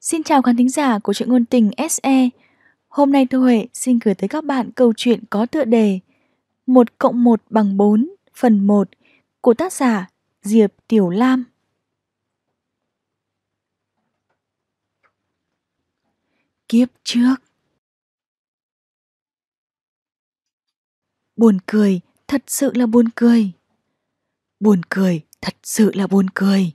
Xin chào khán thính giả của truyện ngôn tình SE. Hôm nay Thu Huệ xin gửi tới các bạn câu chuyện có tựa đề 1+1=4 phần 1 của tác giả Diệp Tiểu Lam. Kiếp trước. Buồn cười, thật sự là buồn cười. Buồn cười, thật sự là buồn cười.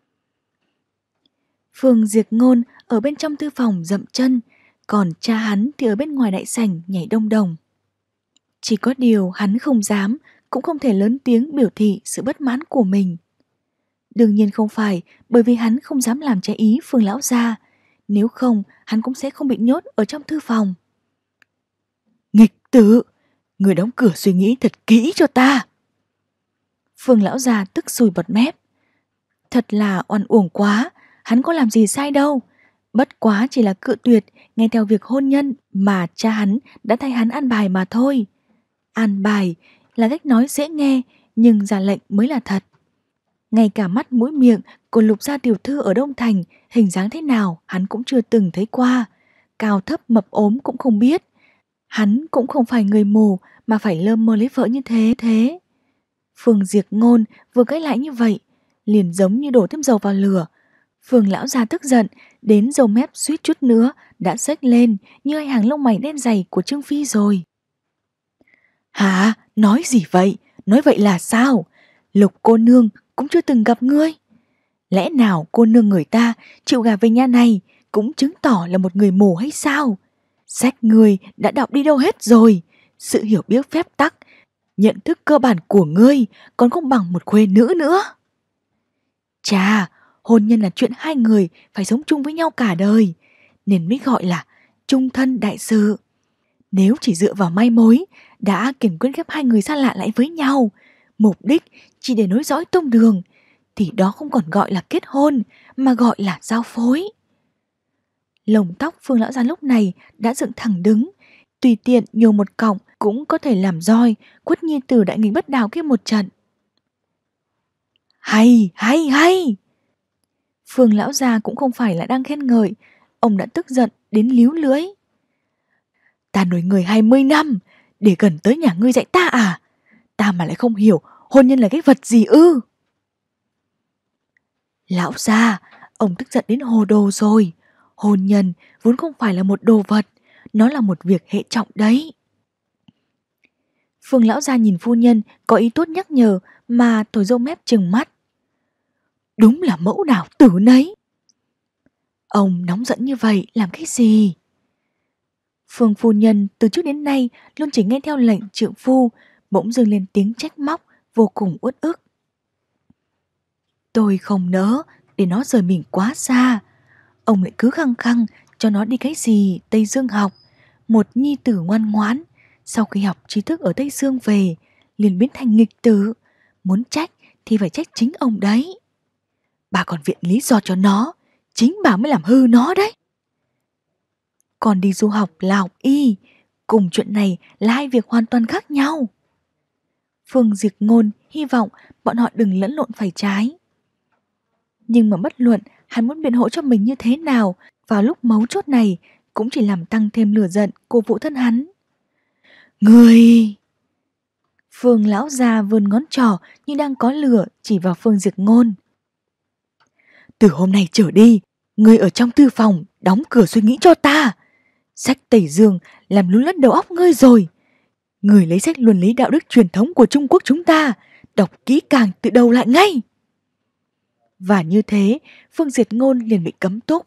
Phương Diệp Ngôn ở bên trong thư phòng dậm chân, còn cha hắn thì ở bên ngoài đại sảnh nhảy đông đồng. Chỉ có điều hắn không dám, cũng không thể lớn tiếng biểu thị sự bất mãn của mình. Đương nhiên không phải bởi vì hắn không dám làm trái ý Phương lão gia, nếu không hắn cũng sẽ không bị nhốt ở trong thư phòng. Nghịch tử, người đóng cửa suy nghĩ thật kỹ cho ta. Phương lão gia tức sùi bọt mép. Thật là oan uổng quá, hắn có làm gì sai đâu. Bất quá chỉ là cự tuyệt nghe theo việc hôn nhân mà cha hắn đã thay hắn an bài mà thôi. An bài là cách nói dễ nghe, nhưng ra lệnh mới là thật. Ngay cả mắt mũi miệng của Lục gia tiểu thư ở Đông Thành hình dáng thế nào hắn cũng chưa từng thấy qua. Cao thấp mập ốm cũng không biết. Hắn cũng không phải người mù mà phải lơ mơ lấy vợ như thế. Phương Diệp Ngôn vừa cãi lại như vậy, liền giống như đổ thêm dầu vào lửa. Phương lão gia tức giận đến dầu mép suýt chút nữa đã xếch lên như hai hàng lông mày đen dày của Trương Phi rồi. Hả? Nói gì vậy? Nói vậy là sao? Lục cô nương cũng chưa từng gặp ngươi. Lẽ nào cô nương người ta chịu gả về nhà này cũng chứng tỏ là một người mù hay sao? Sách ngươi đã đọc đi đâu hết rồi? Sự hiểu biết phép tắc, nhận thức cơ bản của ngươi còn không bằng một khuê nữ nữa. Chà, hôn nhân là chuyện hai người phải sống chung với nhau cả đời, nên mới gọi là chung thân đại sự. Nếu chỉ dựa vào mai mối đã kiên quyết ghép hai người xa lạ lại với nhau, mục đích chỉ để nối dõi tông đường, thì đó không còn gọi là kết hôn mà gọi là giao phối. Lồng tóc Phương lão gia lúc này đã dựng thẳng đứng, tùy tiện nhổ một cọng cũng có thể làm roi quất nhi tử đại nghịch bất đạo kia một trận. Hay. Phương lão gia cũng không phải là đang khen ngợi, ông đã tức giận đến líu lưỡi. Ta nuôi người 20 năm để gần tới nhà ngươi dạy ta à? Ta mà lại không hiểu hôn nhân là cái vật gì ư? Lão gia, ông tức giận đến hồ đồ rồi. Hôn nhân vốn không phải là một đồ vật, nó là một việc hệ trọng đấy. Phương lão gia nhìn phu nhân có ý tốt nhắc nhở mà thổi râu mép trừng mắt. Đúng là mẫu nào tử nấy. Ông nóng giận như vậy làm cái gì? Phương phu nhân từ trước đến nay luôn chỉ nghe theo lệnh trượng phu, bỗng dưng lên tiếng trách móc vô cùng uất ức. Tôi không nỡ để nó rời mình quá xa. Ông lại cứ khăng khăng cho nó đi cái gì Tây Dương học. Một nhi tử ngoan ngoãn, sau khi học tri thức ở Tây Dương về liền biến thành nghịch tử. Muốn trách thì phải trách chính ông đấy. Bà còn viện lý do cho nó, chính bà mới làm hư nó đấy. Còn đi du học là học y, cùng chuyện này là hai việc hoàn toàn khác nhau. Phương Diệp Ngôn hy vọng bọn họ đừng lẫn lộn phải trái. Nhưng mà bất luận hắn muốn biện hộ cho mình như thế nào, vào lúc mấu chốt này cũng chỉ làm tăng thêm lửa giận của phụ thân hắn. Người! Phương lão già vươn ngón trỏ như đang có lửa chỉ vào Phương Diệp Ngôn. Từ hôm nay trở đi, ngươi ở trong thư phòng đóng cửa suy nghĩ cho ta. Sách Tây Dương làm lún lẫn đầu óc ngươi rồi. Người lấy sách luân lý đạo đức truyền thống của Trung Quốc chúng ta, đọc kỹ càng từ đầu lại ngay. Và như thế, Phương Diệp Ngôn liền bị cấm túc.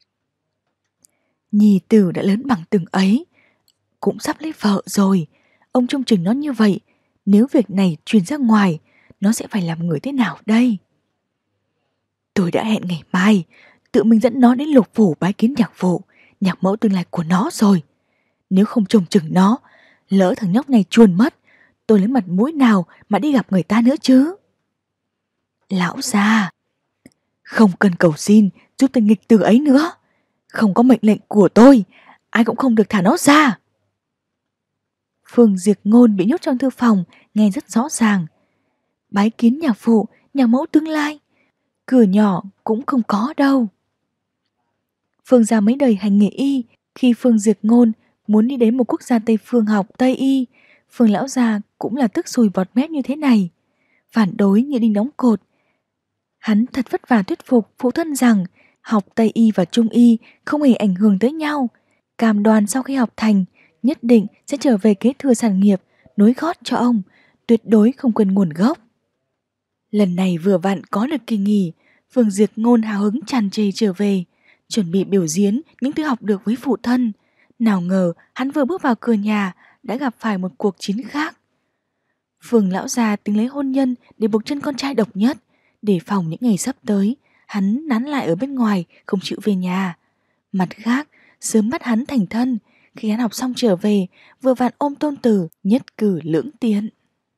Nhi tử đã lớn bằng từng ấy, cũng sắp lấy vợ rồi. Ông trông chừng nó như vậy, nếu việc này truyền ra ngoài, nó sẽ phải làm người thế nào đây? Tôi đã hẹn ngày mai, tự mình dẫn nó đến Lục phủ bái kiến nhạc phụ, nhạc mẫu tương lai của nó rồi. Nếu không trông chừng nó, lỡ thằng nhóc này chuồn mất, tôi lấy mặt mũi nào mà đi gặp người ta nữa chứ? Lão già, không cần cầu xin giúp tên nghịch tử ấy nữa. Không có mệnh lệnh của tôi, ai cũng không được thả nó ra. Phương Diệp Ngôn bị nhốt trong thư phòng, nghe rất rõ ràng. Bái kiến nhạc phụ, nhạc mẫu tương lai, cửa nhỏ cũng không có đâu. Phương gia mấy đời hành nghề y, khi Phương Diệt Ngôn muốn đi đến một quốc gia Tây phương học Tây y, Phương lão gia cũng là tức sùi bọt mép như thế này, phản đối như đinh đóng cột. Hắn thật vất vả thuyết phục phụ thân rằng học Tây y và Trung y không hề ảnh hưởng tới nhau, cam đoan sau khi học thành nhất định sẽ trở về kế thừa sản nghiệp, nối gót cho ông, tuyệt đối không quên nguồn gốc. Lần này vừa vặn có được kỳ nghỉ, Phương Diệt Ngôn hào hứng tràn trề trở về, chuẩn bị biểu diễn những thứ học được với phụ thân. Nào ngờ hắn vừa bước vào cửa nhà đã gặp phải một cuộc chiến khác. Phương lão già tính lấy hôn nhân để buộc chân con trai độc nhất, để phòng những ngày sắp tới hắn nán lại ở bên ngoài không chịu về nhà. Mặt khác, sớm bắt hắn thành thân, khi hắn học xong trở về vừa vặn ôm tôn tử, nhất cử lưỡng tiện.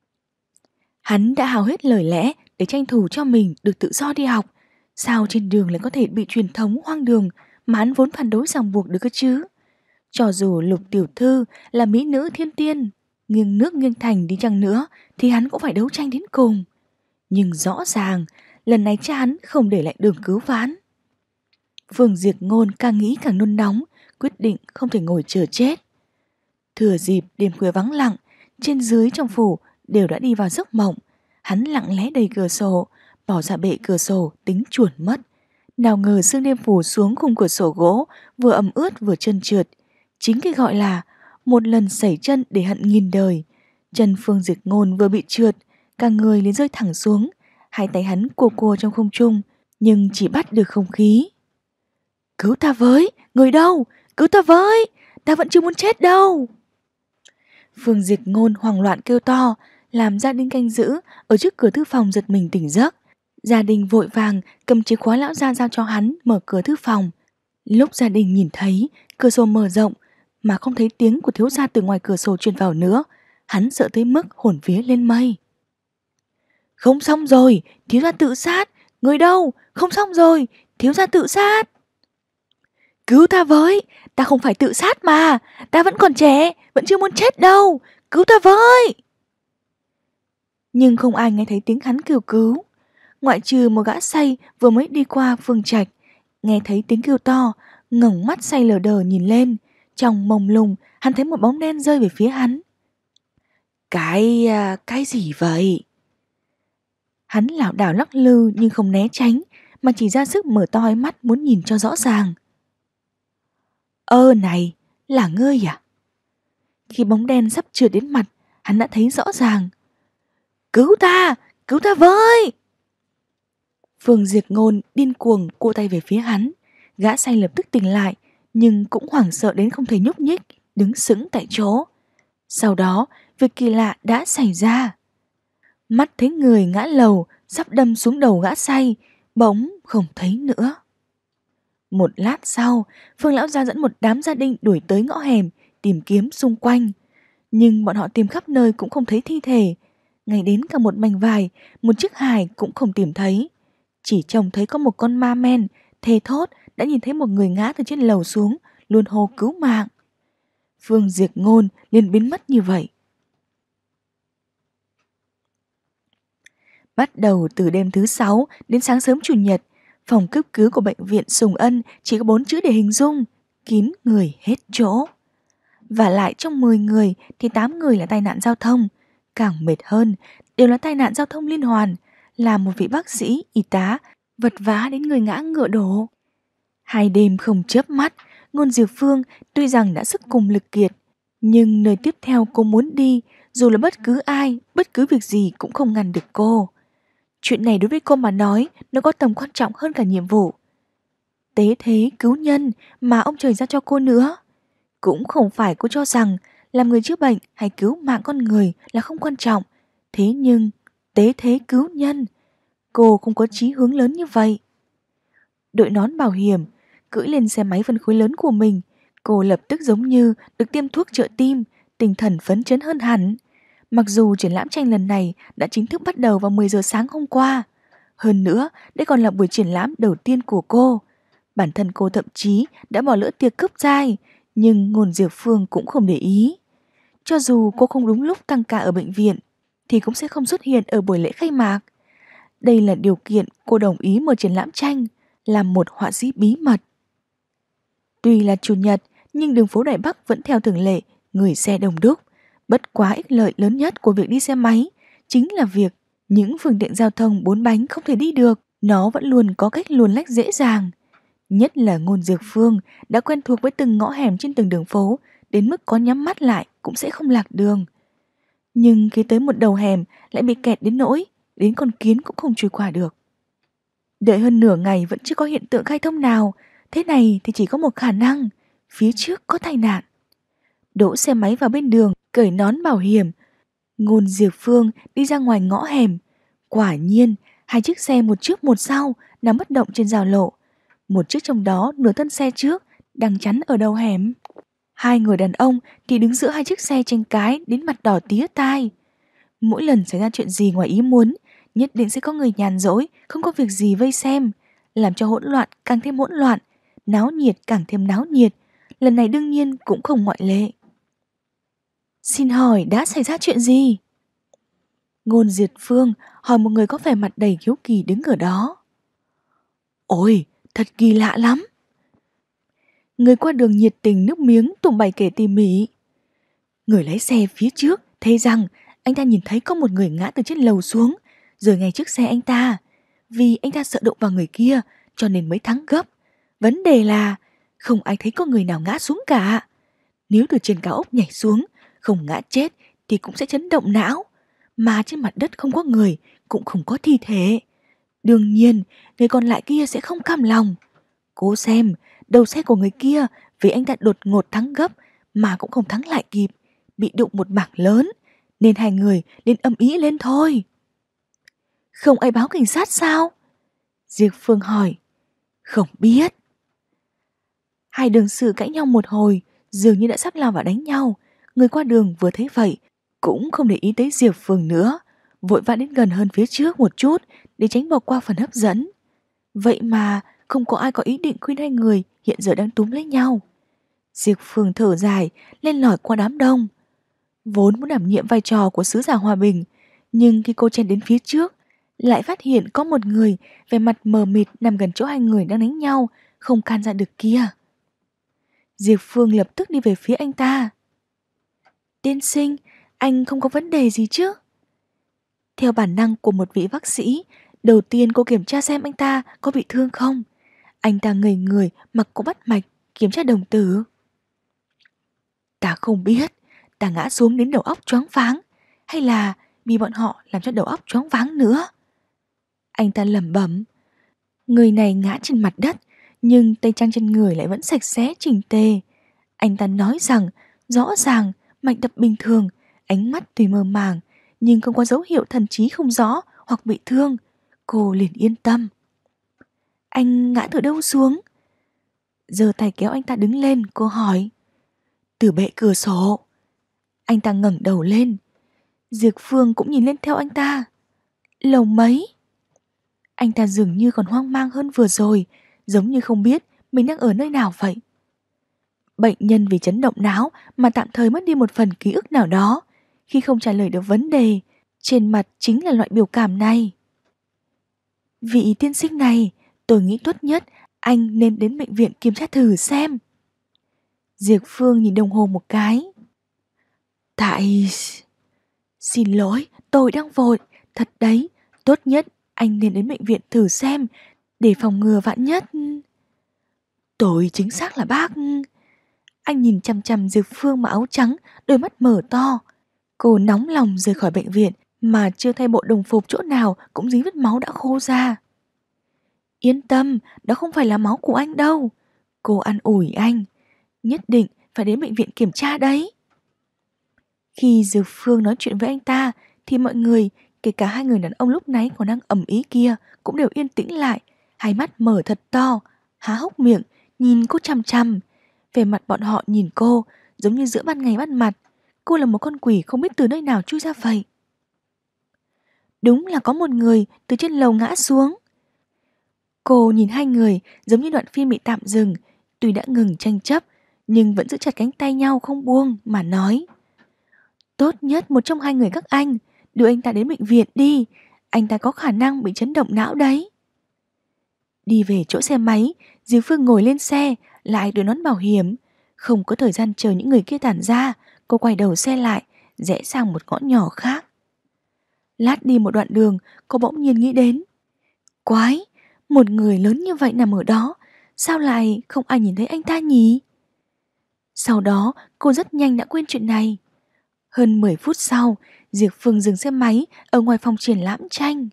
Hắn đã hào hết lời lẽ để tranh thủ cho mình được tự do đi học, sao trên đường lại có thể bị truyền thống hoang đường mà hắn vốn phản đối ràng buộc được cơ chứ. Cho dù Lục tiểu thư là mỹ nữ thiên tiên, nghiêng nước nghiêng thành đi chăng nữa thì hắn cũng phải đấu tranh đến cùng. Nhưng rõ ràng lần này cha hắn không để lại đường cứu vãn. Phương Diệt Ngôn càng nghĩ càng nôn nóng, quyết định không thể ngồi chờ chết. Thừa dịp đêm khuya vắng lặng, trên dưới trong phủ đều đã đi vào giấc mộng, hắn lặng lẽ đẩy cửa sổ, bỏ ra bệ cửa sổ tính chuồn mất. Nào ngờ sương đêm phủ xuống khung cửa sổ gỗ, vừa ẩm ướt vừa trơn trượt. Chính cái gọi là một lần sẩy chân để hận nghìn đời. Chân Phương Diệt Ngôn vừa bị trượt, cả người liền rơi thẳng xuống, hai tay hắn cua cua trong không trung, nhưng chỉ bắt được không khí. Cứu ta với, người đâu? Cứu ta với, ta vẫn chưa muốn chết đâu. Phương Diệt Ngôn hoảng loạn kêu to, làm gia đình canh giữ ở trước cửa thư phòng giật mình tỉnh giấc. Gia đình vội vàng cầm chìa khóa lão gia giao cho hắn mở cửa thư phòng. Lúc gia đình nhìn thấy cửa sổ mở rộng mà không thấy tiếng của thiếu gia từ ngoài cửa sổ truyền vào nữa, hắn sợ tới mức hồn vía lên mây. Không xong rồi, thiếu gia tự sát. Người đâu? Không xong rồi, thiếu gia tự sát. Cứu ta với, ta không phải tự sát mà, ta vẫn còn trẻ, vẫn chưa muốn chết đâu, cứu ta với. Nhưng không ai nghe thấy tiếng hắn kêu cứu, ngoại trừ một gã say vừa mới đi qua Phương Trạch, nghe thấy tiếng kêu to, ngẩng mắt say lờ đờ nhìn lên, trong mông lung hắn thấy một bóng đen rơi về phía hắn. Cái gì vậy? Hắn lảo đảo lắc lư nhưng không né tránh, mà chỉ ra sức mở to hai mắt muốn nhìn cho rõ ràng. Này, là ngươi à? Khi bóng đen sắp trượt đến mặt, hắn đã thấy rõ ràng. Cứu ta với! Phương Diệt Ngôn điên cuồng cua tay về phía hắn, gã say lập tức tỉnh lại, nhưng cũng hoảng sợ đến không thể nhúc nhích, đứng sững tại chỗ. Sau đó, việc kỳ lạ đã xảy ra. Mắt thấy người ngã lầu sắp đâm xuống đầu gã say, bỗng không thấy nữa. Một lát sau, Phương lão gia dẫn một đám gia đình đuổi tới ngõ hẻm tìm kiếm xung quanh, nhưng bọn họ tìm khắp nơi cũng không thấy thi thể, ngay đến cả một mảnh vải, một chiếc hài cũng không tìm thấy. Chỉ trông thấy có một con ma men thề thốt đã nhìn thấy một người ngã từ trên lầu xuống, luôn hô cứu mạng. Phương Diệt Ngôn liền biến mất như vậy. Bắt đầu từ đêm thứ 6 đến sáng sớm chủ nhật, phòng cấp cứu của bệnh viện Sùng Ân chỉ có 4 chữ để hình dung: kín người hết chỗ. Và lại trong 10 người thì 8 người là tai nạn giao thông. Càng mệt hơn, đều là tai nạn giao thông liên hoàn, làm một vị bác sĩ, y tá vật vã đến người ngã ngựa đổ. 2 đêm không chớp mắt, Ngôn Diệp Phương tuy rằng đã sức cùng lực kiệt, nhưng nơi tiếp theo cô muốn đi, dù là bất cứ ai, bất cứ việc gì cũng không ngăn được cô. Chuyện này đối với cô mà nói, nó có tầm quan trọng hơn cả nhiệm vụ tế thế cứu nhân mà ông trời ra cho cô nữa. Cũng không phải cô cho rằng làm người chữa bệnh hay cứu mạng con người là không quan trọng, thế nhưng tế thế cứu nhân, cô không có chí hướng lớn như vậy. Đội nón bảo hiểm, cưỡi lên xe máy phân khối lớn của mình, cô lập tức giống như được tiêm thuốc trợ tim, tinh thần phấn chấn hơn hẳn. Mặc dù triển lãm tranh lần này đã chính thức bắt đầu vào 10 giờ sáng hôm qua, hơn nữa đây còn là buổi triển lãm đầu tiên của cô. Bản thân cô thậm chí đã bỏ lỡ tiệc cướp giai, nhưng Ngôn Diệp Phương cũng không để ý. Cho dù cô không đúng lúc tăng ca ở bệnh viện, thì cũng sẽ không xuất hiện ở buổi lễ khai mạc. Đây là điều kiện cô đồng ý mở triển lãm tranh, làm một họa sĩ bí mật. Tuy là chủ nhật, nhưng đường phố Đại Bắc vẫn theo thường lệ, người xe đông đúc. Bất quá ích lợi lớn nhất của việc đi xe máy chính là việc những phương tiện giao thông 4 bánh không thể đi được, nó vẫn luôn có cách luồn lách dễ dàng. Nhất là Ngôn Dược Phương đã quen thuộc với từng ngõ hẻm trên từng đường phố, đến mức có nhắm mắt lại cũng sẽ không lạc đường. Nhưng khi tới một đầu hẻm lại bị kẹt đến nỗi đến con kiến cũng không chui qua được. Đợi hơn nửa ngày vẫn chưa có hiện tượng khai thông nào, thế này thì chỉ có một khả năng, phía trước có tai nạn. Đỗ xe máy vào bên đường, cởi nón bảo hiểm. Ngôn Diệp Phương đi ra ngoài ngõ hẻm. Quả nhiên, hai chiếc xe một trước một sau nằm bất động trên giao lộ. Một chiếc trong đó nửa thân xe trước đang chắn ở đầu hẻm. Hai người đàn ông thì đứng giữa hai chiếc xe tranh cãi đến mặt đỏ tía tai. Mỗi lần xảy ra chuyện gì ngoài ý muốn, nhất định sẽ có người nhàn rỗi, không có việc gì vây xem, làm cho hỗn loạn càng thêm hỗn loạn, náo nhiệt càng thêm náo nhiệt. Lần này đương nhiên cũng không ngoại lệ. Xin hỏi đã xảy ra chuyện gì? Ngôn Diệt Phương hỏi một người có vẻ mặt đầy hiếu kỳ đứng ở đó. Ôi, thật kỳ lạ lắm. Người qua đường nhiệt tình nước miếng tùng bày kể tỉ mỉ. Người lái xe phía trước thấy rằng anh ta nhìn thấy có một người ngã từ trên lầu xuống, rồi ngay trước xe anh ta. Vì anh ta sợ đụng vào người kia cho nên mới thắng gấp. Vấn đề là không ai thấy có người nào ngã xuống cả. Nếu từ trên cao ốc nhảy xuống, không ngã chết thì cũng sẽ chấn động não. Mà trên mặt đất không có người, cũng không có thi thể. Đương nhiên, người còn lại kia sẽ không cam lòng. Cố xem, đầu xe của người kia vì anh ta đột ngột thắng gấp mà cũng không thắng lại kịp, bị đụng một mảng lớn, nên hai người lên âm ý lên thôi. Không ai báo cảnh sát sao? Diệp Phương hỏi. Không biết. Hai đường sự cãi nhau một hồi, dường như đã sắp lao vào đánh nhau. Người qua đường vừa thấy vậy cũng không để ý tới Diệp Phương nữa, vội vã đến gần hơn phía trước một chút để tránh bỏ qua phần hấp dẫn. Vậy mà không có ai có ý định khuyên hai người hiện giờ đang túm lấy nhau. Diệp Phương thở dài, lên lỏi qua đám đông. Vốn muốn đảm nhiệm vai trò của sứ giả hòa bình, nhưng khi cô chen đến phía trước, lại phát hiện có một người vẻ mặt mờ mịt nằm gần chỗ hai người đang đánh nhau, không can ra được kia. Diệp Phương lập tức đi về phía anh ta. Tiên sinh, anh không có vấn đề gì chứ? Theo bản năng của một vị bác sĩ, đầu tiên cô kiểm tra xem anh ta có bị thương không. Anh ta ngây người mặc cô bắt mạch, kiểm tra đồng tử. Ta không biết, ta ngã xuống đến đầu óc choáng váng, hay là bị bọn họ làm cho đầu óc choáng váng nữa. Anh ta lẩm bẩm. Người này ngã trên mặt đất, nhưng tay chân trên người lại vẫn sạch sẽ chỉnh tề. Anh ta nói rằng, rõ ràng, mạch đập bình thường, ánh mắt tuy mơ màng, nhưng không có dấu hiệu thần trí không rõ hoặc bị thương. Cô liền yên tâm. Anh ngã từ đâu xuống? Giơ tay kéo anh ta đứng lên, cô hỏi. Từ bệ cửa sổ. Anh ta ngẩng đầu lên. Diệp Phương cũng nhìn lên theo anh ta. Lầu mấy? Anh ta dường như còn hoang mang hơn vừa rồi, giống như không biết mình đang ở nơi nào vậy. Bệnh nhân vì chấn động não mà tạm thời mất đi một phần ký ức nào đó. Khi không trả lời được vấn đề, trên mặt chính là loại biểu cảm này. Vị tiên sinh này, tôi nghĩ tốt nhất anh nên đến bệnh viện kiểm tra thử xem. Diệp Phương nhìn đồng hồ một cái. Tại... Xin lỗi, tôi đang vội. Thật đấy, tốt nhất anh nên đến bệnh viện thử xem, để phòng ngừa vạn nhất. Tôi chính xác là bác. Anh nhìn chằm chằm Diệp Phương mặc áo trắng, đôi mắt mở to. Cô nóng lòng rời khỏi bệnh viện mà chưa thay bộ đồng phục chỗ nào cũng dính vết máu đã khô ra. Yên tâm, đó không phải là máu của anh đâu. Cô an ủi anh. Nhất định phải đến bệnh viện kiểm tra đấy. Khi Diệp Phương nói chuyện với anh ta thì mọi người, kể cả hai người đàn ông lúc nãy còn đang ầm ĩ kia, cũng đều yên tĩnh lại, hai mắt mở thật to, há hốc miệng nhìn cô chằm chằm. Về mặt bọn họ nhìn cô giống như giữa ban ngày ban mặt, cô là một con quỷ không biết từ nơi nào chui ra vậy. Đúng là có một người từ trên lầu ngã xuống. Cô nhìn hai người giống như đoạn phim bị tạm dừng, tuy đã ngừng tranh chấp nhưng vẫn giữ chặt cánh tay nhau không buông mà nói. Tốt nhất một trong hai người các anh đưa anh ta đến bệnh viện đi, anh ta có khả năng bị chấn động não đấy. Đi về chỗ xe máy, Diệp Phương ngồi lên xe, lại đội nón bảo hiểm. Không có thời gian chờ những người kia tản ra, cô quay đầu xe lại, rẽ sang một ngõ nhỏ khác. Lát đi một đoạn đường, cô bỗng nhiên nghĩ đến. Quái, một người lớn như vậy nằm ở đó, sao lại không ai nhìn thấy anh ta nhỉ? Sau đó, cô rất nhanh đã quên chuyện này. Hơn 10 phút sau, Diệp Phương dừng xe máy ở ngoài phòng triển lãm tranh.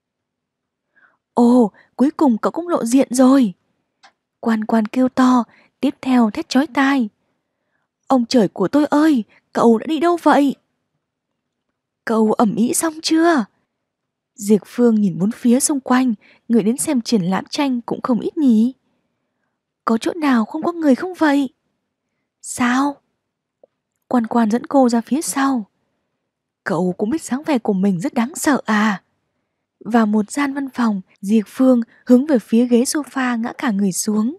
Ồ, cuối cùng cậu cũng lộ diện rồi. Quan quan kêu to, tiếp theo thét chói tai. Ông trời của tôi ơi, cậu đã đi đâu vậy? Cậu ẩm ý xong chưa? Diệp Phương nhìn bốn phía xung quanh, người đến xem triển lãm tranh cũng không ít nhỉ. Có chỗ nào không có người không vậy? Sao? Quan quan dẫn cô ra phía sau. Cậu cũng biết dáng vẻ của mình rất đáng sợ à? Vào một gian văn phòng, Diệp Phương hướng về phía ghế sofa ngã cả người xuống.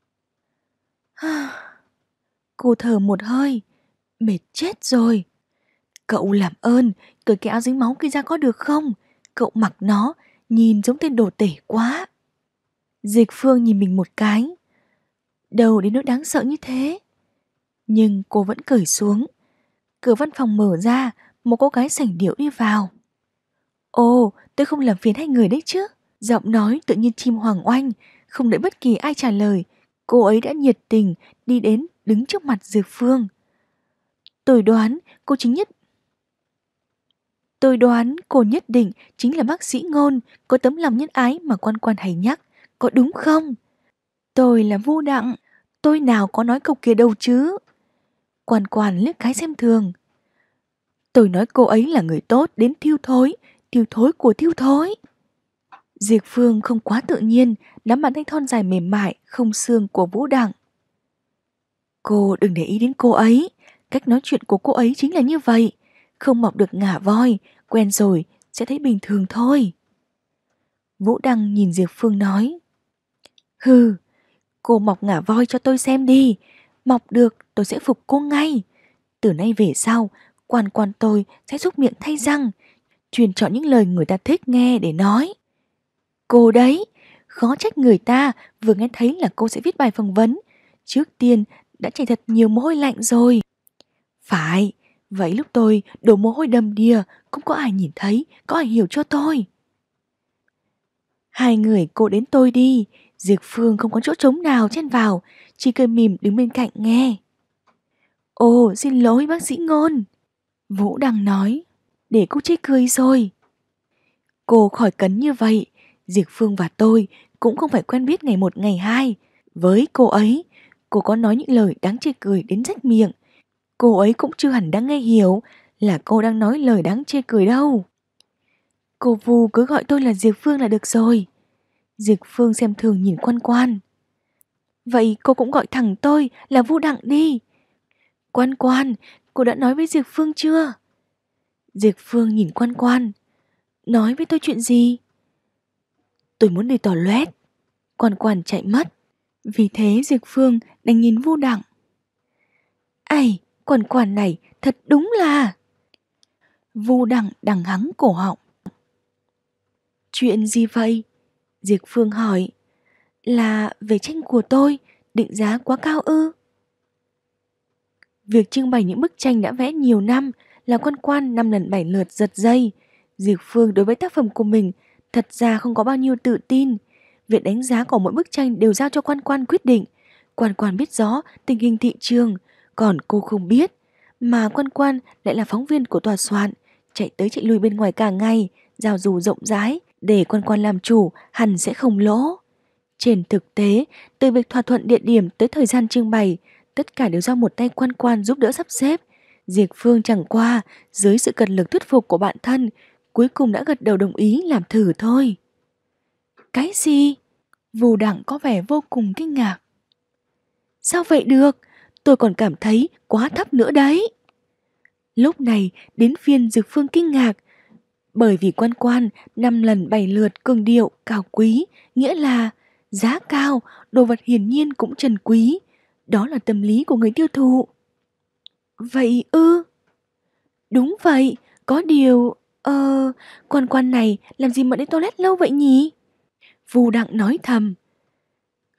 Cô thở một hơi, mệt chết rồi. Cậu làm ơn, cởi cái áo dính máu kia ra có được không? Cậu mặc nó, nhìn giống tên đồ tể quá. Diệp Phương nhìn mình một cái. Đâu đến nỗi đáng sợ như thế. Nhưng cô vẫn cởi xuống. Cửa văn phòng mở ra, một cô gái sảnh điệu đi vào. Ồ, tôi không làm phiền hai người đấy chứ. Giọng nói tự nhiên chim hoàng oanh, không đợi bất kỳ ai trả lời. Cô ấy đã nhiệt tình đi đến đứng trước mặt Diệp Phương. Tôi đoán cô nhất định chính là bác sĩ Ngôn, có tấm lòng nhân ái mà quan quan hay nhắc, có đúng không? Tôi là Vu Đặng, tôi nào có nói câu kia đâu chứ. Quan quan liếc cái xem thường. Tôi nói cô ấy là người tốt đến thiêu thối của thiêu thối. Diệp Phương không quá tự nhiên nắm bàn tay thon dài mềm mại không xương của Vũ Đặng. Cô đừng để ý đến cô ấy, cách nói chuyện của cô ấy chính là như vậy, không mọc được ngả voi, quen rồi sẽ thấy bình thường thôi. Vũ Đăng nhìn Diệp Phương nói. Hừ, cô mọc ngả voi cho tôi xem đi, mọc được tôi sẽ phục cô ngay. Từ nay về sau, quan quan tôi sẽ giúp miệng thay răng, truyền chọn những lời người ta thích nghe để nói. Cô đấy, khó trách người ta vừa nghe thấy là cô sẽ viết bài phỏng vấn, trước tiên đã chảy thật nhiều mồ hôi lạnh rồi. Phải, vậy lúc tôi đổ mồ hôi đầm đìa cũng có ai nhìn thấy, có ai hiểu cho tôi. Hai người cô đến tôi đi, Diệp Phương không có chỗ trống nào chen vào, chỉ cười mỉm đứng bên cạnh nghe. Ồ, xin lỗi bác sĩ Ngôn. Vũ Đăng nói, để cô chê cười rồi. Cô khỏi cấn như vậy, Diệp Phương và tôi cũng không phải quen biết ngày một ngày hai. Với cô ấy, cô có nói những lời đáng chê cười đến rách miệng. Cô ấy cũng chưa hẳn đã nghe hiểu là cô đang nói lời đáng chê cười đâu. Cô Vu cứ gọi tôi là Diệp Phương là được rồi. Diệp Phương xem thường nhìn quan quan. Vậy cô cũng gọi thẳng tôi là Vu Đặng đi. Quan quan, cô đã nói với Diệp Phương chưa? Diệp Phương nhìn quan quan. Nói với tôi chuyện gì? Tôi muốn đi toilet. Quan quan chạy mất. Vì thế Diệp Phương đành nhìn Vu Đặng. Ây, quan quan này thật đúng là... Vu Đặng đằng hắng cổ họng. Chuyện gì vậy? Diệp Phương hỏi. Là về tranh của tôi, định giá quá cao ư? Việc trưng bày những bức tranh đã vẽ nhiều năm là quan quan 5 lần 7 lượt giật dây. Diệp Phương đối với tác phẩm của mình thật ra không có bao nhiêu tự tin. Việc đánh giá của mỗi bức tranh đều giao cho quan quan quyết định. Quan quan biết rõ tình hình thị trường, còn cô không biết. Mà quan quan lại là phóng viên của tòa soạn, chạy tới chạy lui bên ngoài cả ngày, giao dù rộng rãi, để quan quan làm chủ hẳn sẽ không lỗ. Trên thực tế, từ việc thỏa thuận địa điểm tới thời gian trưng bày, tất cả đều do một tay quan quan giúp đỡ sắp xếp. Diệp Phương chẳng qua, dưới sự cật lực thuyết phục của bạn thân, cuối cùng đã gật đầu đồng ý làm thử thôi. Cái gì? Vu Đặng có vẻ vô cùng kinh ngạc. Sao vậy được? Tôi còn cảm thấy quá thấp nữa đấy. Lúc này đến phiên Diệp Phương kinh ngạc, bởi vì quan quan 5 lần 7 lượt cường điệu cao quý, nghĩa là giá cao, đồ vật hiển nhiên cũng trần quý. Đó là tâm lý của người tiêu thụ. Vậy ư? Đúng vậy, có điều... quan quan này làm gì mà đến toilet lâu vậy nhỉ? Vu Đặng nói thầm.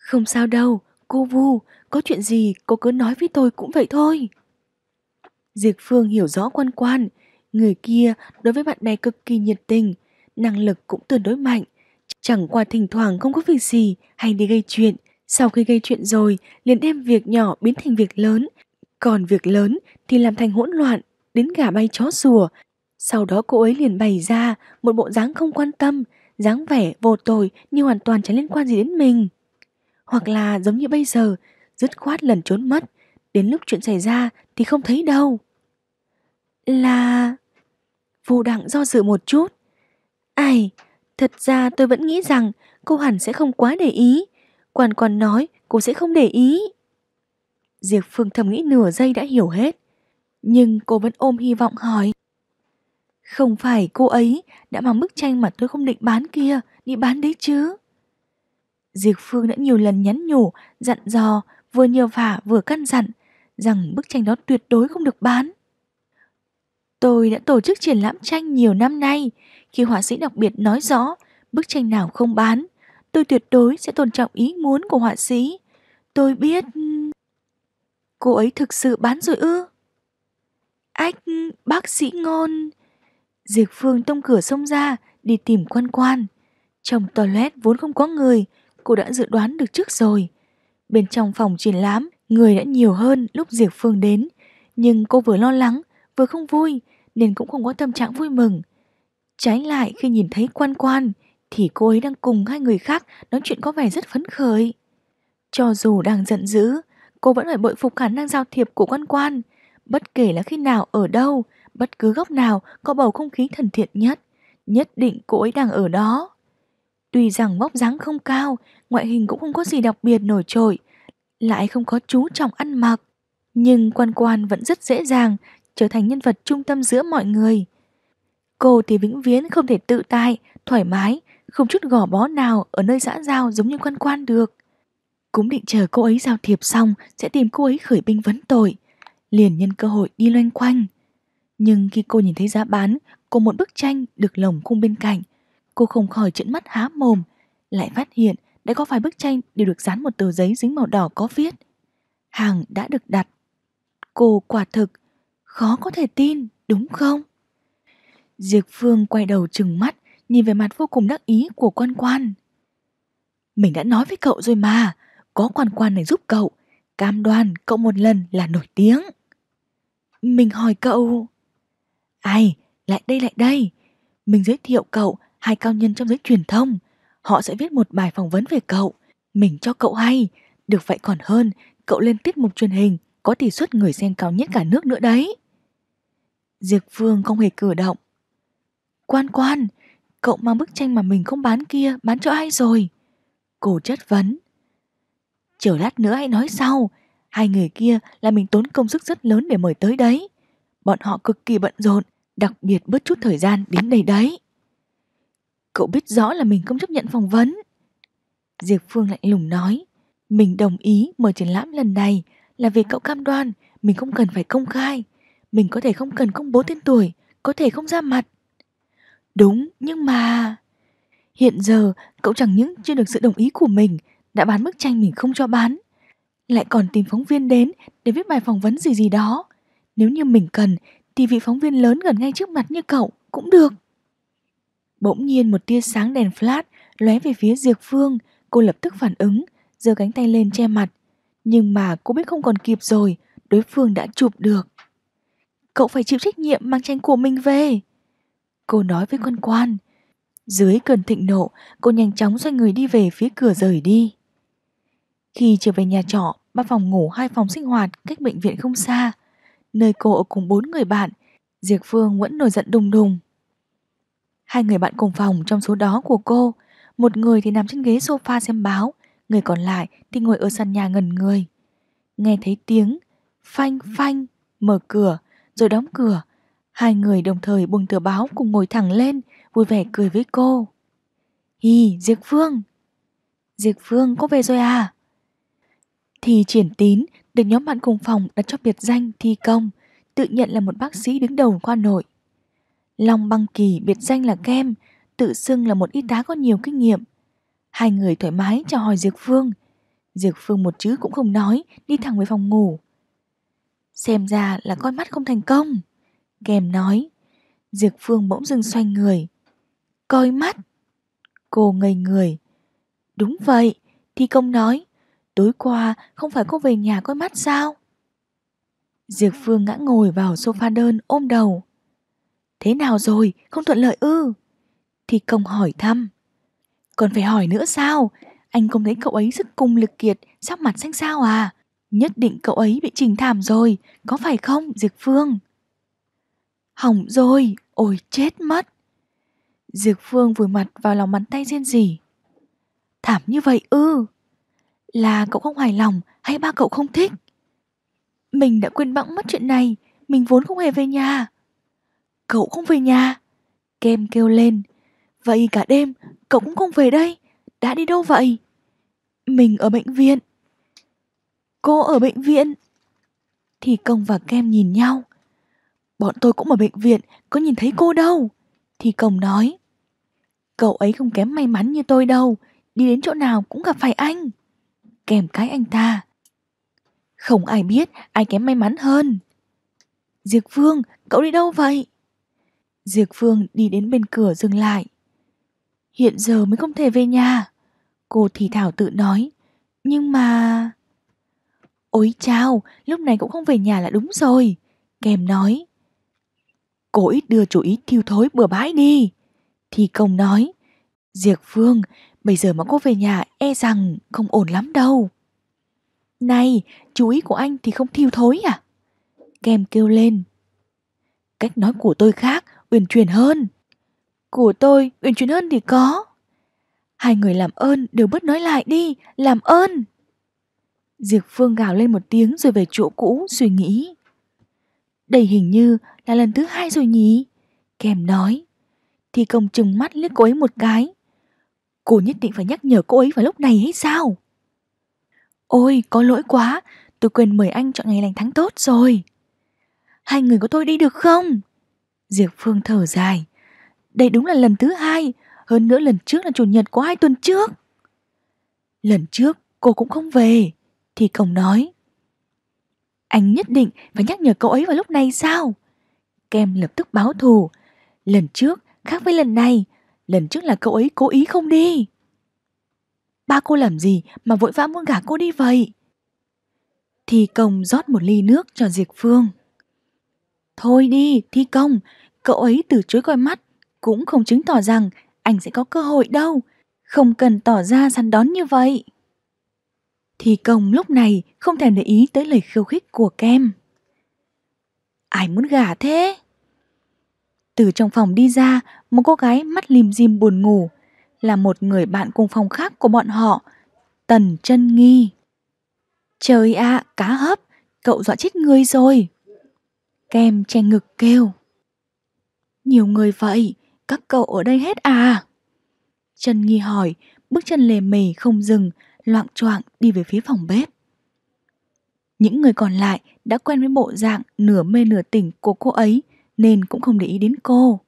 Không sao đâu, cô Vu, có chuyện gì cô cứ nói với tôi cũng vậy thôi. Diệp Phương hiểu rõ Quan Quan, người kia đối với bạn bè cực kỳ nhiệt tình, năng lực cũng tương đối mạnh. Chẳng qua thỉnh thoảng không có việc gì hay đi gây chuyện, sau khi gây chuyện rồi liền đem việc nhỏ biến thành việc lớn, còn việc lớn thì làm thành hỗn loạn, đến gà bay chó sủa. Sau đó cô ấy liền bày ra một bộ dáng không quan tâm, dáng vẻ vô tội như hoàn toàn chẳng liên quan gì đến mình. Hoặc là giống như bây giờ, dứt khoát lẩn trốn mất, đến lúc chuyện xảy ra thì không thấy đâu. Là... Vô Đặng do dự một chút. Ai, thật ra tôi vẫn nghĩ rằng cô hẳn sẽ không quá để ý. Quan Quan nói cô sẽ không để ý. Diệp Phương thầm nghĩ nửa giây đã hiểu hết. Nhưng cô vẫn ôm hy vọng hỏi. Không phải cô ấy đã mang bức tranh mà tôi không định bán kia đi bán đấy chứ? Diệp Phương đã nhiều lần nhắn nhủ, dặn dò, vừa nhờ vả vừa căn dặn rằng bức tranh đó tuyệt đối không được bán. Tôi đã tổ chức triển lãm tranh nhiều năm nay, khi họa sĩ đặc biệt nói rõ bức tranh nào không bán, tôi tuyệt đối sẽ tôn trọng ý muốn của họa sĩ. Tôi biết... Cô ấy thực sự bán rồi ư? Ách, bác sĩ Ngôn. Diệp Phương tông cửa xông ra đi tìm Quan Quan. Trong toilet vốn không có người, cô đã dự đoán được trước rồi. Bên trong phòng triển lãm, người đã nhiều hơn lúc Diệp Phương đến. Nhưng cô vừa lo lắng, vừa không vui, nên cũng không có tâm trạng vui mừng. Trái lại khi nhìn thấy Quan Quan, thì cô ấy đang cùng hai người khác nói chuyện có vẻ rất phấn khởi. Cho dù đang giận dữ, cô vẫn phải bội phục khả năng giao thiệp của Quan Quan. Bất kể là khi nào ở đâu, bất cứ góc nào có bầu không khí thân thiện nhất định cô ấy đang ở đó. Tuy rằng vóc dáng không cao, ngoại hình cũng không có gì đặc biệt nổi trội, lại không có chú trọng ăn mặc, nhưng Quan Quan vẫn rất dễ dàng trở thành nhân vật trung tâm giữa mọi người. Cô thì vĩnh viễn không thể tự tại, thoải mái, không chút gò bó nào ở nơi xã giao giống như Quan Quan được. Cũng định chờ cô ấy giao thiệp xong sẽ tìm cô ấy khởi binh vấn tội, liền nhân cơ hội đi loanh quanh. Nhưng khi cô nhìn thấy giá bán của một bức tranh được lồng khung bên cạnh, cô không khỏi trợn mắt há mồm, lại phát hiện đã có vài bức tranh đều được dán một tờ giấy dính màu đỏ có viết hàng đã được đặt. Cô quả thực khó có thể tin, đúng không? Diệp Phương quay đầu trừng mắt, nhìn về mặt vô cùng đắc ý của Quan Quan. Mình đã nói với cậu rồi mà, có Quan Quan này giúp cậu, cam đoan cậu một lần là nổi tiếng. Mình hỏi cậu... Ai, lại đây. Mình giới thiệu cậu hai cao nhân trong giới truyền thông. Họ sẽ viết một bài phỏng vấn về cậu. Mình cho cậu hay, được vậy còn hơn, cậu lên tiết mục truyền hình có tỷ suất người xem cao nhất cả nước nữa đấy. Diệp Phương không hề cử động. Quan Quan, cậu mang bức tranh mà mình không bán kia bán cho ai rồi? Cô chất vấn. Chờ lát nữa hãy nói sau. Hai người kia là mình tốn công sức rất lớn để mời tới đấy. Bọn họ cực kỳ bận rộn, đặc biệt bớt chút thời gian đến đây đấy. Cậu biết rõ là mình không chấp nhận phỏng vấn. Diệp Phương lạnh lùng nói. Mình đồng ý mời triển lãm lần này là vì cậu cam đoan mình không cần phải công khai. Mình có thể không cần công bố tên tuổi, có thể không ra mặt. Đúng, nhưng mà... Hiện giờ cậu chẳng những chưa được sự đồng ý của mình đã bán bức tranh mình không cho bán, lại còn tìm phóng viên đến để viết bài phỏng vấn gì gì đó. Nếu như mình cần thì vị phóng viên lớn gần ngay trước mặt như cậu cũng được. Bỗng nhiên một tia sáng đèn flash lóe về phía Diệp Phương. Cô lập tức phản ứng, giơ cánh tay lên che mặt. Nhưng mà cô biết không còn kịp rồi, đối phương đã chụp được. Cậu phải chịu trách nhiệm mang tranh của mình về, cô nói với Quan Quan. Dưới cơn thịnh nộ, cô nhanh chóng xoay người đi về phía cửa rời đi. Khi trở về nhà trọ, 3 phòng ngủ 2 phòng sinh hoạt cách bệnh viện không xa, nơi cô ở cùng 4 người bạn, Diệp Phương vẫn nổi giận đùng đùng. 2 người bạn cùng phòng trong số đó của cô, một người thì nằm trên ghế sofa xem báo, người còn lại thì ngồi ở sàn nhà ngẩn người. Nghe thấy tiếng phanh phanh mở cửa rồi đóng cửa, 2 người đồng thời buông tờ báo cùng ngồi thẳng lên, vui vẻ cười với cô. Hi, Diệp Phương. Diệp Phương, cô về rồi à? Thì Triển Tín được nhóm bạn cùng phòng đặt cho biệt danh Thi Công, tự nhận là một bác sĩ đứng đầu khoa nội. Long Băng Kỳ biệt danh là Kem, tự xưng là một y tá có nhiều kinh nghiệm. 2 người thoải mái chào hỏi Diệp Phương. Diệp Phương một chữ cũng không nói, đi thẳng về phòng ngủ. Xem ra là coi mắt không thành công, Kem nói. Diệp Phương bỗng dưng xoay người. Coi mắt? Cô ngây người. Đúng vậy, Thi Công nói. Tối qua không phải cô về nhà coi mắt sao? Diệp Phương ngã ngồi vào sofa đơn ôm đầu. Thế nào rồi, không thuận lợi ư? Thi Công hỏi thăm. Còn phải hỏi nữa sao? Anh không thấy cậu ấy sức cùng lực kiệt, sắc mặt xanh xao à? Nhất định cậu ấy bị trình thảm rồi, có phải không Diệp Phương? Hỏng rồi, ôi chết mất. Diệp Phương vùi mặt vào lòng bàn tay rên rỉ. Thảm như vậy ư? Là cậu không hài lòng hay ba cậu không thích? Mình đã quên bẵng mất chuyện này, mình vốn không hề về nhà. Cậu không về nhà? Kem kêu lên. Vậy cả đêm cậu cũng không về đây, đã đi đâu vậy? Mình ở bệnh viện. Cô ở bệnh viện? Thì Công và Kem nhìn nhau. Bọn tôi cũng ở bệnh viện, có nhìn thấy cô đâu. Thì Công nói. Cậu ấy không kém may mắn như tôi đâu, đi đến chỗ nào cũng gặp phải anh. Kem cái anh ta. Không ai biết ai kém may mắn hơn. Diệp Phương, cậu đi đâu vậy? Diệp Phương đi đến bên cửa dừng lại. Hiện giờ mới không thể về nhà. Cô thì thảo tự nói. Nhưng mà... Ôi chao, lúc này cũng không về nhà là đúng rồi. Kem nói. Cô ít đưa chủ ý thiêu thối bừa bãi đi. Thì Công nói. Diệp Phương, bây giờ mà cô về nhà e rằng không ổn lắm đâu. Này, chú ý của anh thì không thiêu thối à? Kem kêu lên. Cách nói của tôi khác, uyển chuyển hơn. Của tôi uyển chuyển hơn thì có. Hai người làm ơn đều bớt nói lại đi, làm ơn. Diệp Phương gào lên một tiếng rồi về chỗ cũ suy nghĩ. Đây hình như là lần thứ 2 rồi nhỉ? Kem nói. Thì Công trừng mắt liếc cô ấy một cái. Cô nhất định phải nhắc nhở cô ấy vào lúc này hay sao? Ôi, có lỗi quá, tôi quên mời anh chọn ngày lành tháng tốt rồi. Hai người của tôi đi được không? Diệp Phương thở dài. Đây đúng là lần thứ 2, hơn nữa lần trước là chủ nhật của 2 tuần trước. Lần trước cô cũng không về. Thì Công nói. Anh nhất định phải nhắc nhở cậu ấy vào lúc này sao? Kem lập tức báo thù. Lần trước khác với lần này, lần trước là cậu ấy cố ý không đi. Ba cô làm gì mà vội vã muốn gả cô đi vậy? Thi Công rót một ly nước cho Diệp Phương. Thôi đi, Thi Công, cậu ấy từ chối coi mắt cũng không chứng tỏ rằng anh sẽ có cơ hội đâu. Không cần tỏ ra săn đón như vậy. Thi Công lúc này không thèm để ý tới lời khiêu khích của Kem. Ai muốn gả thế? Từ trong phòng đi ra, một cô gái mắt lim dim buồn ngủ, là một người bạn cùng phòng khác của bọn họ, Tần Chân Nghi. Trời ạ, cá hấp, cậu dọa chết người rồi. Kem che ngực kêu. Nhiều người vậy, các cậu ở đây hết à? Chân Nghi hỏi, bước chân lề mề không dừng, loạng choạng đi về phía phòng bếp. Những người còn lại đã quen với bộ dạng nửa mê nửa tỉnh của cô ấy nên cũng không để ý đến cô.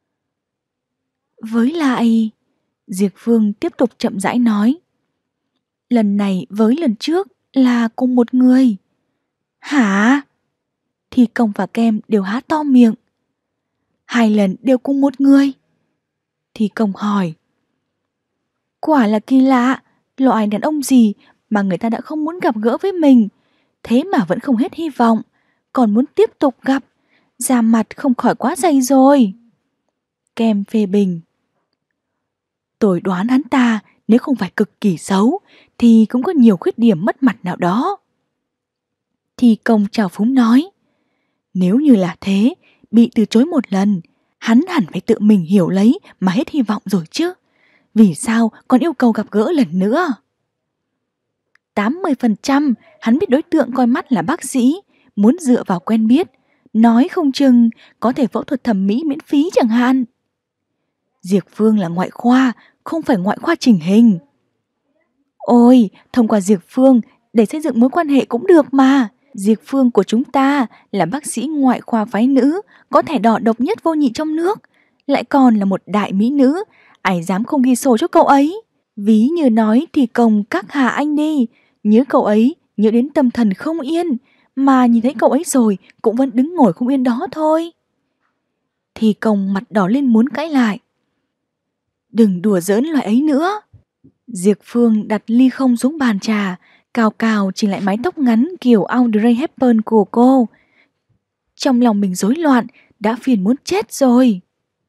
Với lại, Diệp Phương tiếp tục chậm rãi nói. Lần này với lần trước là cùng một người. Hả? Thì Công và Kem đều há to miệng. 2 lần đều cùng một người. Thì Công hỏi. Quả là kỳ lạ, loại đàn ông gì mà người ta đã không muốn gặp gỡ với mình, thế mà vẫn không hết hy vọng, còn muốn tiếp tục gặp, da mặt không khỏi quá dày rồi. Kem phê bình. Tôi đoán hắn ta nếu không phải cực kỳ xấu thì cũng có nhiều khuyết điểm mất mặt nào đó. Thì Công trào phúng nói. Nếu như là thế, bị từ chối một lần, hắn hẳn phải tự mình hiểu lấy mà hết hy vọng rồi chứ. Vì sao còn yêu cầu gặp gỡ lần nữa? 80% hắn biết đối tượng coi mắt là bác sĩ, muốn dựa vào quen biết, nói không chừng có thể phẫu thuật thẩm mỹ miễn phí chẳng hạn. Diệp Phương là ngoại khoa, không phải ngoại khoa chỉnh hình. Ôi, thông qua Diệp Phương để xây dựng mối quan hệ cũng được mà. Diệp Phương của chúng ta là bác sĩ ngoại khoa phái nữ, có thẻ đỏ độc nhất vô nhị trong nước, lại còn là một đại mỹ nữ, ai dám không ghi sổ cho cậu ấy. Ví như nói thì Công các hạ anh đi, nhớ cậu ấy, nhớ đến tâm thần không yên, mà nhìn thấy cậu ấy rồi cũng vẫn đứng ngồi không yên đó thôi. Thì Công mặt đỏ lên muốn cãi lại. Đừng đùa giỡn loại ấy nữa. Diệp Phương đặt ly không xuống bàn trà, cào cào chỉnh lại mái tóc ngắn kiểu Audrey Hepburn của cô. Trong lòng mình rối loạn, đã phiền muốn chết rồi.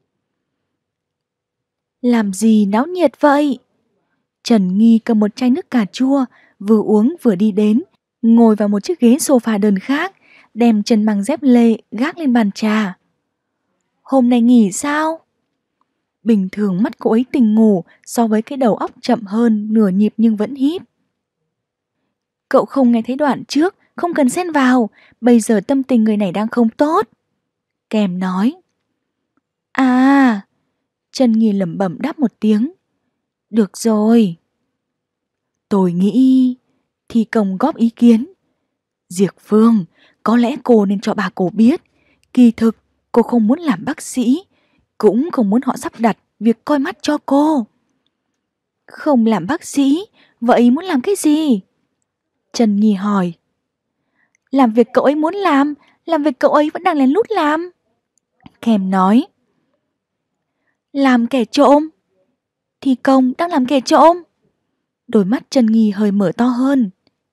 Làm gì náo nhiệt vậy? Trần Nghi cầm một chai nước cà chua, vừa uống vừa đi đến, ngồi vào một chiếc ghế sofa đơn khác, đem chân bằng dép lê gác lên bàn trà. Hôm nay nghỉ sao? Bình thường mắt cô ấy tỉnh ngủ so với cái đầu óc chậm hơn nửa nhịp nhưng vẫn híp. Cậu không nghe thấy đoạn trước, không cần xen vào, bây giờ tâm tình người này đang không tốt. Kèm nói. À, Trần Nghi lẩm bẩm đáp một tiếng. Được rồi. Tôi nghĩ, Thi Công góp ý kiến. Diệp Phương, có lẽ cô nên cho bà cô biết, kỳ thực cô không muốn làm bác sĩ, cũng không muốn họ sắp đặt việc coi mắt cho cô. Không làm bác sĩ, vậy muốn làm cái gì? Trần Nghi hỏi. Làm việc cậu ấy muốn làm việc cậu ấy vẫn đang lén lút làm. Kèm nói. Làm kẻ trộm. Thi Công đang làm kẻ trộm. Đôi mắt Trần Nghi hơi mở to hơn.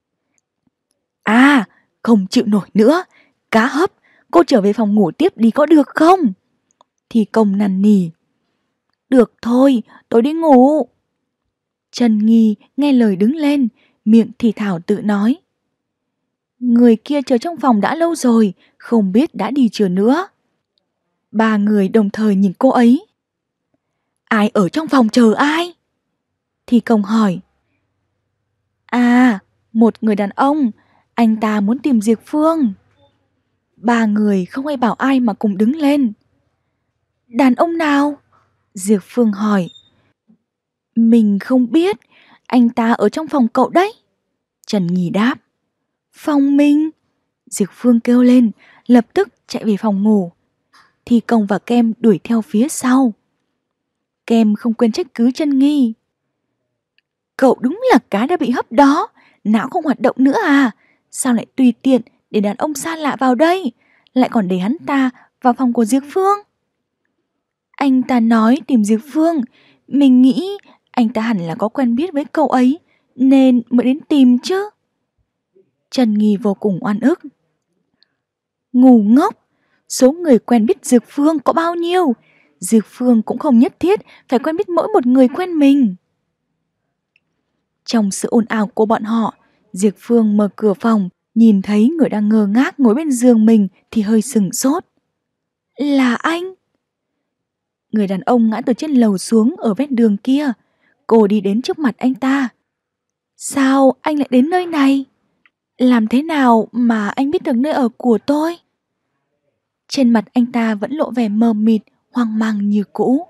À, không chịu nổi nữa. Cá hấp, cô trở về phòng ngủ tiếp đi có được không? Thi Công năn nỉ. Được thôi, tôi đi ngủ. Trần Nghi nghe lời đứng lên, miệng thì thảo tự nói. Người kia chờ trong phòng đã lâu rồi, không biết đã đi chưa nữa. Ba người đồng thời nhìn cô ấy. Ai ở trong phòng chờ ai? Thi Công hỏi. À, một người đàn ông, anh ta muốn tìm Diệp Phương. Ba người không ai bảo ai mà cùng đứng lên. Đàn ông nào? Diệp Phương hỏi. Mình không biết, anh ta ở trong phòng cậu đấy. Trần Nghi đáp. Phòng mình? Diệp Phương kêu lên, lập tức chạy về phòng ngủ. Thi Công và Kem đuổi theo phía sau. Kem không quên trách cứ Trần Nghi. Cậu đúng là cá đã bị hấp đó, não không hoạt động nữa à? Sao lại tùy tiện để đàn ông xa lạ vào đây, lại còn để hắn ta vào phòng của Diệp Phương? Anh ta nói tìm Diệp Phương, mình nghĩ anh ta hẳn là có quen biết với cậu ấy, nên mới đến tìm chứ. Trần Nghi vô cùng oan ức. Ngu ngốc, số người quen biết Diệp Phương có bao nhiêu? Diệp Phương cũng không nhất thiết phải quen biết mỗi một người quen mình. Trong sự ồn ào của bọn họ, Diệp Phương mở cửa phòng, nhìn thấy người đang ngơ ngác ngồi bên giường mình thì hơi sửng sốt. Là anh? Người đàn ông ngã từ trên lầu xuống ở ven đường kia. Cô đi đến trước mặt anh ta. Sao anh lại đến nơi này? Làm thế nào mà anh biết được nơi ở của tôi? Trên mặt anh ta vẫn lộ vẻ mờ mịt, hoang mang như cũ.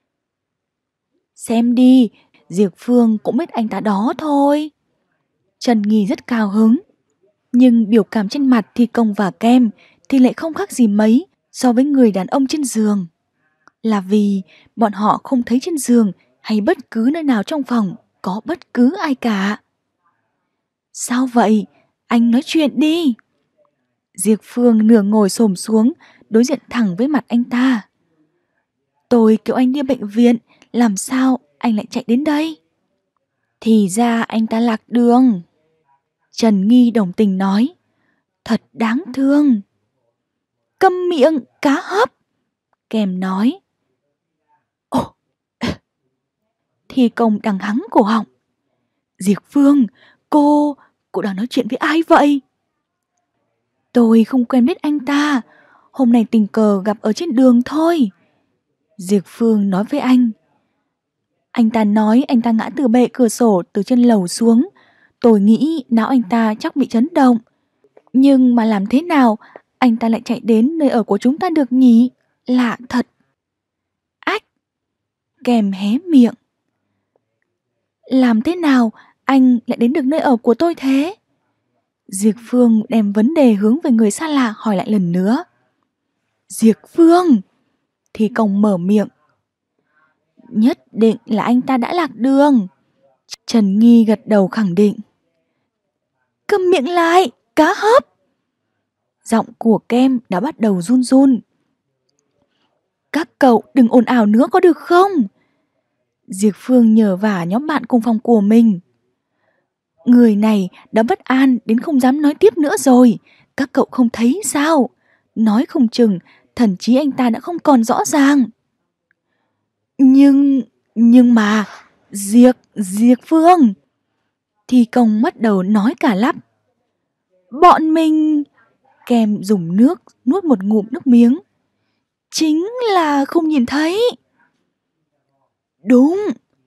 Xem đi, Diệp Phương cũng biết anh ta đó thôi. Trần Nghi rất cao hứng. Nhưng biểu cảm trên mặt Thi Công và Kem thì lại không khác gì mấy so với người đàn ông trên giường. Là vì bọn họ không thấy trên giường hay bất cứ nơi nào trong phòng có bất cứ ai cả. Sao vậy? Anh nói chuyện đi. Diệp Phương nửa ngồi xổm xuống, đối diện thẳng với mặt anh ta. Tôi kêu anh đi bệnh viện, làm sao anh lại chạy đến đây? Thì ra anh ta lạc đường. Trần Nghi đồng tình nói. Thật đáng thương. Câm miệng, cá hấp. Kèm nói. Ồ. Thi Công đằng hắng cổ họng. Diệp Phương, cô đang nói chuyện với ai vậy? Tôi không quen biết anh ta, hôm nay tình cờ gặp ở trên đường thôi. Diệp Phương nói với anh. Anh ta nói anh ta ngã từ bệ cửa sổ từ trên lầu xuống. Tôi nghĩ não anh ta chắc bị chấn động. Nhưng mà làm thế nào anh ta lại chạy đến nơi ở của chúng ta được nhỉ? Lạ thật. Ách. Kèm hé miệng. Làm thế nào anh lại đến được nơi ở của tôi thế? Diệp Phương đem vấn đề hướng về người xa lạ hỏi lại lần nữa. Diệp Phương! Thi Công mở miệng. Nhất định là anh ta đã lạc đường. Trần Nghi gật đầu khẳng định. Câm miệng lại, cá hấp. Giọng của Kem đã bắt đầu run run. Các cậu đừng ồn ào nữa có được không? Diệp Phương nhờ vả nhóm bạn cùng phòng của mình. Người này đã bất an đến không dám nói tiếp nữa rồi. Các cậu không thấy sao? Nói không chừng thần trí anh ta đã không còn rõ ràng. Nhưng mà Diệp Phương. Thì công bắt đầu nói cả lắp. Bọn mình... Kem dùng nước nuốt một ngụm nước miếng. Chính là không nhìn thấy. Đúng.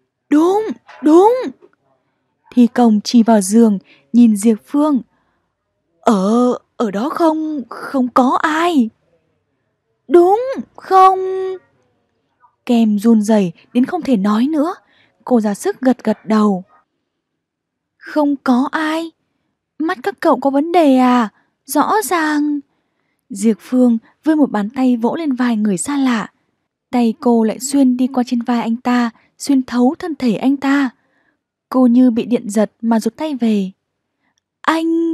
Thì công chỉ vào giường, nhìn Diệp Phương. Ở đó không có ai. Đúng không? Kem run rẩy đến không thể nói nữa. Cô ra sức gật đầu. Không có ai? Mắt các cậu có vấn đề à? Rõ ràng. Diệp Phương vươn một bàn tay vỗ lên vai người xa lạ. Tay cô lại xuyên đi qua trên vai anh ta, xuyên thấu thân thể anh ta. Cô như bị điện giật mà rụt tay về. Anh...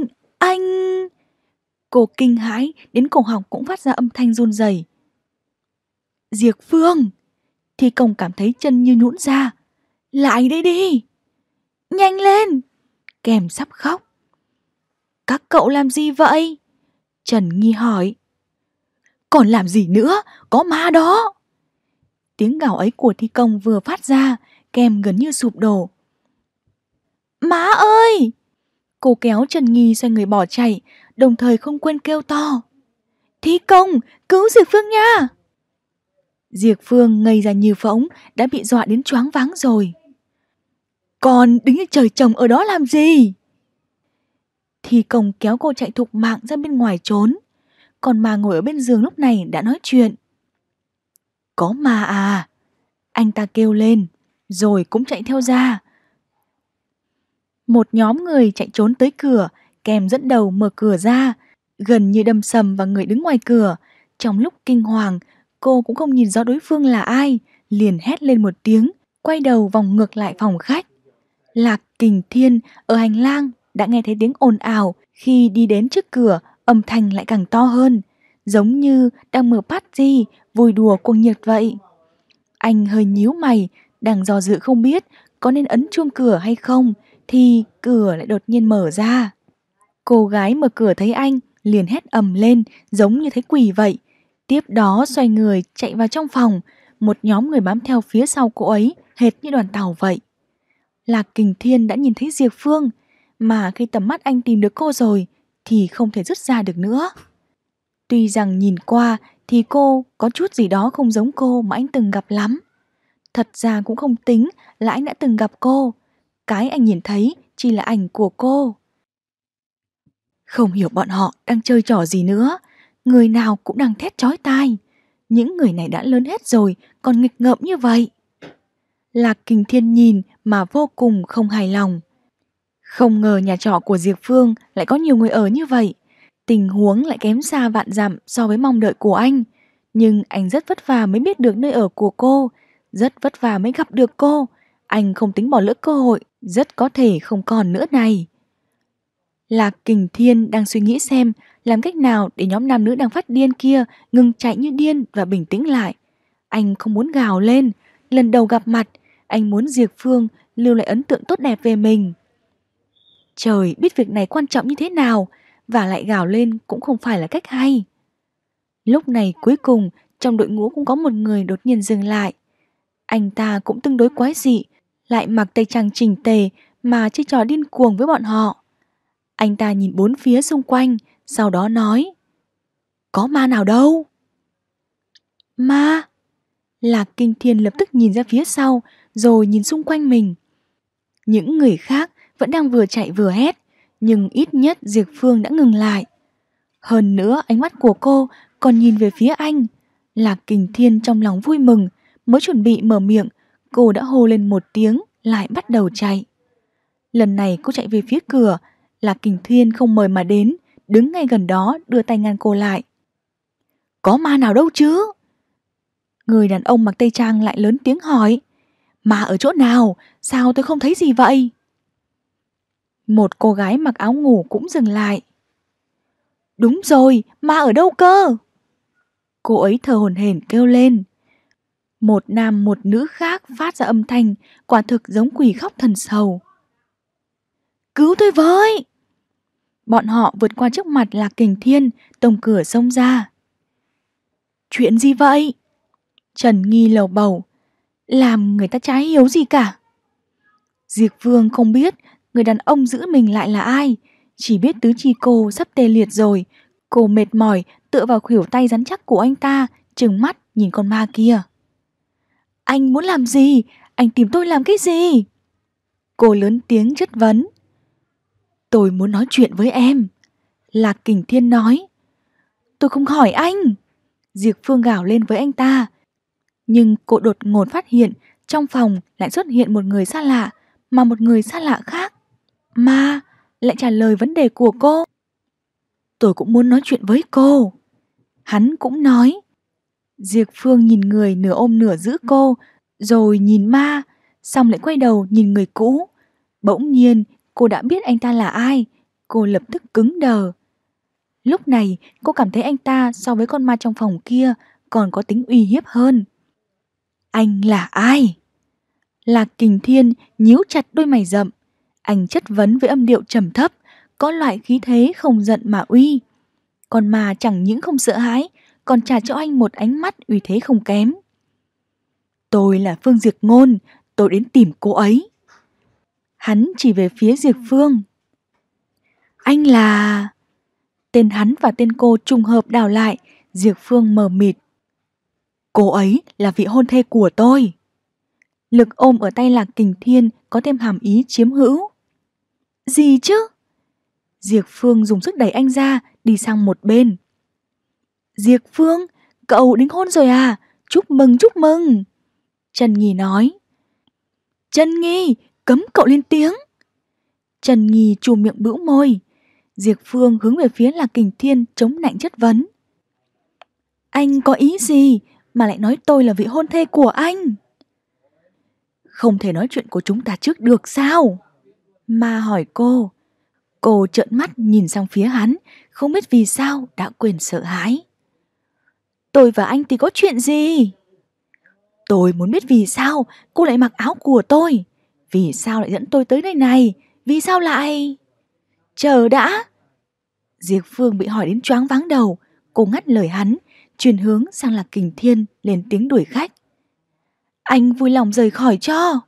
Cô kinh hãi đến cổ họng cũng phát ra âm thanh run rẩy. Diệp Phương. Thì Công cảm thấy chân như nhũn ra. Lại đây đi. Nhanh lên. Kem sắp khóc. Các cậu làm gì vậy? Trần nghi hỏi. Còn làm gì nữa? Có ma đó. Tiếng gào ấy của Thi Công vừa phát ra, Kem gần như sụp đổ. Má ơi! Cô kéo Trần Nghi xoay người bỏ chạy, đồng thời không quên kêu to. Thi Công, cứu Diệp Phương nha! Diệp Phương ngây ra như phỗng, đã bị dọa đến choáng váng rồi. Còn đứng như trời trồng ở đó làm gì? Thi Công kéo cô chạy thục mạng ra bên ngoài trốn. Còn mà ngồi ở bên giường lúc này đã nói chuyện. Có ma à? Anh ta kêu lên, rồi cũng chạy theo ra. Một nhóm người chạy trốn tới cửa, Kem dẫn đầu mở cửa ra, gần như đâm sầm vào người đứng ngoài cửa. Trong lúc kinh hoàng, cô cũng không nhìn rõ đối phương là ai, liền hét lên một tiếng, quay đầu vòng ngược lại phòng khách. Lạc Kình Thiên ở hành lang đã nghe thấy tiếng ồn ào, khi đi đến trước cửa, âm thanh lại càng to hơn, giống như đang mở party, vui đùa cuồng nhiệt vậy. Anh hơi nhíu mày, đang do dự không biết có nên ấn chuông cửa hay không, thì cửa lại đột nhiên mở ra. Cô gái mở cửa thấy anh, liền hét ầm lên, giống như thấy quỷ vậy. Tiếp đó xoay người chạy vào trong phòng, một nhóm người bám theo phía sau cô ấy, hệt như đoàn tàu vậy. Lạc Kình Thiên đã nhìn thấy Diệp Phương, mà khi tầm mắt anh tìm được cô rồi, thì không thể dứt ra được nữa. Tuy rằng nhìn qua thì cô có chút gì đó không giống cô mà anh từng gặp lắm. Thật ra cũng không tính là anh đã từng gặp cô. Cái anh nhìn thấy chỉ là ảnh của cô. Không hiểu bọn họ đang chơi trò gì nữa. Người nào cũng đang thét chói tai. Những người này đã lớn hết rồi, còn nghịch ngợm như vậy. Lạc Kình Thiên nhìn mà vô cùng không hài lòng. Không ngờ nhà trọ của Diệp Phương lại có nhiều người ở như vậy. Tình huống lại kém xa vạn dặm so với mong đợi của anh. Nhưng anh rất vất vả mới biết được nơi ở của cô, rất vất vả mới gặp được cô. Anh không tính bỏ lỡ cơ hội, rất có thể không còn nữa này. Lạc Kình Thiên đang suy nghĩ xem làm cách nào để nhóm nam nữ đang phát điên kia ngừng chạy như điên và bình tĩnh lại. Anh không muốn gào lên, lần đầu gặp mặt, anh muốn Diệp Phương lưu lại ấn tượng tốt đẹp về mình. Trời biết việc này quan trọng như thế nào, và lại gào lên cũng không phải là cách hay. Lúc này cuối cùng trong đội ngũ cũng có một người đột nhiên dừng lại. Anh ta cũng tương đối quái dị, lại mặc tây trang chỉnh tề mà chơi trò điên cuồng với bọn họ. Anh ta nhìn bốn phía xung quanh, sau đó nói: Có ma nào đâu? Ma? Lạc Kinh Thiên lập tức nhìn ra phía sau, rồi nhìn xung quanh mình. Những người khác vẫn đang vừa chạy vừa hét, nhưng ít nhất Diệp Phương đã ngừng lại. Hơn nữa ánh mắt của cô còn nhìn về phía anh. Lạc Kình Thiên trong lòng vui mừng, mới chuẩn bị mở miệng, cô đã hô lên một tiếng, lại bắt đầu chạy. Lần này cô chạy về phía cửa, Lạc Kình Thiên không mời mà đến, đứng ngay gần đó đưa tay ngăn cô lại. Có ma nào đâu chứ? Người đàn ông mặc tây trang lại lớn tiếng hỏi. Ma ở chỗ nào? Sao tôi không thấy gì vậy? Một cô gái mặc áo ngủ cũng dừng lại. Đúng rồi, ma ở đâu cơ? Cô ấy thở hổn hển kêu lên. Một nam một nữ khác phát ra âm thanh, quả thực giống quỷ khóc thần sầu. Cứu tôi với! Bọn họ vượt qua trước mặt Lạc Kình Thiên, tông cửa xông ra. Chuyện gì vậy? Trần Nghi lầu bầu. Làm người ta trái hiếu gì cả. Diệp Vương không biết người đàn ông giữ mình lại là ai, chỉ biết tứ chi cô sắp tê liệt rồi. Cô mệt mỏi tựa vào khuỷu tay rắn chắc của anh ta, trừng mắt nhìn con ma kia. Anh muốn làm gì? Anh tìm tôi làm cái gì? Cô lớn tiếng chất vấn. Tôi muốn nói chuyện với em. Lạc Kình Thiên nói. Tôi không hỏi anh. Diệp Phương gào lên với anh ta. Nhưng cô đột ngột phát hiện trong phòng lại xuất hiện một người xa lạ, mà một người xa lạ khác. Ma lại trả lời vấn đề của cô. Tôi cũng muốn nói chuyện với cô. Hắn cũng nói. Diệp Phương nhìn người nửa ôm nửa giữ cô, rồi nhìn ma, xong lại quay đầu nhìn người cũ. Bỗng nhiên cô đã biết anh ta là ai. Cô lập tức cứng đờ. Lúc này cô cảm thấy anh ta so với con ma trong phòng kia còn có tính uy hiếp hơn. Anh là ai? Lạc Kình Thiên nhíu chặt đôi mày rậm. Anh chất vấn với âm điệu trầm thấp, có loại khí thế không giận mà uy. Con ma chẳng những không sợ hãi, còn trả cho anh một ánh mắt uy thế không kém. Tôi là Phương Diệp Ngôn, tôi đến tìm cô ấy. Hắn chỉ về phía Diệp Phương. Anh là... Tên hắn và tên cô trùng hợp đảo lại. Diệp Phương mờ mịt. Cô ấy là vị hôn thê của tôi. Lực ôm ở tay Lạc Kình Thiên có thêm hàm ý chiếm hữu. Gì chứ? Diệp Phương dùng sức đẩy anh ra, đi sang một bên. Diệp Phương, cậu đính hôn rồi à? Chúc mừng, chúc mừng. Trần Nghi nói. Trần Nghi, cấm cậu lên tiếng. Trần Nghi trù miệng bĩu môi. Diệp Phương hướng về phía Lạc Kình Thiên chống nạnh chất vấn. Anh có ý gì mà lại nói tôi là vị hôn thê của anh? Không thể nói chuyện của chúng ta trước được sao? Ma hỏi cô. Cô trợn mắt nhìn sang phía hắn, không biết vì sao đã quên sợ hãi. Tôi và anh thì có chuyện gì? Tôi muốn biết vì sao cô lại mặc áo của tôi. Vì sao lại dẫn tôi tới đây này? Vì sao lại... Chờ đã. Diệp Phương bị hỏi đến choáng váng đầu. Cô ngắt lời hắn, chuyển hướng sang Lạc Kình Thiên, lên tiếng đuổi khách. Anh vui lòng rời khỏi cho.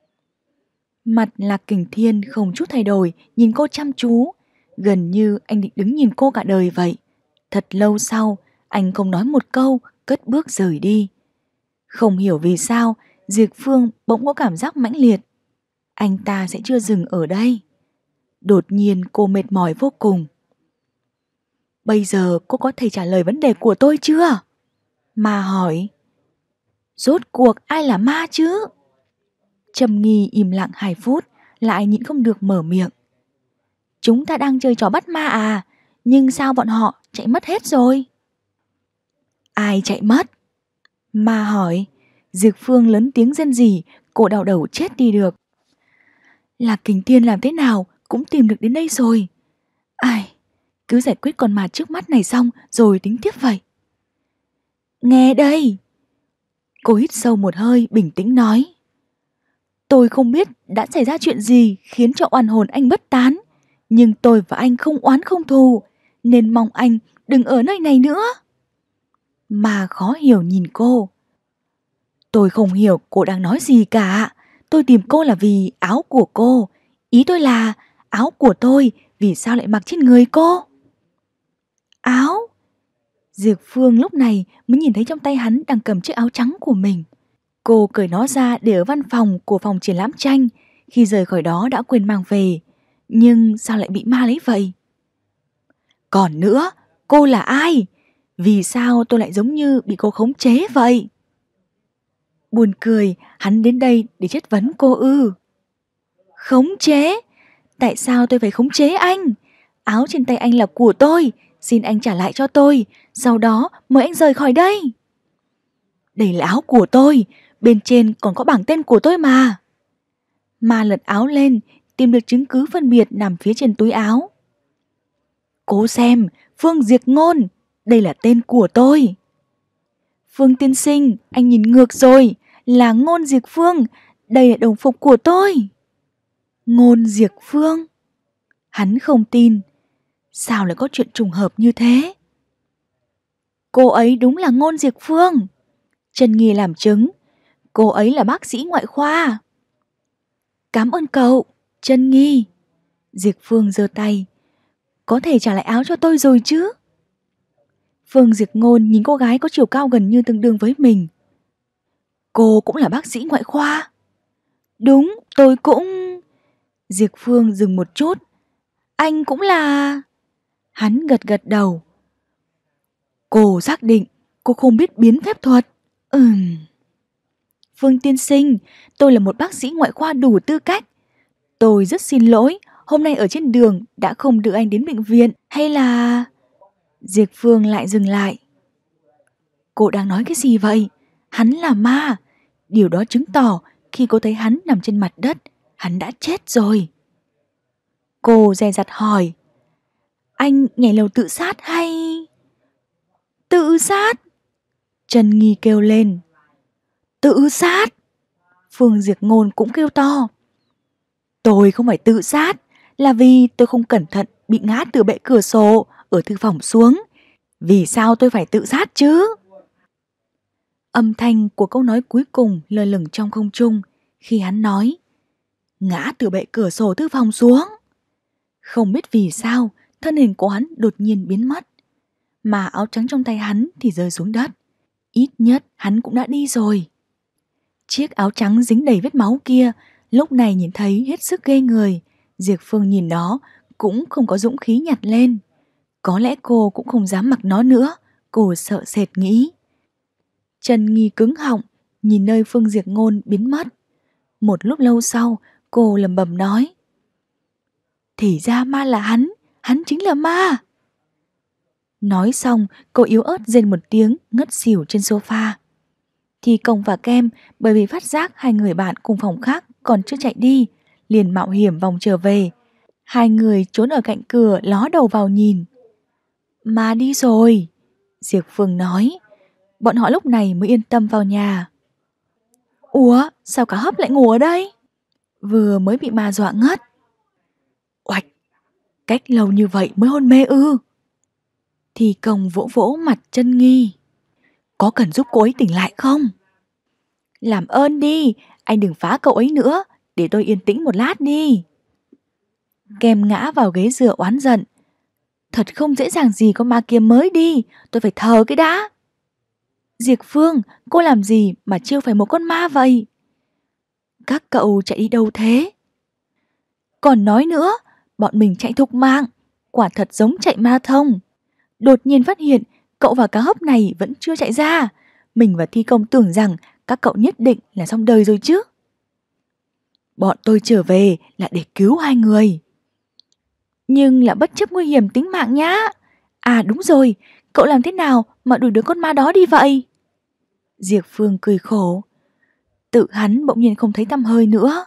Mặt Lạc Kình Thiên không chút thay đổi, nhìn cô chăm chú. Gần như anh định đứng nhìn cô cả đời vậy. Thật lâu sau, anh không nói một câu, cất bước rời đi. Không hiểu vì sao, Diệp Phương bỗng có cảm giác mãnh liệt. Anh ta sẽ chưa dừng ở đây. Đột nhiên cô mệt mỏi vô cùng. Bây giờ cô có thể trả lời vấn đề của tôi chưa? Ma hỏi. Rốt cuộc ai là ma chứ? Trầm Nghi im lặng 2 phút, lại nhịn không được mở miệng. Chúng ta đang chơi trò bắt ma à? Nhưng sao bọn họ chạy mất hết rồi? Ai chạy mất? Ma hỏi. Diệp Phương lớn tiếng rên rỉ, cô đau đầu chết đi được. Lạc Kình Thiên làm thế nào cũng tìm được đến đây rồi. Ai, cứ giải quyết con ma trước mắt này xong rồi tính tiếp vậy. Nghe đây. Cô hít sâu một hơi, bình tĩnh nói. Tôi không biết đã xảy ra chuyện gì khiến cho oan hồn anh bất tán. Nhưng tôi và anh không oán không thù, nên mong anh đừng ở nơi này nữa. Mà khó hiểu nhìn cô. Tôi không hiểu cô đang nói gì cả. Tôi tìm cô là vì áo của cô. Ý tôi là áo của tôi vì sao lại mặc trên người cô? Áo? Diệp Phương lúc này mới nhìn thấy trong tay hắn đang cầm chiếc áo trắng của mình. Cô cởi nó ra để ở văn phòng của phòng triển lãm tranh. Khi rời khỏi đó đã quên mang về. Nhưng sao lại bị ma lấy vậy? Còn nữa, cô là ai? Vì sao tôi lại giống như bị cô khống chế vậy? Buồn cười, hắn đến đây để chất vấn cô ư? Khống chế? Tại sao tôi phải khống chế anh? Áo trên tay anh là của tôi, xin anh trả lại cho tôi, sau đó mời anh rời khỏi đây. Đây là áo của tôi, bên trên còn có bảng tên của tôi mà. Ma lật áo lên, tìm được chứng cứ phân biệt nằm phía trên túi áo. Cô xem, Phương Diệt Ngôn, đây là tên của tôi. Phương tiên sinh, anh nhìn ngược rồi, là Ngôn Diệt Phương, đây là đồng phục của tôi. Ngôn Diệt Phương? Hắn không tin, sao lại có chuyện trùng hợp như thế? Cô ấy đúng là Ngôn Diệt Phương. Trần Nghi làm chứng, cô ấy là bác sĩ ngoại khoa. Cảm ơn cậu, Trân Nghi. Diệp Phương giơ tay. Có thể trả lại áo cho tôi rồi chứ? Phương Diệp Ngôn nhìn cô gái có chiều cao gần như tương đương với mình. Cô cũng là bác sĩ ngoại khoa? Đúng, tôi cũng... Diệp Phương dừng một chút. Anh cũng là... Hắn gật gật đầu. Cô xác định cô không biết biến phép thuật. Phương tiên sinh, tôi là một bác sĩ ngoại khoa đủ tư cách. Tôi rất xin lỗi, hôm nay ở trên đường đã không đưa anh đến bệnh viện, hay là... Diệp Phương lại dừng lại. Cô đang nói cái gì vậy? Hắn là ma. Điều đó chứng tỏ khi cô thấy hắn nằm trên mặt đất, hắn đã chết rồi. Cô dè dặt hỏi. Anh nhảy lầu tự sát hay... Tự sát? Trần Nghi kêu lên. Tự sát? Phương Diệp Ngôn cũng kêu to. Tôi không phải tự sát, là vì tôi không cẩn thận bị ngã từ bệ cửa sổ ở thư phòng xuống. Vì sao tôi phải tự sát chứ? Âm thanh của câu nói cuối cùng lơ lửng trong không trung khi hắn nói ngã từ bệ cửa sổ thư phòng xuống. Không biết vì sao thân hình của hắn đột nhiên biến mất, mà áo trắng trong tay hắn thì rơi xuống đất. Ít nhất hắn cũng đã đi rồi. Chiếc áo trắng dính đầy vết máu kia lúc này nhìn thấy hết sức ghê người. Diệp Phương nhìn nó cũng không có dũng khí nhặt lên. Có lẽ cô cũng không dám mặc nó nữa. Cô sợ sệt nghĩ. Trần Nghi cứng họng nhìn nơi Phương Diệp Ngôn biến mất. Một lúc lâu sau cô lẩm bẩm nói. Thì ra ma là hắn chính là ma. Nói xong cô yếu ớt rên một tiếng ngất xỉu trên sofa. Thì Công và Kem bởi vì phát giác hai người bạn cùng phòng khác còn chưa chạy đi, liền mạo hiểm vòng trở về. Hai người trốn ở cạnh cửa ló đầu vào nhìn. Ma đi rồi, Diệp Phương nói. Bọn họ lúc này mới yên tâm vào nhà. Ủa, sao cả hấp lại ngủ ở đây? Vừa mới bị ma dọa ngất. Oạch, cách lâu như vậy mới hôn mê ư? Thì Công vỗ vỗ mặt Trân Nghi. Có cần giúp cô ấy tỉnh lại không? Làm ơn đi, anh đừng phá cậu ấy nữa, để tôi yên tĩnh một lát đi. Kem ngã vào ghế dựa oán giận. Thật không dễ dàng gì con ma kia mới đi, tôi phải thờ cái đã. Diệp Phương, cô làm gì mà trêu phải một con ma vậy? Các cậu chạy đi đâu thế? Còn nói nữa, bọn mình chạy thục mạng, quả thật giống chạy marathon. Đột nhiên phát hiện cậu và cá hấp này vẫn chưa chạy ra. Mình và Thi Công tưởng rằng các cậu nhất định là xong đời rồi chứ. Bọn tôi trở về là để cứu hai người. Nhưng là bất chấp nguy hiểm tính mạng nhá. À đúng rồi, cậu làm thế nào mà đuổi được con ma đó đi vậy? Diệp Phương cười khổ. Tự hắn bỗng nhiên không thấy tăm hơi nữa.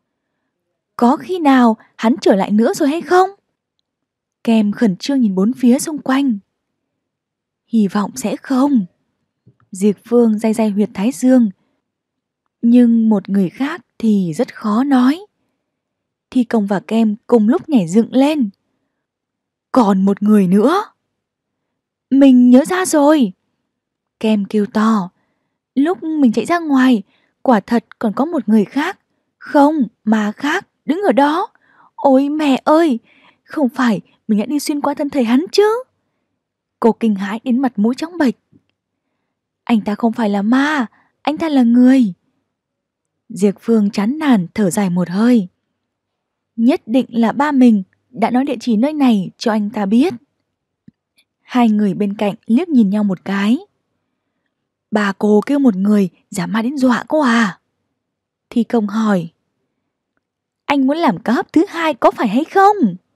Có khi nào hắn trở lại nữa rồi hay không? Kem khẩn trương nhìn bốn phía xung quanh. Hy vọng sẽ không. Diệp Phương day day huyệt thái dương. Nhưng một người khác thì rất khó nói. Thi Công và Kem cùng lúc nhảy dựng lên. Còn một người nữa. Mình nhớ ra rồi. Kem kêu to. Lúc mình chạy ra ngoài, quả thật còn có một người khác. Không, mà khác, đứng ở đó. Ôi mẹ ơi, không phải mình đã đi xuyên qua thân thể hắn chứ? Cô kinh hãi đến mặt mũi trắng bệch. Anh ta không phải là ma, anh ta là người. Diệp Phương chán nản thở dài một hơi. Nhất định là ba mình đã nói địa chỉ nơi này cho anh ta biết. Hai người bên cạnh liếc nhìn nhau một cái. Bà cô kêu một người dám ma đến dọa cô à? Thi Công hỏi. Anh muốn làm cá hấp thứ hai có phải hay không?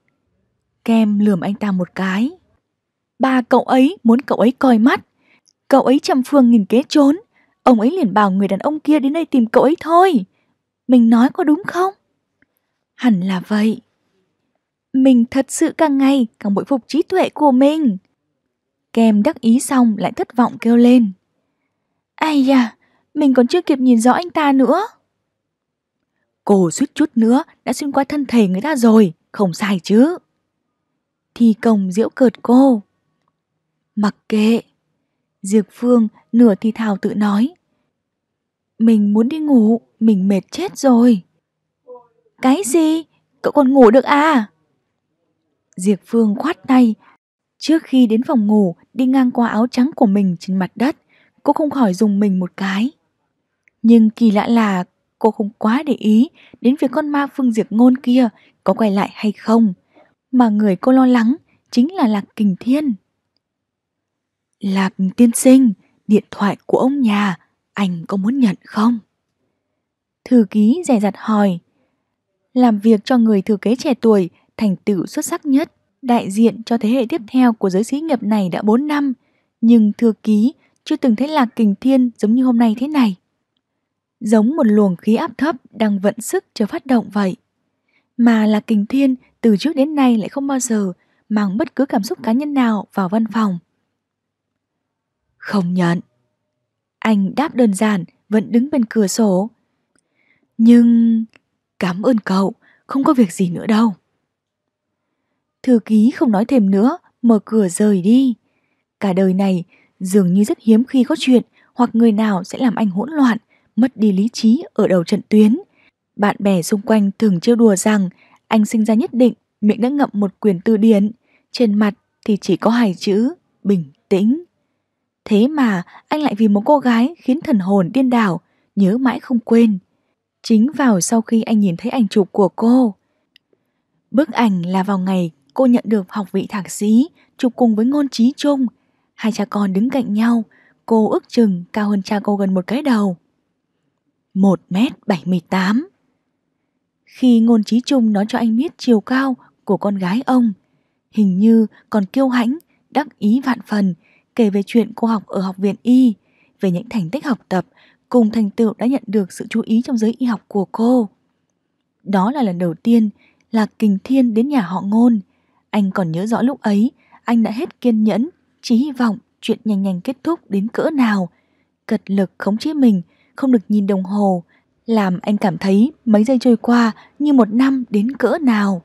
Kem lườm anh ta một cái. Ba cậu ấy muốn cậu ấy coi mắt. Cậu ấy trăm phương nghìn kế trốn. Ông ấy liền bảo người đàn ông kia đến đây tìm cậu ấy thôi. Mình nói có đúng không? Hẳn là vậy. Mình thật sự càng ngày càng bội phục trí tuệ của mình. Kem đắc ý xong lại thất vọng kêu lên. Ai da, mình còn chưa kịp nhìn rõ anh ta nữa. Cô suýt chút nữa đã xuyên qua thân thể người ta rồi, không sai chứ. Thi Công giễu cợt cô. Mặc kệ. Diệp Phương nửa thì thào tự nói. Mình muốn đi ngủ, mình mệt chết rồi. Cái gì? Cậu còn ngủ được à? Diệp Phương khoát tay. Trước khi đến phòng ngủ, đi ngang qua áo trắng của mình trên mặt đất, cô không khỏi dùng mình một cái. Nhưng kỳ lạ là cô không quá để ý đến việc con ma Phương Diệp Ngôn kia có quay lại hay không, mà người cô lo lắng chính là Lạc Kình Thiên. Lạc tiên sinh, điện thoại của ông nhà, anh có muốn nhận không? Thư ký dè dặt hỏi. Làm việc cho người thừa kế trẻ tuổi, thành tựu xuất sắc nhất, đại diện cho thế hệ tiếp theo của giới xí nghiệp này đã 4 năm, nhưng thư ký chưa từng thấy Lạc Kình Thiên giống như hôm nay thế này. Giống một luồng khí áp thấp đang vận sức chờ phát động vậy. Mà Lạc Kình Thiên từ trước đến nay lại không bao giờ mang bất cứ cảm xúc cá nhân nào vào văn phòng. Không nhận. Anh đáp đơn giản, vẫn đứng bên cửa sổ. Nhưng... cảm ơn cậu, không có việc gì nữa đâu. Thư ký không nói thêm nữa, mở cửa rời đi. Cả đời này dường như rất hiếm khi có chuyện hoặc người nào sẽ làm anh hỗn loạn, mất đi lý trí ở đầu trận tuyến. Bạn bè xung quanh thường trêu đùa rằng anh sinh ra nhất định miệng đã ngậm một quyển từ điển, trên mặt thì chỉ có 2 chữ bình tĩnh. Thế mà anh lại vì một cô gái khiến thần hồn điên đảo, nhớ mãi không quên. Chính vào sau khi anh nhìn thấy ảnh chụp của cô. Bức ảnh là vào ngày cô nhận được học vị thạc sĩ, chụp cùng với Ngôn Chí Trung. Hai cha con đứng cạnh nhau, cô ước chừng cao hơn cha cô gần một cái đầu. 1m78. Khi Ngôn Chí Trung nói cho anh biết chiều cao của con gái ông, hình như còn kiêu hãnh, đắc ý vạn phần, kể về chuyện cô học ở học viện y, về những thành tích học tập cùng thành tựu đã nhận được sự chú ý trong giới y học của cô. Đó là lần đầu tiên Lạc Kình Thiên đến nhà họ Ngôn. Anh còn nhớ rõ lúc ấy anh đã hết kiên nhẫn, chỉ hy vọng chuyện nhanh nhanh kết thúc đến cỡ nào. Cật lực khống chế mình, không được nhìn đồng hồ, làm anh cảm thấy mấy giây trôi qua như 1 năm đến cỡ nào.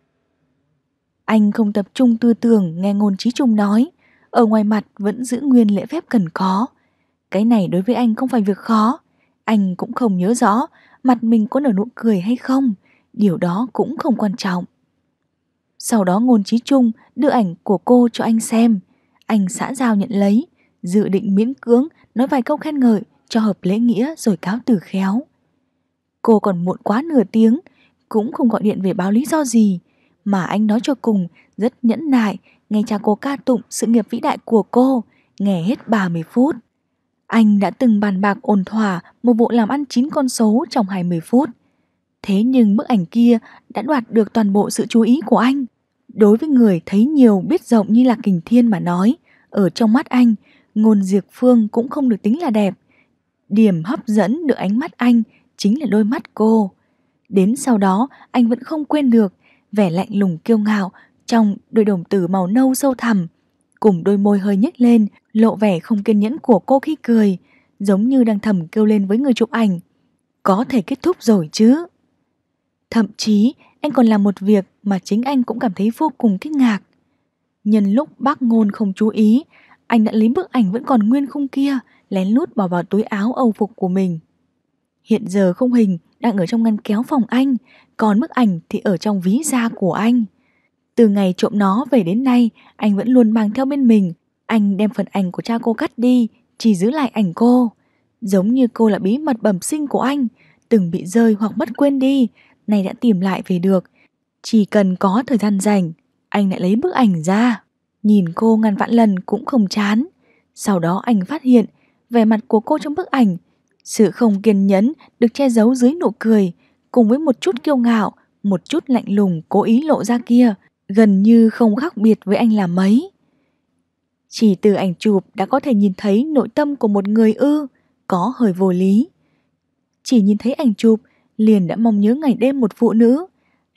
Anh không tập trung tư tưởng nghe Ngôn Chí Trung nói, ở ngoài mặt vẫn giữ nguyên lễ phép cần có. Cái này đối với anh không phải việc khó. Anh cũng không nhớ rõ mặt mình có nở nụ cười hay không, điều đó cũng không quan trọng. Sau đó Ngôn Chí Trung đưa ảnh của cô cho anh xem. Anh xã giao nhận lấy, dự định miễn cưỡng nói vài câu khen ngợi cho hợp lễ nghĩa rồi cáo từ khéo. Cô còn muộn quá nửa tiếng, cũng không gọi điện về báo lý do gì, mà anh nói cho cùng rất nhẫn nại, nghe cha cô ca tụng sự nghiệp vĩ đại của cô, nghe hết 30 phút. Anh đã từng bàn bạc ổn thỏa một vụ làm ăn 9 con số trong 20 phút. Thế nhưng bức ảnh kia đã đoạt được toàn bộ sự chú ý của anh. Đối với người thấy nhiều biết rộng như là Kình Thiên mà nói, ở trong mắt anh, Ngôn Diệp Phương cũng không được tính là đẹp. Điểm hấp dẫn được ánh mắt anh chính là đôi mắt cô. Đến sau đó anh vẫn không quên được vẻ lạnh lùng kiêu ngạo trong đôi đồng tử màu nâu sâu thẳm, cùng đôi môi hơi nhếch lên, lộ vẻ không kiên nhẫn của cô khi cười, giống như đang thầm kêu lên với người chụp ảnh. Có thể kết thúc rồi chứ. Thậm chí anh còn làm một việc mà chính anh cũng cảm thấy vô cùng kinh ngạc. Nhân lúc bác Ngôn không chú ý, anh đã lấy bức ảnh vẫn còn nguyên khung kia, lén lút bỏ vào túi áo âu phục của mình. Hiện giờ khung hình đang ở trong ngăn kéo phòng anh, còn bức ảnh thì ở trong ví da của anh. Từ ngày trộm nó về đến nay, anh vẫn luôn mang theo bên mình. Anh đem phần ảnh của cha cô cắt đi, chỉ giữ lại ảnh cô. Giống như cô là bí mật bẩm sinh của anh, từng bị rơi hoặc mất quên đi, nay đã tìm lại về được. Chỉ cần có thời gian rảnh, anh lại lấy bức ảnh ra. Nhìn cô ngàn vạn lần cũng không chán. Sau đó anh phát hiện vẻ mặt của cô trong bức ảnh, sự không kiên nhẫn được che giấu dưới nụ cười, cùng với một chút kiêu ngạo, một chút lạnh lùng cố ý lộ ra kia, gần như không khác biệt với anh là mấy. Chỉ từ ảnh chụp đã có thể nhìn thấy nội tâm của một người ư, có hơi vô lý. Chỉ nhìn thấy ảnh chụp liền đã mong nhớ ngày đêm một phụ nữ.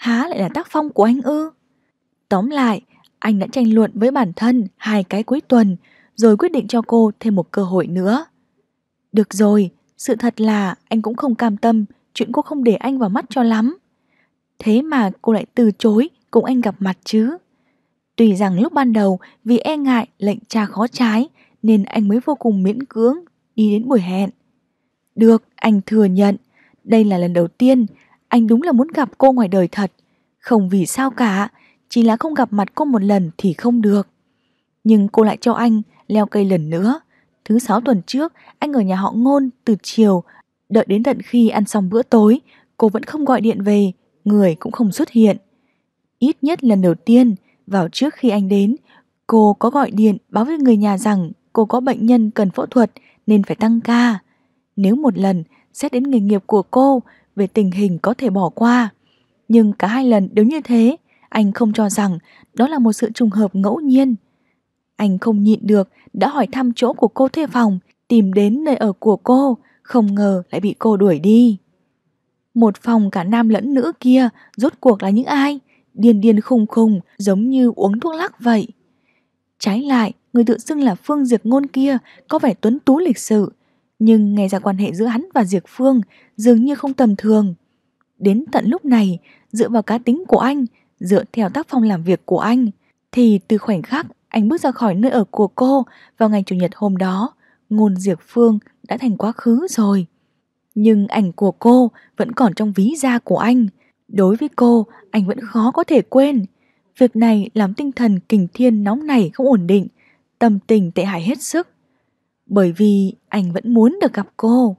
há lại là tác phong của anh ư? Tóm lại, anh đã tranh luận với bản thân 2 cái cuối tuần, rồi quyết định cho cô thêm một cơ hội nữa. Được rồi, sự thật là anh cũng không cam tâm chuyện cô không để anh vào mắt cho lắm. Thế mà cô lại từ chối cùng anh gặp mặt chứ. Tuy rằng lúc ban đầu vì e ngại lệnh cha khó trái nên anh mới vô cùng miễn cưỡng đi đến buổi hẹn. Được, anh thừa nhận, đây là lần đầu tiên anh đúng là muốn gặp cô ngoài đời thật. Không vì sao cả, chỉ là không gặp mặt cô một lần thì không được. Nhưng cô lại cho anh leo cây lần nữa. Thứ 6 tuần trước, anh ở nhà họ Ngôn từ chiều, đợi đến tận khi ăn xong bữa tối, cô vẫn không gọi điện về, người cũng không xuất hiện. Ít nhất lần đầu tiên, vào trước khi anh đến, cô có gọi điện báo với người nhà rằng cô có bệnh nhân cần phẫu thuật nên phải tăng ca. Nếu một lần xét đến nghề nghiệp của cô, về tình hình có thể bỏ qua. Nhưng cả 2 lần đều như thế, anh không cho rằng đó là một sự trùng hợp ngẫu nhiên. Anh không nhịn được đã hỏi thăm chỗ của cô thuê phòng, tìm đến nơi ở của cô, không ngờ lại bị cô đuổi đi. Một phòng cả nam lẫn nữ kia rốt cuộc là những ai? Điên điên khùng khùng, giống như uống thuốc lắc vậy. Trái lại, người tự xưng là Phương Diệc Ngôn kia có vẻ tuấn tú lịch sự, nhưng nghe ra quan hệ giữa hắn và Diệc Phương dường như không tầm thường. Đến tận lúc này, dựa vào cá tính của anh, dựa theo tác phong làm việc của anh, thì từ khoảnh khắc anh bước ra khỏi nơi ở của cô vào ngày Chủ nhật hôm đó, Ngôn Diệc Phương đã thành quá khứ rồi. Nhưng ảnh của cô vẫn còn trong ví da của anh. Đối với cô, anh vẫn khó có thể quên. Việc này làm tinh thần Kình Thiên nóng nảy không ổn định, tâm tình tệ hại hết sức. Bởi vì anh vẫn muốn được gặp cô.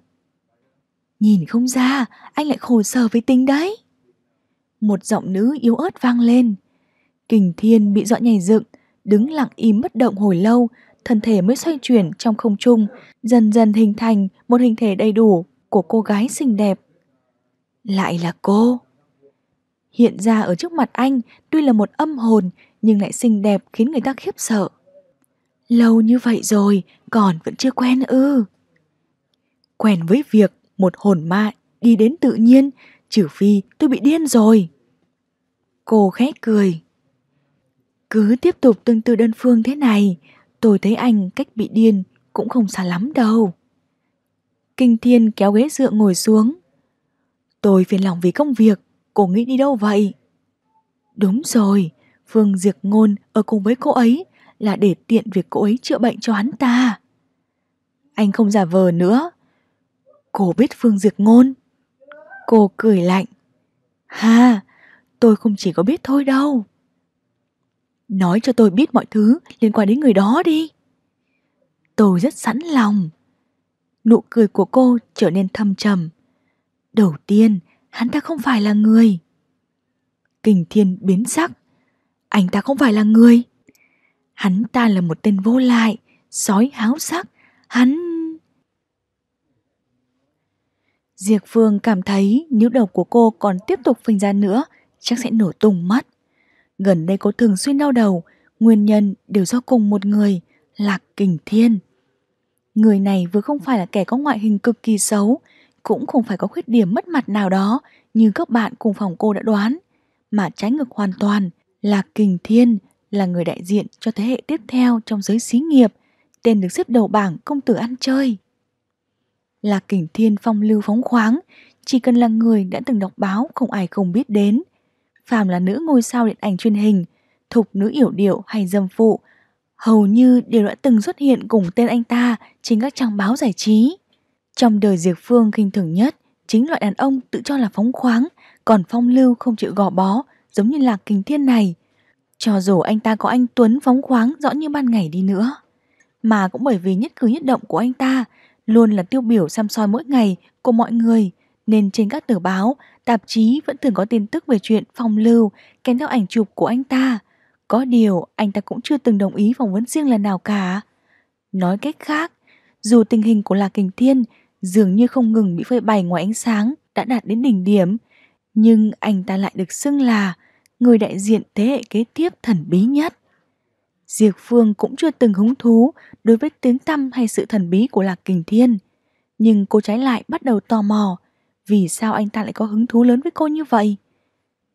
Nhìn không ra, anh lại khổ sở với tính đấy. Một giọng nữ yếu ớt vang lên. Kình Thiên bị dọa nhảy dựng, đứng lặng im bất động hồi lâu, thân thể mới xoay chuyển trong không trung, dần dần hình thành một hình thể đầy đủ của cô gái xinh đẹp. Lại là cô. Hiện ra ở trước mặt anh, tuy là một âm hồn nhưng lại xinh đẹp khiến người ta khiếp sợ. Lâu như vậy rồi, còn vẫn chưa quen ư? Quen với việc một hồn ma đi đến tự nhiên, trừ phi tôi bị điên rồi. Cô khẽ cười. Cứ tiếp tục tương tư đơn phương thế này, tôi thấy anh cách bị điên cũng không xa lắm đâu. Kinh Thiên kéo ghế dựa ngồi xuống. Tôi phiền lòng vì công việc, cô nghĩ đi đâu vậy? Đúng rồi, Phương Diệc Ngôn ở cùng với cô ấy là để tiện việc cô ấy chữa bệnh cho hắn ta. Anh không giả vờ nữa. Cô biết Phương Diệc Ngôn? Cô cười lạnh. Ha, tôi không chỉ có biết thôi đâu. Nói cho tôi biết mọi thứ liên quan đến người đó đi. Tôi rất sẵn lòng. Nụ cười của cô trở nên thâm trầm. Đầu tiên, hắn ta không phải là người. Kình Thiên biến sắc. Anh ta không phải là người. Hắn ta là một tên vô lại, sói háo sắc. Diệc Phương cảm thấy nếu đầu của cô còn tiếp tục phình ra nữa, chắc sẽ nổ tung mất. Gần đây cô thường xuyên đau đầu, nguyên nhân đều do cùng một người, Lạc Kình Thiên. Người này vừa không phải là kẻ có ngoại hình cực kỳ xấu, cũng không phải có khuyết điểm mất mặt nào đó như các bạn cùng phòng cô đã đoán, mà trái ngược hoàn toàn. Lạc Kình Thiên là người đại diện cho thế hệ tiếp theo trong giới xí nghiệp, tên được xếp đầu bảng công tử ăn chơi. Lạc Kình Thiên phong lưu phóng khoáng, chỉ cần là người đã từng đọc báo không ai không biết đến. Phàm là nữ ngôi sao điện ảnh truyền hình, thục nữ yểu điệu hay dâm phụ, hầu như đều đã từng xuất hiện cùng tên anh ta trên các trang báo giải trí. Trong đời Diệc Phương khinh thường nhất chính loại đàn ông tự cho là phóng khoáng, còn phong lưu không chịu gò bó, giống như Lạc Kình Thiên này. Cho dù anh ta có anh tuấn phóng khoáng rõ như ban ngày đi nữa, mà cũng bởi vì nhất cử nhất động của anh ta luôn là tiêu biểu xăm soi mỗi ngày của mọi người, nên trên các tờ báo, tạp chí vẫn thường có tin tức về chuyện phong lưu kèm theo ảnh chụp của anh ta. Có điều anh ta cũng chưa từng đồng ý phỏng vấn riêng lần nào cả. Nói cách khác, dù tình hình của Lạc Kình Thiên dường như không ngừng bị phơi bày ngoài ánh sáng đã đạt đến đỉnh điểm, nhưng anh ta lại được xưng là người đại diện thế hệ kế tiếp thần bí nhất. Diệc Phương cũng chưa từng hứng thú đối với tiếng tăm hay sự thần bí của Lạc Kình Thiên, nhưng cô trái lại bắt đầu tò mò vì sao anh ta lại có hứng thú lớn với cô như vậy.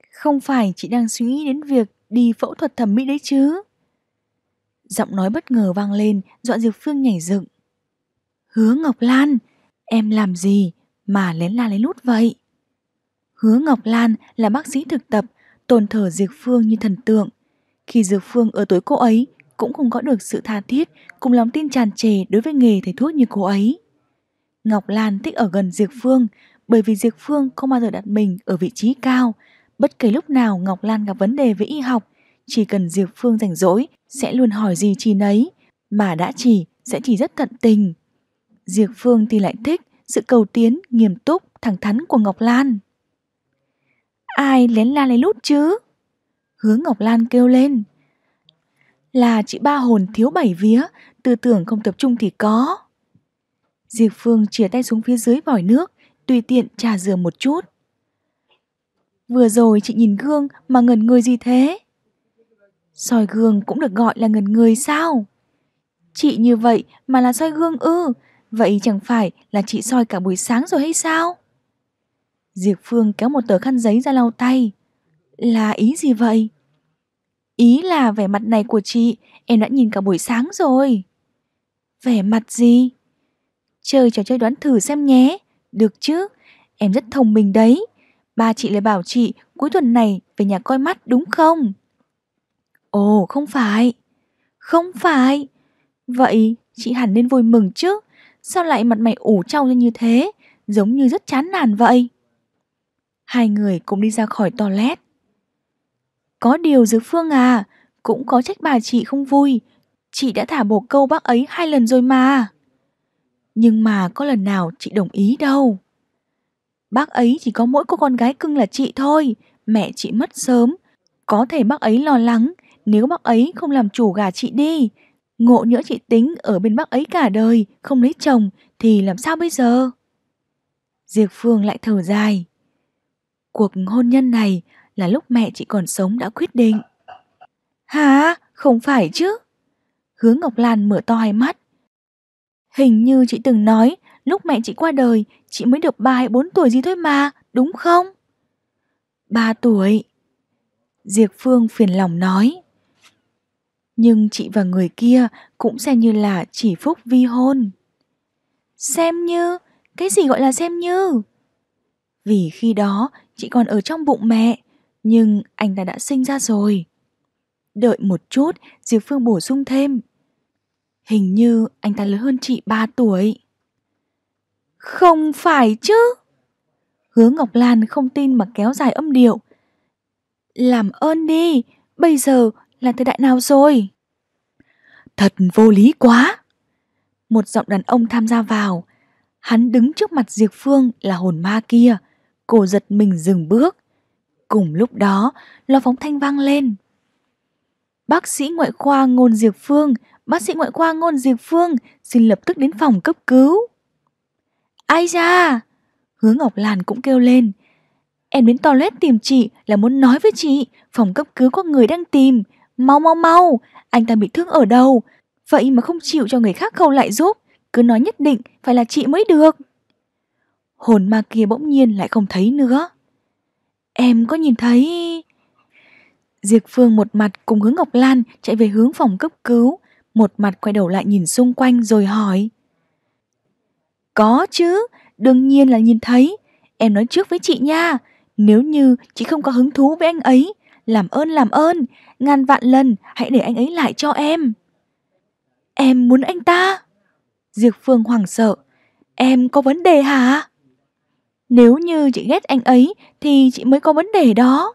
Không phải chị đang suy nghĩ đến việc đi phẫu thuật thẩm mỹ đấy chứ? Giọng nói bất ngờ vang lên, dọa Diệp Phương nhảy dựng. Hứa Ngọc Lan, em làm gì mà lén la lén lút vậy? Hứa Ngọc Lan là bác sĩ thực tập, tôn thờ Diệp Phương như thần tượng. Khi Diệp Phương ở tuổi cô ấy, cũng không có được sự tha thiết cùng lòng tin tràn trề đối với nghề thầy thuốc như cô ấy. Ngọc Lan thích ở gần Diệp Phương, bởi vì Diệp Phương không bao giờ đặt mình ở vị trí cao. Bất kể lúc nào Ngọc Lan gặp vấn đề về y học, chỉ cần Diệp Phương rảnh rỗi sẽ luôn hỏi gì chi nấy, mà đã chỉ sẽ chỉ rất tận tình. Diệp Phương thì lại thích sự cầu tiến, nghiêm túc, thẳng thắn của Ngọc Lan. Ai lén la lén lút chứ? Hứa Ngọc Lan kêu lên. Là chị ba hồn thiếu bảy vía, tư tưởng không tập trung thì có. Diệp Phương chìa tay xuống phía dưới vòi nước, tùy tiện trà rửa một chút. Vừa rồi chị nhìn gương mà ngẩn người gì thế? Soi gương cũng được gọi là ngẩn người sao? Chị như vậy mà là soi gương ư? Vậy chẳng phải là chị soi cả buổi sáng rồi hay sao? Diệp Phương kéo một tờ khăn giấy ra lau tay. Là ý gì vậy? Ý là vẻ mặt này của chị em đã nhìn cả buổi sáng rồi. Vẻ mặt gì? Chơi trò chơi đoán thử xem nhé. Được chứ, em rất thông minh đấy. Ba chị lại bảo chị cuối tuần này về nhà coi mắt đúng không? Ồ, không phải. Không phải. Vậy chị hẳn nên vui mừng chứ. Sao lại mặt mày ủ trao ra như thế, giống như rất chán nản vậy? Hai người cùng đi ra khỏi toilet. Có điều Dược Phương à, cũng có trách bà chị không vui. Chị đã thả bồ câu bác ấy 2 lần rồi mà. Nhưng mà có lần nào chị đồng ý đâu. Bác ấy chỉ có mỗi cô con gái cưng là chị thôi. Mẹ chị mất sớm. Có thể bác ấy lo lắng nếu bác ấy không làm chủ gả chị đi. Ngộ nhỡ chị tính ở bên bác ấy cả đời, không lấy chồng thì làm sao bây giờ? Diệp Phương lại thở dài. Cuộc hôn nhân này là lúc mẹ chị còn sống đã quyết định. Hả? Không phải chứ? Hứa Ngọc Lan mở to hai mắt. Hình như chị từng nói lúc mẹ chị qua đời chị mới được 3 hay 4 tuổi gì thôi mà, đúng không? 3 tuổi. Diệp Phương phiền lòng nói. Nhưng chị và người kia cũng xem như là chỉ phúc vi hôn. Xem như? Cái gì gọi là xem như? Vì khi đó chị còn ở trong bụng mẹ, nhưng anh ta đã sinh ra rồi. Đợi một chút, Diệp Phương bổ sung thêm. Hình như anh ta lớn hơn chị 3 tuổi. Không phải chứ? Hứa Ngọc Lan không tin mà kéo dài âm điệu. Làm ơn đi, bây giờ là thời đại nào rồi? Thật vô lý quá. Một giọng đàn ông tham gia vào. Hắn đứng trước mặt Diệp Phương là hồn ma kia. Cô giật mình dừng bước. Cùng lúc đó, loa phóng thanh vang lên. Bác sĩ ngoại khoa Ngôn Diệp Phương, bác sĩ ngoại khoa Ngôn Diệp Phương, xin lập tức đến phòng cấp cứu. Ai da? Hứa Ngọc Lan cũng kêu lên. Em đến toilet tìm chị là muốn nói với chị, phòng cấp cứu có người đang tìm. Mau mau mau, anh ta bị thương ở đầu. Vậy mà không chịu cho người khác khâu lại giúp, cứ nói nhất định phải là chị mới được. Hồn ma kia bỗng nhiên lại không thấy nữa. Em có nhìn thấy... Diệp Phương một mặt cùng Hứa Ngọc Lan chạy về hướng phòng cấp cứu, một mặt quay đầu lại nhìn xung quanh rồi hỏi. Có chứ, đương nhiên là nhìn thấy. Em nói trước với chị nha, nếu như chị không có hứng thú với anh ấy, làm ơn, ngàn vạn lần hãy để anh ấy lại cho em. Em muốn anh ta? Diệp Phương hoảng sợ. Em có vấn đề hả? Nếu như chị ghét anh ấy thì chị mới có vấn đề đó.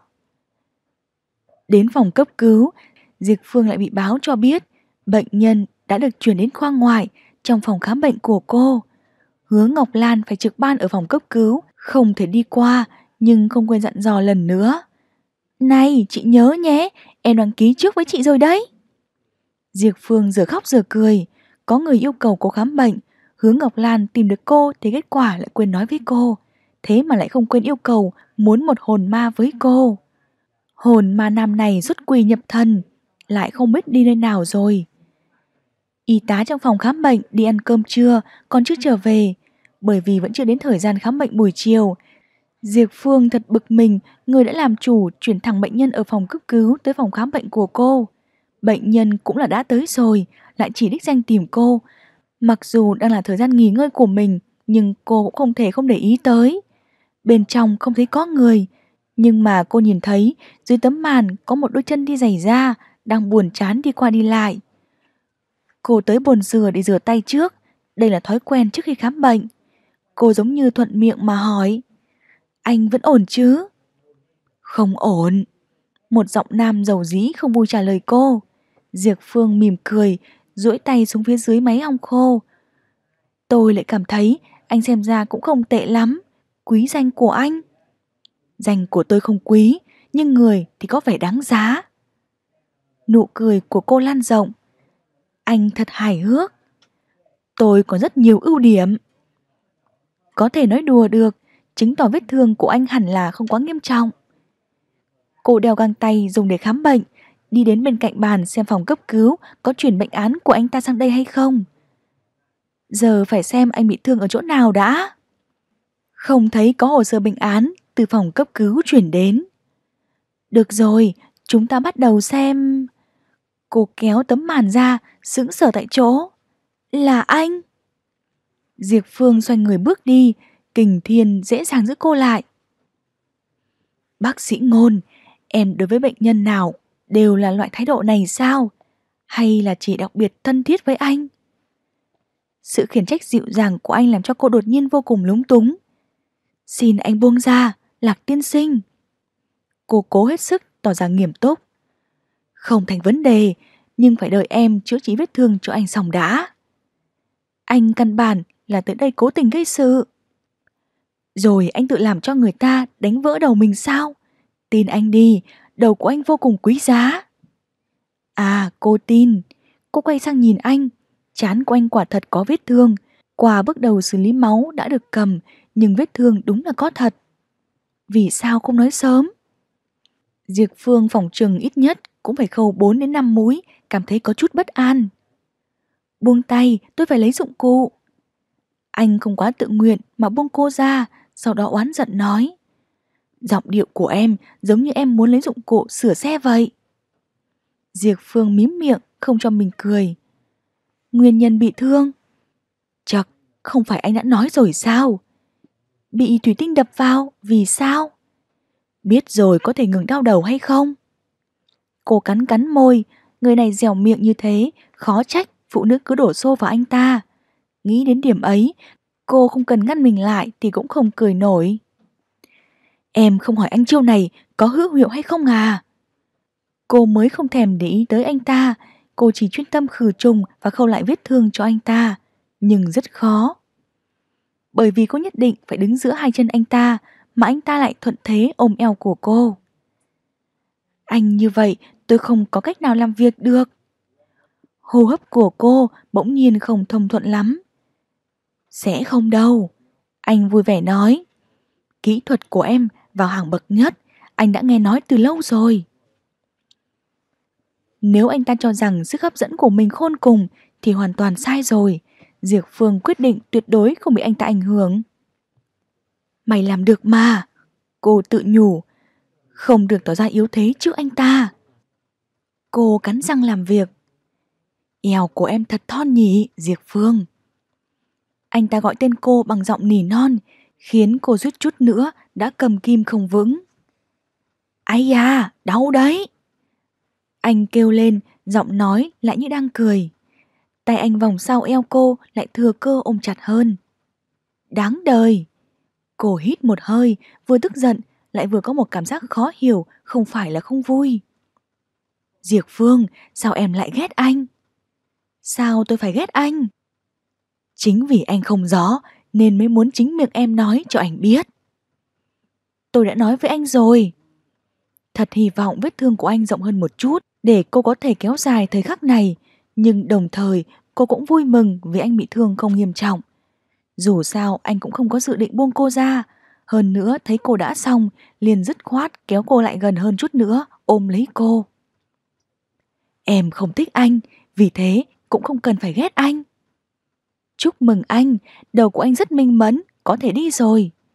Đến phòng cấp cứu, Diệp Phương lại bị báo cho biết bệnh nhân đã được chuyển đến khoa ngoại trong phòng khám bệnh của cô. Hứa Ngọc Lan phải trực ban ở phòng cấp cứu, không thể đi qua, nhưng không quên dặn dò lần nữa. Này, chị nhớ nhé, em đăng ký trước với chị rồi đấy. Diệp Phương giờ khóc giờ cười, có người yêu cầu cô khám bệnh. Hứa Ngọc Lan tìm được cô thì kết quả lại quên nói với cô. Thế mà lại không quên yêu cầu muốn một hồn ma với cô. Hồn ma nam này xuất quỷ nhập thần, lại không biết đi nơi nào rồi. Y tá trong phòng khám bệnh đi ăn cơm trưa, còn chưa trở về. Bởi vì vẫn chưa đến thời gian khám bệnh buổi chiều, Diệp Phương thật bực mình, người đã làm chủ chuyển thẳng bệnh nhân ở phòng cấp cứu tới phòng khám bệnh của cô. Bệnh nhân cũng là đã tới rồi, lại chỉ đích danh tìm cô. Mặc dù đang là thời gian nghỉ ngơi của mình, nhưng cô cũng không thể không để ý tới. Bên trong không thấy có người, nhưng mà cô nhìn thấy dưới tấm màn có một đôi chân đi giày da, đang buồn chán đi qua đi lại. Cô tới bồn rửa để rửa tay trước, đây là thói quen trước khi khám bệnh. Cô giống như thuận miệng mà hỏi, anh vẫn ổn chứ? Không ổn. Một giọng nam dầu dĩ không vui trả lời cô. Diệp Phương mỉm cười, duỗi tay xuống phía dưới máy hong khô. Tôi lại cảm thấy anh xem ra cũng không tệ lắm. Quý danh của anh. Danh của tôi không quý, nhưng người thì có vẻ đáng giá. Nụ cười của cô lan rộng. Anh thật hài hước. Tôi có rất nhiều ưu điểm. Có thể nói đùa được, chứng tỏ vết thương của anh hẳn là không quá nghiêm trọng. Cô đeo găng tay dùng để khám bệnh, đi đến bên cạnh bàn xem phòng cấp cứu có chuyển bệnh án của anh ta sang đây hay không. Giờ phải xem anh bị thương ở chỗ nào đã. Không thấy có hồ sơ bệnh án từ phòng cấp cứu chuyển đến. Được rồi, chúng ta bắt đầu xem. Cô kéo tấm màn ra, sững sờ tại chỗ. Là anh. Diệp Phương xoay người bước đi, Kình Thiên dễ dàng giữ cô lại. Bác sĩ Ngôn, em đối với bệnh nhân nào đều là loại thái độ này sao? Hay là chỉ đặc biệt thân thiết với anh? Sự khiển trách dịu dàng của anh làm cho cô đột nhiên vô cùng lúng túng. Xin anh buông ra, Lạc tiên sinh. Cô cố hết sức tỏ ra nghiêm túc. Không thành vấn đề, nhưng phải đợi em chữa trị vết thương cho anh xong đã. Anh căn bản là tới đây cố tình gây sự. Rồi anh tự làm cho người ta đánh vỡ đầu mình sao? Tin anh đi, đầu của anh vô cùng quý giá. À, cô tin. Cô quay sang nhìn anh. Trán của anh quả thật có vết thương. Qua bước đầu xử lý máu đã được cầm, nhưng vết thương đúng là có thật. Vì sao không nói sớm? Diệp Phương phỏng chừng ít nhất cũng phải khâu 4 đến 5 múi, cảm thấy có chút bất an. Buông tay, tôi phải lấy dụng cụ. Anh không quá tự nguyện mà buông cô ra, sau đó oán giận nói. Giọng điệu của em giống như em muốn lấy dụng cụ sửa xe vậy. Diệp Phương mím miệng không cho mình cười. Nguyên nhân bị thương? Chật, không phải anh đã nói rồi sao? Bị thủy tinh đập vào, vì sao? Biết rồi có thể ngừng đau đầu hay không? Cô cắn cắn môi, người này dẻo miệng như thế, khó trách phụ nữ cứ đổ xô vào anh ta. Nghĩ đến điểm ấy, cô không cần ngăn mình lại thì cũng không cười nổi. Em không hỏi anh chiêu này có hữu hiệu hay không à? Cô mới không thèm để ý tới anh ta, cô chỉ chuyên tâm khử trùng và khâu lại vết thương cho anh ta, nhưng rất khó. Bởi vì cô nhất định phải đứng giữa hai chân anh ta, mà anh ta lại thuận thế ôm eo của cô. Anh như vậy tôi không có cách nào làm việc được. Hô hấp của cô bỗng nhiên không thông thuận lắm. Sẽ không đâu, anh vui vẻ nói. Kỹ thuật của em vào hàng bậc nhất, anh đã nghe nói từ lâu rồi. Nếu anh ta cho rằng sức hấp dẫn của mình khôn cùng thì hoàn toàn sai rồi. Diệp Phương quyết định tuyệt đối không bị anh ta ảnh hưởng. Mày làm được mà, cô tự nhủ. Không được tỏ ra yếu thế trước anh ta. Cô cắn răng làm việc. Eo của em thật thon nhỉ, Diệp Phương. Anh ta gọi tên cô bằng giọng nỉ non, khiến cô suýt chút nữa đã cầm kim không vững. Ái da, đau đấy. Anh kêu lên, giọng nói lại như đang cười. Tay anh vòng sau eo cô lại thừa cơ ôm chặt hơn. Đáng đời. Cô hít một hơi, vừa tức giận lại vừa có một cảm giác khó hiểu, không phải là không vui. Diệp Phương, sao em lại ghét anh? Sao tôi phải ghét anh? Chính vì anh không rõ nên mới muốn chính miệng em nói cho anh biết. Tôi đã nói với anh rồi. Thật hy vọng vết thương của anh rộng hơn một chút để cô có thể kéo dài thời khắc này, nhưng đồng thời cô cũng vui mừng vì anh bị thương không nghiêm trọng. Dù sao anh cũng không có dự định buông cô ra, hơn nữa thấy cô đã xong liền dứt khoát kéo cô lại gần hơn chút nữa, ôm lấy cô. Em không thích anh, vì thế cũng không cần phải ghét anh. Chúc mừng anh, đầu của anh rất minh mẫn, có thể đi rồi.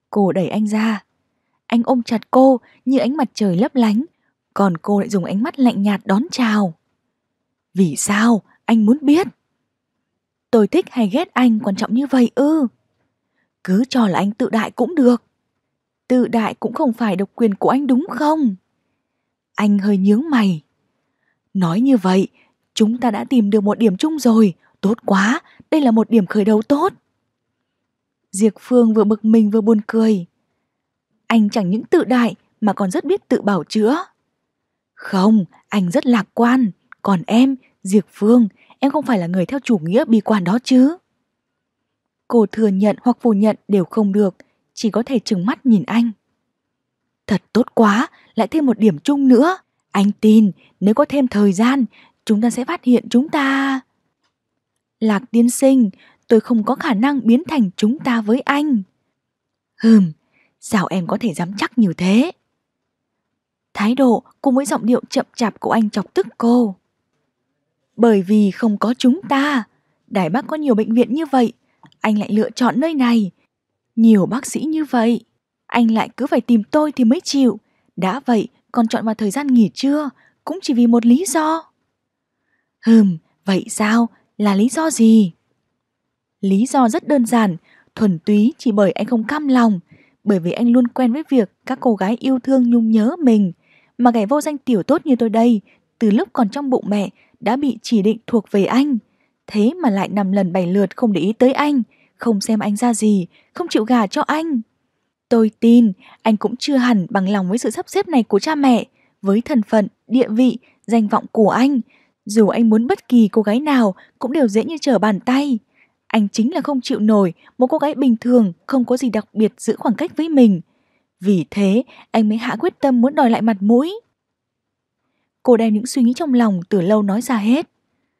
Cô đẩy anh ra. Anh ôm chặt cô như ánh mặt trời lấp lánh, còn cô lại dùng ánh mắt lạnh nhạt đón chào. Vì sao? Anh muốn biết. Tôi thích hay ghét anh quan trọng như vậy ư? Cứ cho là anh tự đại cũng được. Tự đại cũng không phải độc quyền của anh đúng không? Anh hơi nhướng mày. Nói như vậy, chúng ta đã tìm được một điểm chung rồi. Tốt quá, đây là một điểm khởi đầu tốt. Diệp Phương vừa bực mình vừa buồn cười. Anh chẳng những tự đại mà còn rất biết tự bảo chữa. Không, anh rất lạc quan. Còn em, Diệp Phương, em không phải là người theo chủ nghĩa bi quan đó chứ. Cô thừa nhận hoặc phủ nhận đều không được, chỉ có thể trừng mắt nhìn anh. Thật tốt quá, lại thêm một điểm chung nữa. Anh tin nếu có thêm thời gian, chúng ta sẽ phát hiện chúng ta. Lạc tiên sinh, tôi không có khả năng biến thành chúng ta với anh. Sao em có thể dám chắc như thế? Thái độ cùng với giọng điệu chậm chạp của anh chọc tức cô. Bởi vì không có chúng ta, Đài Bắc có nhiều bệnh viện như vậy, anh lại lựa chọn nơi này. Nhiều bác sĩ như vậy, anh lại cứ phải tìm tôi thì mới chịu. Đã vậy, còn chọn vào thời gian nghỉ trưa, cũng chỉ vì một lý do. Vậy sao? Là lý do gì? Lý do rất đơn giản, thuần túy chỉ bởi anh không cam lòng, bởi vì anh luôn quen với việc các cô gái yêu thương nhung nhớ mình, mà kẻ vô danh tiểu tốt như tôi đây, từ lúc còn trong bụng mẹ đã bị chỉ định thuộc về anh, thế mà lại 5 lần 7 lượt không để ý tới anh, không xem anh ra gì, không chịu gả cho anh. Tôi tin anh cũng chưa hẳn bằng lòng với sự sắp xếp này của cha mẹ, với thân phận, địa vị, danh vọng của anh. Dù anh muốn bất kỳ cô gái nào cũng đều dễ như trở bàn tay. Anh chính là không chịu nổi một cô gái bình thường không có gì đặc biệt giữ khoảng cách với mình. Vì thế anh mới hạ quyết tâm muốn đòi lại mặt mũi. Cô đem những suy nghĩ trong lòng từ lâu nói ra hết.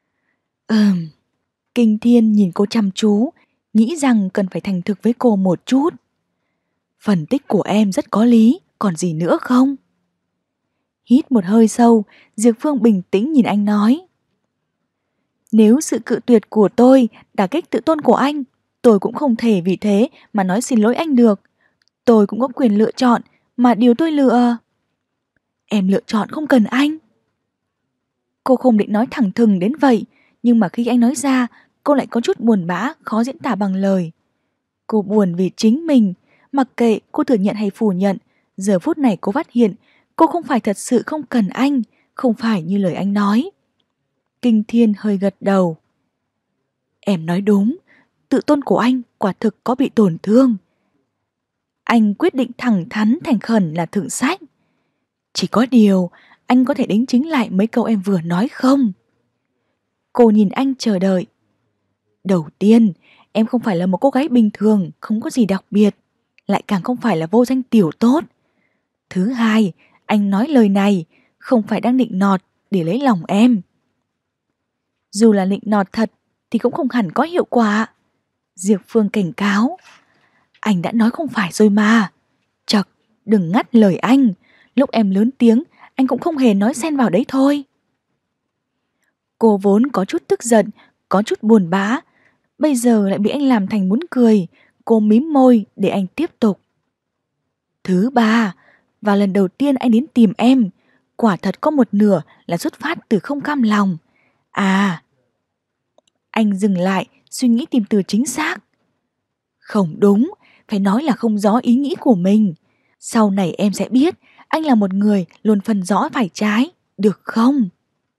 Kinh Thiên nhìn cô chăm chú, nghĩ rằng cần phải thành thực với cô một chút. Phân tích của em rất có lý, còn gì nữa không? Hít một hơi sâu, Diệp Phương bình tĩnh nhìn anh nói. Nếu sự cự tuyệt của tôi đả kích tự tôn của anh, tôi cũng không thể vì thế mà nói xin lỗi anh được. Tôi cũng có quyền lựa chọn, mà điều tôi lựa. Em lựa chọn không cần anh. Cô không định nói thẳng thừng đến vậy, nhưng mà khi anh nói ra, cô lại có chút buồn bã, khó diễn tả bằng lời. Cô buồn vì chính mình, mặc kệ cô thừa nhận hay phủ nhận, giờ phút này cô phát hiện cô không phải thật sự không cần anh, không phải như lời anh nói. Kinh Thiên hơi gật đầu. Em nói đúng, tự tôn của anh quả thực có bị tổn thương. Anh quyết định thẳng thắn thành khẩn là thượng sách. Chỉ có điều, anh có thể đính chính lại mấy câu em vừa nói không? Cô nhìn anh chờ đợi. Đầu tiên, em không phải là một cô gái bình thường, không có gì đặc biệt, lại càng không phải là vô danh tiểu tốt. Thứ hai, anh nói lời này không phải đang nịnh nọt để lấy lòng em. Dù là nịnh nọt thật thì cũng không hẳn có hiệu quả. Diệp Phương cảnh cáo. Anh đã nói không phải rồi mà. Chật, đừng ngắt lời anh. Lúc em lớn tiếng, anh cũng không hề nói xen vào đấy thôi. Cô vốn có chút tức giận, có chút buồn bã. Bây giờ lại bị anh làm thành muốn cười. Cô mím môi để anh tiếp tục. Thứ ba, và lần đầu tiên anh đến tìm em, quả thật có một nửa là xuất phát từ không cam lòng. À, anh dừng lại, suy nghĩ tìm từ chính xác. Không đúng, phải nói là không rõ ý nghĩ của mình. Sau này em sẽ biết, anh là một người luôn phân rõ phải trái, được không?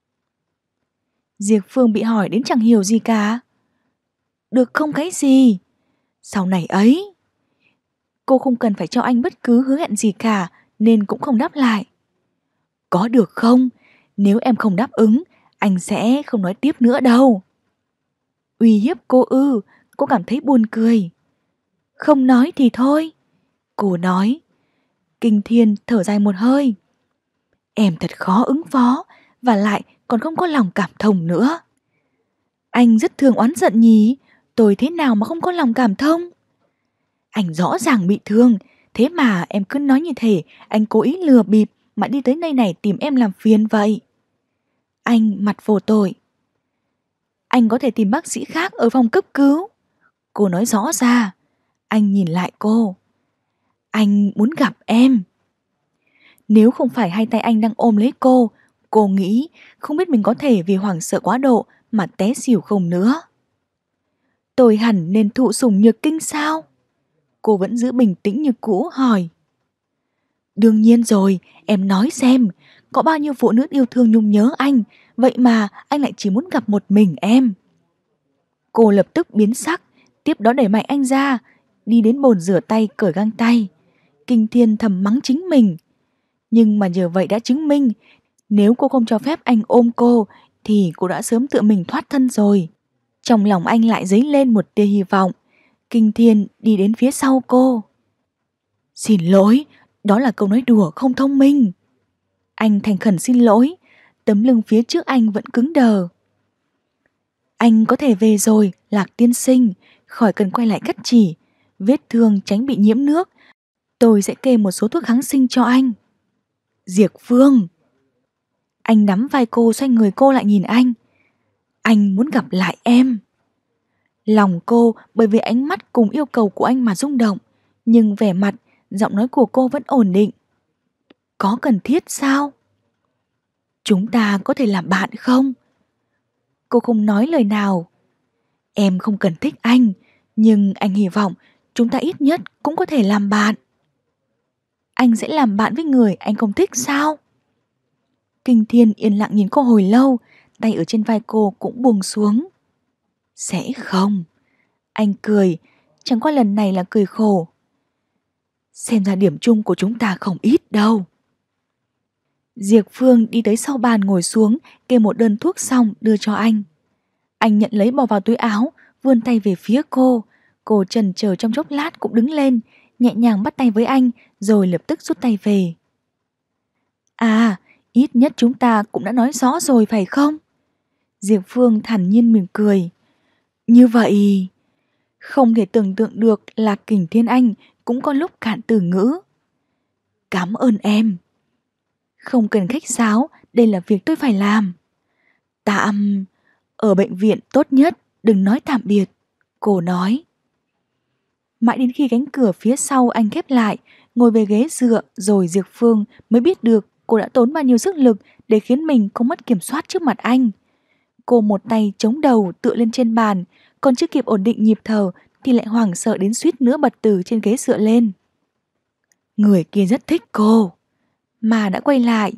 Diệp Phương bị hỏi đến chẳng hiểu gì cả. Được không cái gì? Sau này ấy. Cô không cần phải cho anh bất cứ hứa hẹn gì cả, nên cũng không đáp lại. Có được không? Nếu em không đáp ứng, anh sẽ không nói tiếp nữa đâu. Uy hiếp cô ư? Cô cảm thấy buồn cười. Không nói thì thôi. Cô nói. Kinh Thiên thở dài một hơi. Em thật khó ứng phó, và lại còn không có lòng cảm thông nữa. Anh rất thường oán giận nhỉ? Tôi thế nào mà không có lòng cảm thông? Anh rõ ràng bị thương, thế mà em cứ nói như thể anh cố ý lừa bịp mà đi tới nơi này tìm em làm phiền vậy. Anh mặt vô tội. Anh có thể tìm bác sĩ khác ở phòng cấp cứu. Cô nói rõ ra. Anh nhìn lại cô. Anh muốn gặp em. Nếu không phải hai tay anh đang ôm lấy cô nghĩ không biết mình có thể vì hoảng sợ quá độ mà té xỉu không nữa. Tôi hẳn nên thụ sủng nhược kinh sao? Cô vẫn giữ bình tĩnh như cũ hỏi. Đương nhiên rồi, em nói xem, có bao nhiêu phụ nữ yêu thương nhung nhớ anh, vậy mà anh lại chỉ muốn gặp một mình em. Cô lập tức biến sắc, tiếp đó đẩy mạnh anh ra, đi đến bồn rửa tay cởi găng tay. Kinh Thiên thầm mắng chính mình. Nhưng mà nhờ vậy đã chứng minh, nếu cô không cho phép anh ôm cô, thì cô đã sớm tự mình thoát thân rồi. Trong lòng anh lại dấy lên một tia hy vọng. Kinh Thiên đi đến phía sau cô. Xin lỗi, đó là câu nói đùa không thông minh. Anh thành khẩn xin lỗi, tấm lưng phía trước anh vẫn cứng đờ. Anh có thể về rồi, Lạc tiên sinh, khỏi cần quay lại cắt chỉ. Vết thương tránh bị nhiễm nước, tôi sẽ kê một số thuốc kháng sinh cho anh. Diệp Phương. Anh nắm vai cô, xoay người cô lại nhìn anh. Anh muốn gặp lại em. Lòng cô bởi vì ánh mắt cùng yêu cầu của anh mà rung động, nhưng vẻ mặt, giọng nói của cô vẫn ổn định. Có cần thiết sao? Chúng ta có thể làm bạn không? Cô không nói lời nào. Em không cần thích anh, nhưng anh hy vọng chúng ta ít nhất cũng có thể làm bạn. Anh sẽ làm bạn với người anh không thích sao? Kinh Thiên yên lặng nhìn cô hồi lâu, tay ở trên vai cô cũng buông xuống. Sẽ không. Anh cười, chẳng qua lần này là cười khổ. Xem ra điểm chung của chúng ta không ít đâu. Diệp Phương đi tới sau bàn ngồi xuống, kê một đơn thuốc xong đưa cho anh. Anh nhận lấy bỏ vào túi áo, vươn tay về phía cô. Cô chần chờ trong chốc lát cũng đứng lên, nhẹ nhàng bắt tay với anh, rồi lập tức rút tay về. À, ít nhất chúng ta cũng đã nói rõ rồi phải không? Diệp Phương thản nhiên mỉm cười. Như vậy, không thể tưởng tượng được là Kình Thiên Anh cũng có lúc cạn từ ngữ. Cảm ơn em. Không cần khách sáo, đây là việc tôi phải làm. Tạm, ở bệnh viện tốt nhất, đừng nói tạm biệt, cô nói. Mãi đến khi cánh cửa phía sau anh khép lại, ngồi về ghế dựa rồi Diệp Phương mới biết được cô đã tốn bao nhiêu sức lực để khiến mình không mất kiểm soát trước mặt anh. Cô một tay chống đầu tựa lên trên bàn, còn chưa kịp ổn định nhịp thở thì lại hoảng sợ đến suýt nữa bật từ trên ghế dựa lên. Người kia rất thích cô, mà đã quay lại.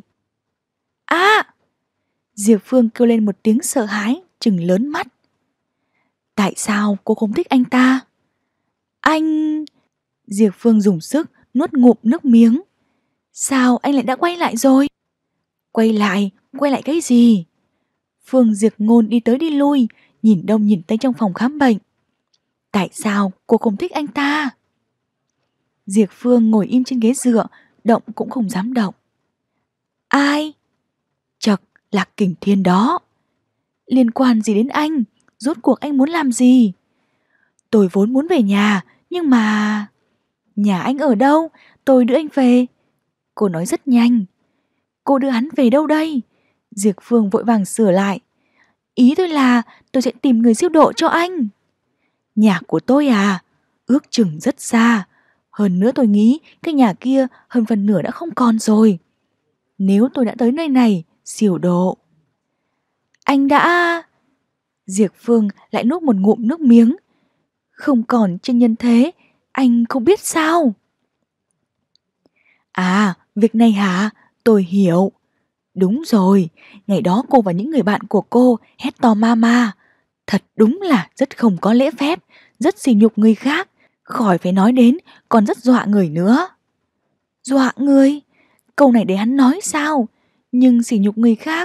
À! Diệp Phương kêu lên một tiếng sợ hãi, trừng lớn mắt. Tại sao cô không thích anh ta? Anh... Diệp Phương dùng sức nuốt ngụm nước miếng. Sao anh lại đã quay lại rồi? Quay lại cái gì? Phương Diệp Ngôn đi tới đi lui, nhìn đông nhìn tây trong phòng khám bệnh. Tại sao cô không thích anh ta? Diệp Phương ngồi im trên ghế dựa, động cũng không dám động. Ai? Chật, Lạc Kình Thiên đó. Liên quan gì đến anh? Rốt cuộc anh muốn làm gì? Tôi vốn muốn về nhà, nhưng mà... Nhà anh ở đâu? Tôi đưa anh về. Cô nói rất nhanh. Cô đưa hắn về đâu đây? Diệp Phương vội vàng sửa lại. Ý tôi là tôi sẽ tìm người siêu độ cho anh. Nhà của tôi à? Ước chừng rất xa. Hơn nữa tôi nghĩ cái nhà kia hơn phần nửa đã không còn rồi. Nếu tôi đã tới nơi này, siêu độ. Anh đã... Diệp Phương lại nuốt một ngụm nước miếng. Không còn trên nhân thế, anh không biết sao? À, việc này hả? Tôi hiểu. Đúng rồi, ngày đó cô và những người bạn của cô hét to mama. Thật đúng là rất không có lễ phép, rất sỉ nhục người khác. Khỏi phải nói đến, còn rất dọa người nữa. Dọa người? Câu này để hắn nói sao? Nhưng sỉ nhục người khác...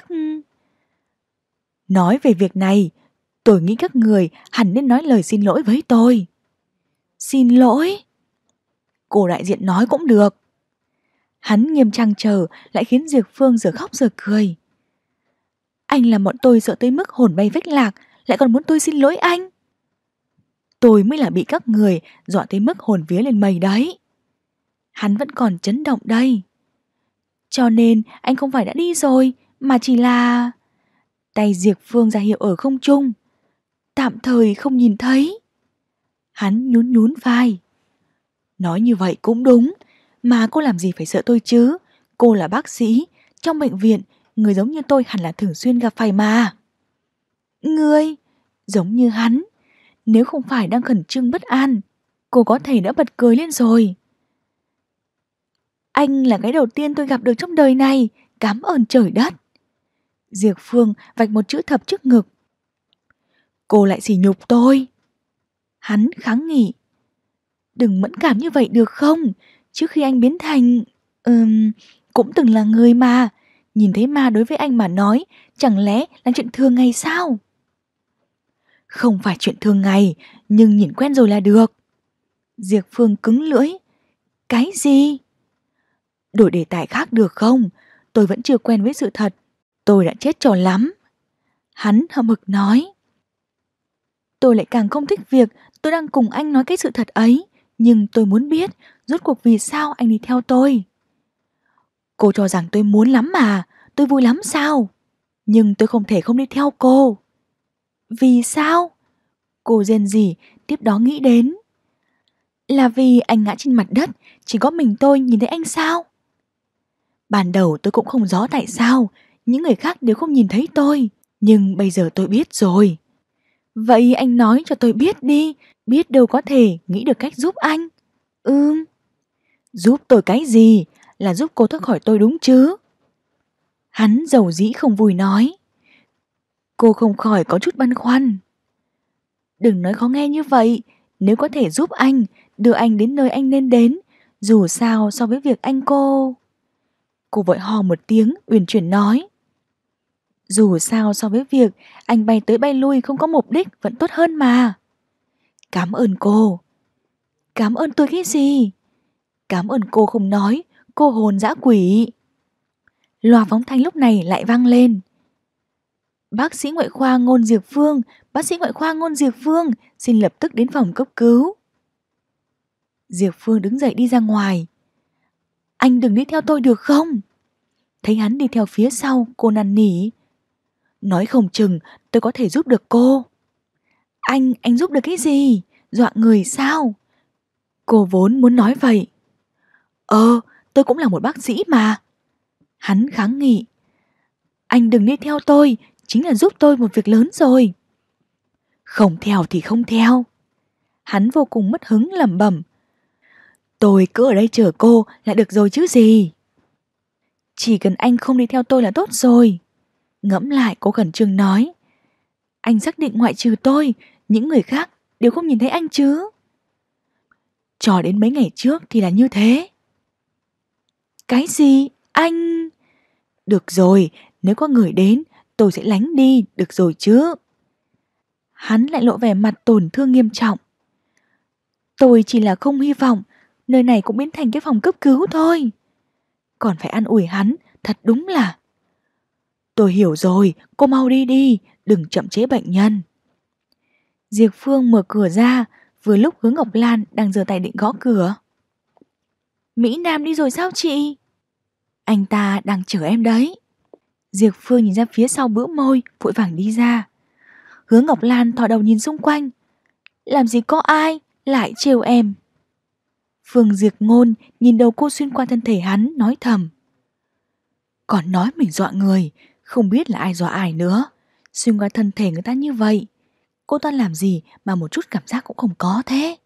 Nói về việc này, tôi nghĩ các người hẳn nên nói lời xin lỗi với tôi. Xin lỗi? Cô đại diện nói cũng được. Hắn nghiêm trang chờ lại khiến Diệp Phương giờ khóc giờ cười. Anh làm bọn tôi sợ tới mức hồn bay phách lạc, lại còn muốn tôi xin lỗi anh. Tôi mới là bị các người dọa tới mức hồn vía lên mây đấy. Hắn vẫn còn chấn động đây. Cho nên anh không phải đã đi rồi, mà chỉ là... Tay Diệp Phương ra hiệu ở không trung. Tạm thời không nhìn thấy. Hắn nhún nhún vai. Nói như vậy cũng đúng, mà cô làm gì phải sợ tôi chứ? Cô là bác sĩ, trong bệnh viện, người giống như tôi hẳn là thường xuyên gặp phải mà. Ngươi, giống như hắn, nếu không phải đang khẩn trương bất an, cô có thể đã bật cười lên rồi. Anh là cái đầu tiên tôi gặp được trong đời này, cảm ơn trời đất. Diệp Phương vạch một chữ thập trước ngực. Cô lại sỉ nhục tôi. Hắn kháng nghị. Đừng mẫn cảm như vậy được không? Trước khi anh biến thành... cũng từng là người mà. Nhìn thấy ma đối với anh mà nói, chẳng lẽ là chuyện thường ngày sao? Không phải chuyện thường ngày, nhưng nhìn quen rồi là được. Diệp Phương cứng lưỡi. Cái gì? Đổi đề tài khác được không? Tôi vẫn chưa quen với sự thật. Tôi đã chết trò lắm. Hắn hậm hực nói. Tôi lại càng không thích việc tôi đang cùng anh nói cái sự thật ấy. Nhưng tôi muốn biết rốt cuộc vì sao anh đi theo tôi. Cô cho rằng tôi muốn lắm mà. Tôi vui lắm sao? Nhưng tôi không thể không đi theo cô. Vì sao? Cô rên rỉ tiếp đó nghĩ đến. Là vì anh ngã trên mặt đất, chỉ có mình tôi nhìn thấy anh sao? Ban đầu tôi cũng không rõ tại sao những người khác đều không nhìn thấy tôi. Nhưng bây giờ tôi biết rồi. Vậy anh nói cho tôi biết đi, biết đâu có thể nghĩ được cách giúp anh. Giúp tôi cái gì? Là giúp cô thoát khỏi tôi đúng chứ? Hắn dầu dĩ không vui nói. Cô không khỏi có chút băn khoăn. Đừng nói khó nghe như vậy. Nếu có thể giúp anh, đưa anh đến nơi anh nên đến, dù sao so với việc anh Cô vội hò một tiếng, uyển chuyển nói. Dù sao so với việc anh bay tới bay lui không có mục đích vẫn tốt hơn mà. Cảm ơn cô. Cảm ơn tôi cái gì? Cảm ơn cô không nói, cô hồn dã quỷ. Loa phóng thanh lúc này lại vang lên. Bác sĩ ngoại khoa Ngôn Diệp Phương, bác sĩ ngoại khoa Ngôn Diệp Phương, xin lập tức đến phòng cấp cứu. Diệp Phương đứng dậy đi ra ngoài. Anh đừng đi theo tôi được không? Thấy hắn đi theo phía sau, cô năn nỉ. Nói không chừng tôi có thể giúp được cô. Anh giúp được cái gì? Dọa người sao? Cô vốn muốn nói vậy. Tôi cũng là một bác sĩ mà. Hắn kháng nghị. Anh đừng đi theo tôi, chính là giúp tôi một việc lớn rồi. Không theo thì không theo. Hắn vô cùng mất hứng lẩm bẩm. Tôi cứ ở đây chờ cô là được rồi chứ gì. Chỉ cần anh không đi theo tôi là tốt rồi. Ngẫm lại cô khẩn trương nói. Anh xác định ngoại trừ tôi, những người khác đều không nhìn thấy anh chứ. Cho đến mấy ngày trước thì là như thế. Cái gì? Anh... Được rồi, nếu có người đến, tôi sẽ lánh đi, được rồi chứ. Hắn lại lộ vẻ mặt tổn thương nghiêm trọng. Tôi chỉ là không hy vọng nơi này cũng biến thành cái phòng cấp cứu thôi. Còn phải an ủi hắn, thật đúng là... Tôi hiểu rồi, cô mau đi đi, đừng chậm trễ bệnh nhân. Diệp Phương mở cửa ra, vừa lúc Hứa Ngọc Lan đang giơ tay định gõ cửa. Mỹ Nam đi rồi sao chị? Anh ta đang chờ em đấy. Diệp Phương nhìn ra phía sau bĩu môi, vội vàng đi ra. Hứa Ngọc Lan thò đầu nhìn xung quanh. Làm gì có ai, lại trêu em. Phương Diệp Ngôn nhìn đầu cô xuyên qua thân thể hắn, nói thầm. Còn nói mình dọa người, không biết là ai dọa ai nữa. Xuyên qua thân thể người ta như vậy, cô ta làm gì mà một chút cảm giác cũng không có thế.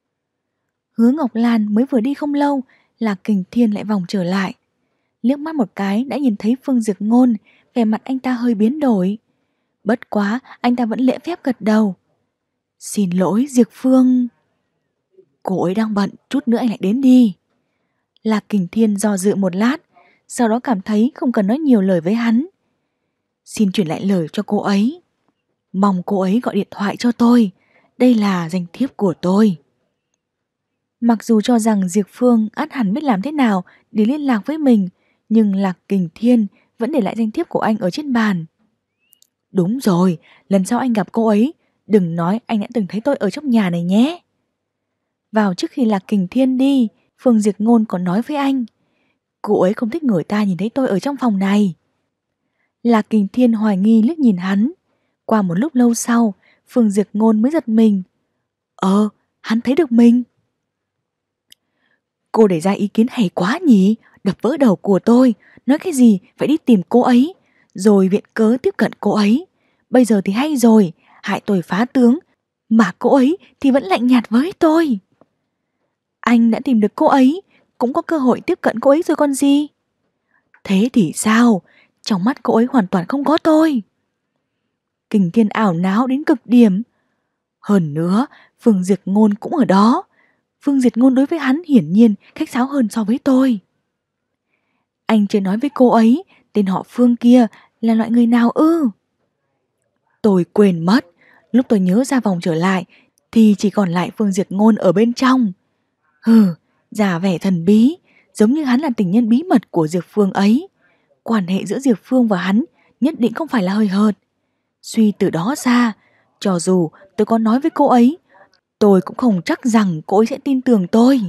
Hứa Ngọc Lan mới vừa đi không lâu, Lạc Kình Thiên lại vòng trở lại. Liếc mắt một cái đã nhìn thấy Phương Diệp Ngôn, vẻ mặt anh ta hơi biến đổi. Bất quá, anh ta vẫn lễ phép gật đầu. Xin lỗi Diệp Phương. Cô ấy đang bận, chút nữa anh lại đến đi. Lạc Kình Thiên do dự một lát, sau đó cảm thấy không cần nói nhiều lời với hắn. Xin chuyển lại lời cho cô ấy. Mong cô ấy gọi điện thoại cho tôi. Đây là danh thiếp của tôi. Mặc dù cho rằng Diệp Phương ắt hẳn biết làm thế nào để liên lạc với mình, nhưng Lạc Kình Thiên vẫn để lại danh thiếp của anh ở trên bàn. Đúng rồi, lần sau anh gặp cô ấy, đừng nói anh đã từng thấy tôi ở trong nhà này nhé. Vào trước khi Lạc Kình Thiên đi, Phương Diệp Ngôn còn nói với anh. Cô ấy không thích người ta nhìn thấy tôi ở trong phòng này. Lạc Kình Thiên hoài nghi liếc nhìn hắn. Qua một lúc lâu sau, Phương Diệp Ngôn mới giật mình. Hắn thấy được mình. Cô để ra ý kiến hay quá nhỉ, đập vỡ đầu của tôi, nói cái gì phải đi tìm cô ấy, rồi viện cớ tiếp cận cô ấy. Bây giờ thì hay rồi, hại tôi phá tướng, mà cô ấy thì vẫn lạnh nhạt với tôi. Anh đã tìm được cô ấy, cũng có cơ hội tiếp cận cô ấy rồi còn gì. Thế thì sao? Trong mắt cô ấy hoàn toàn không có tôi. Kình Thiên ảo não đến cực điểm. Hơn nữa, Phương Diệt Ngôn cũng ở đó. Phương Diệt Ngôn đối với hắn hiển nhiên khách sáo hơn so với tôi. Anh chưa nói với cô ấy, tên họ Phương kia là loại người nào ư? Tôi quên mất, lúc tôi nhớ ra vòng trở lại thì chỉ còn lại Phương Diệt Ngôn ở bên trong. Giả vẻ thần bí, giống như hắn là tình nhân bí mật của Diệp Phương ấy. Quan hệ giữa Diệp Phương và hắn nhất định không phải là hời hợt. Suy từ đó ra, cho dù tôi có nói với cô ấy, tôi cũng không chắc rằng cô ấy sẽ tin tưởng tôi.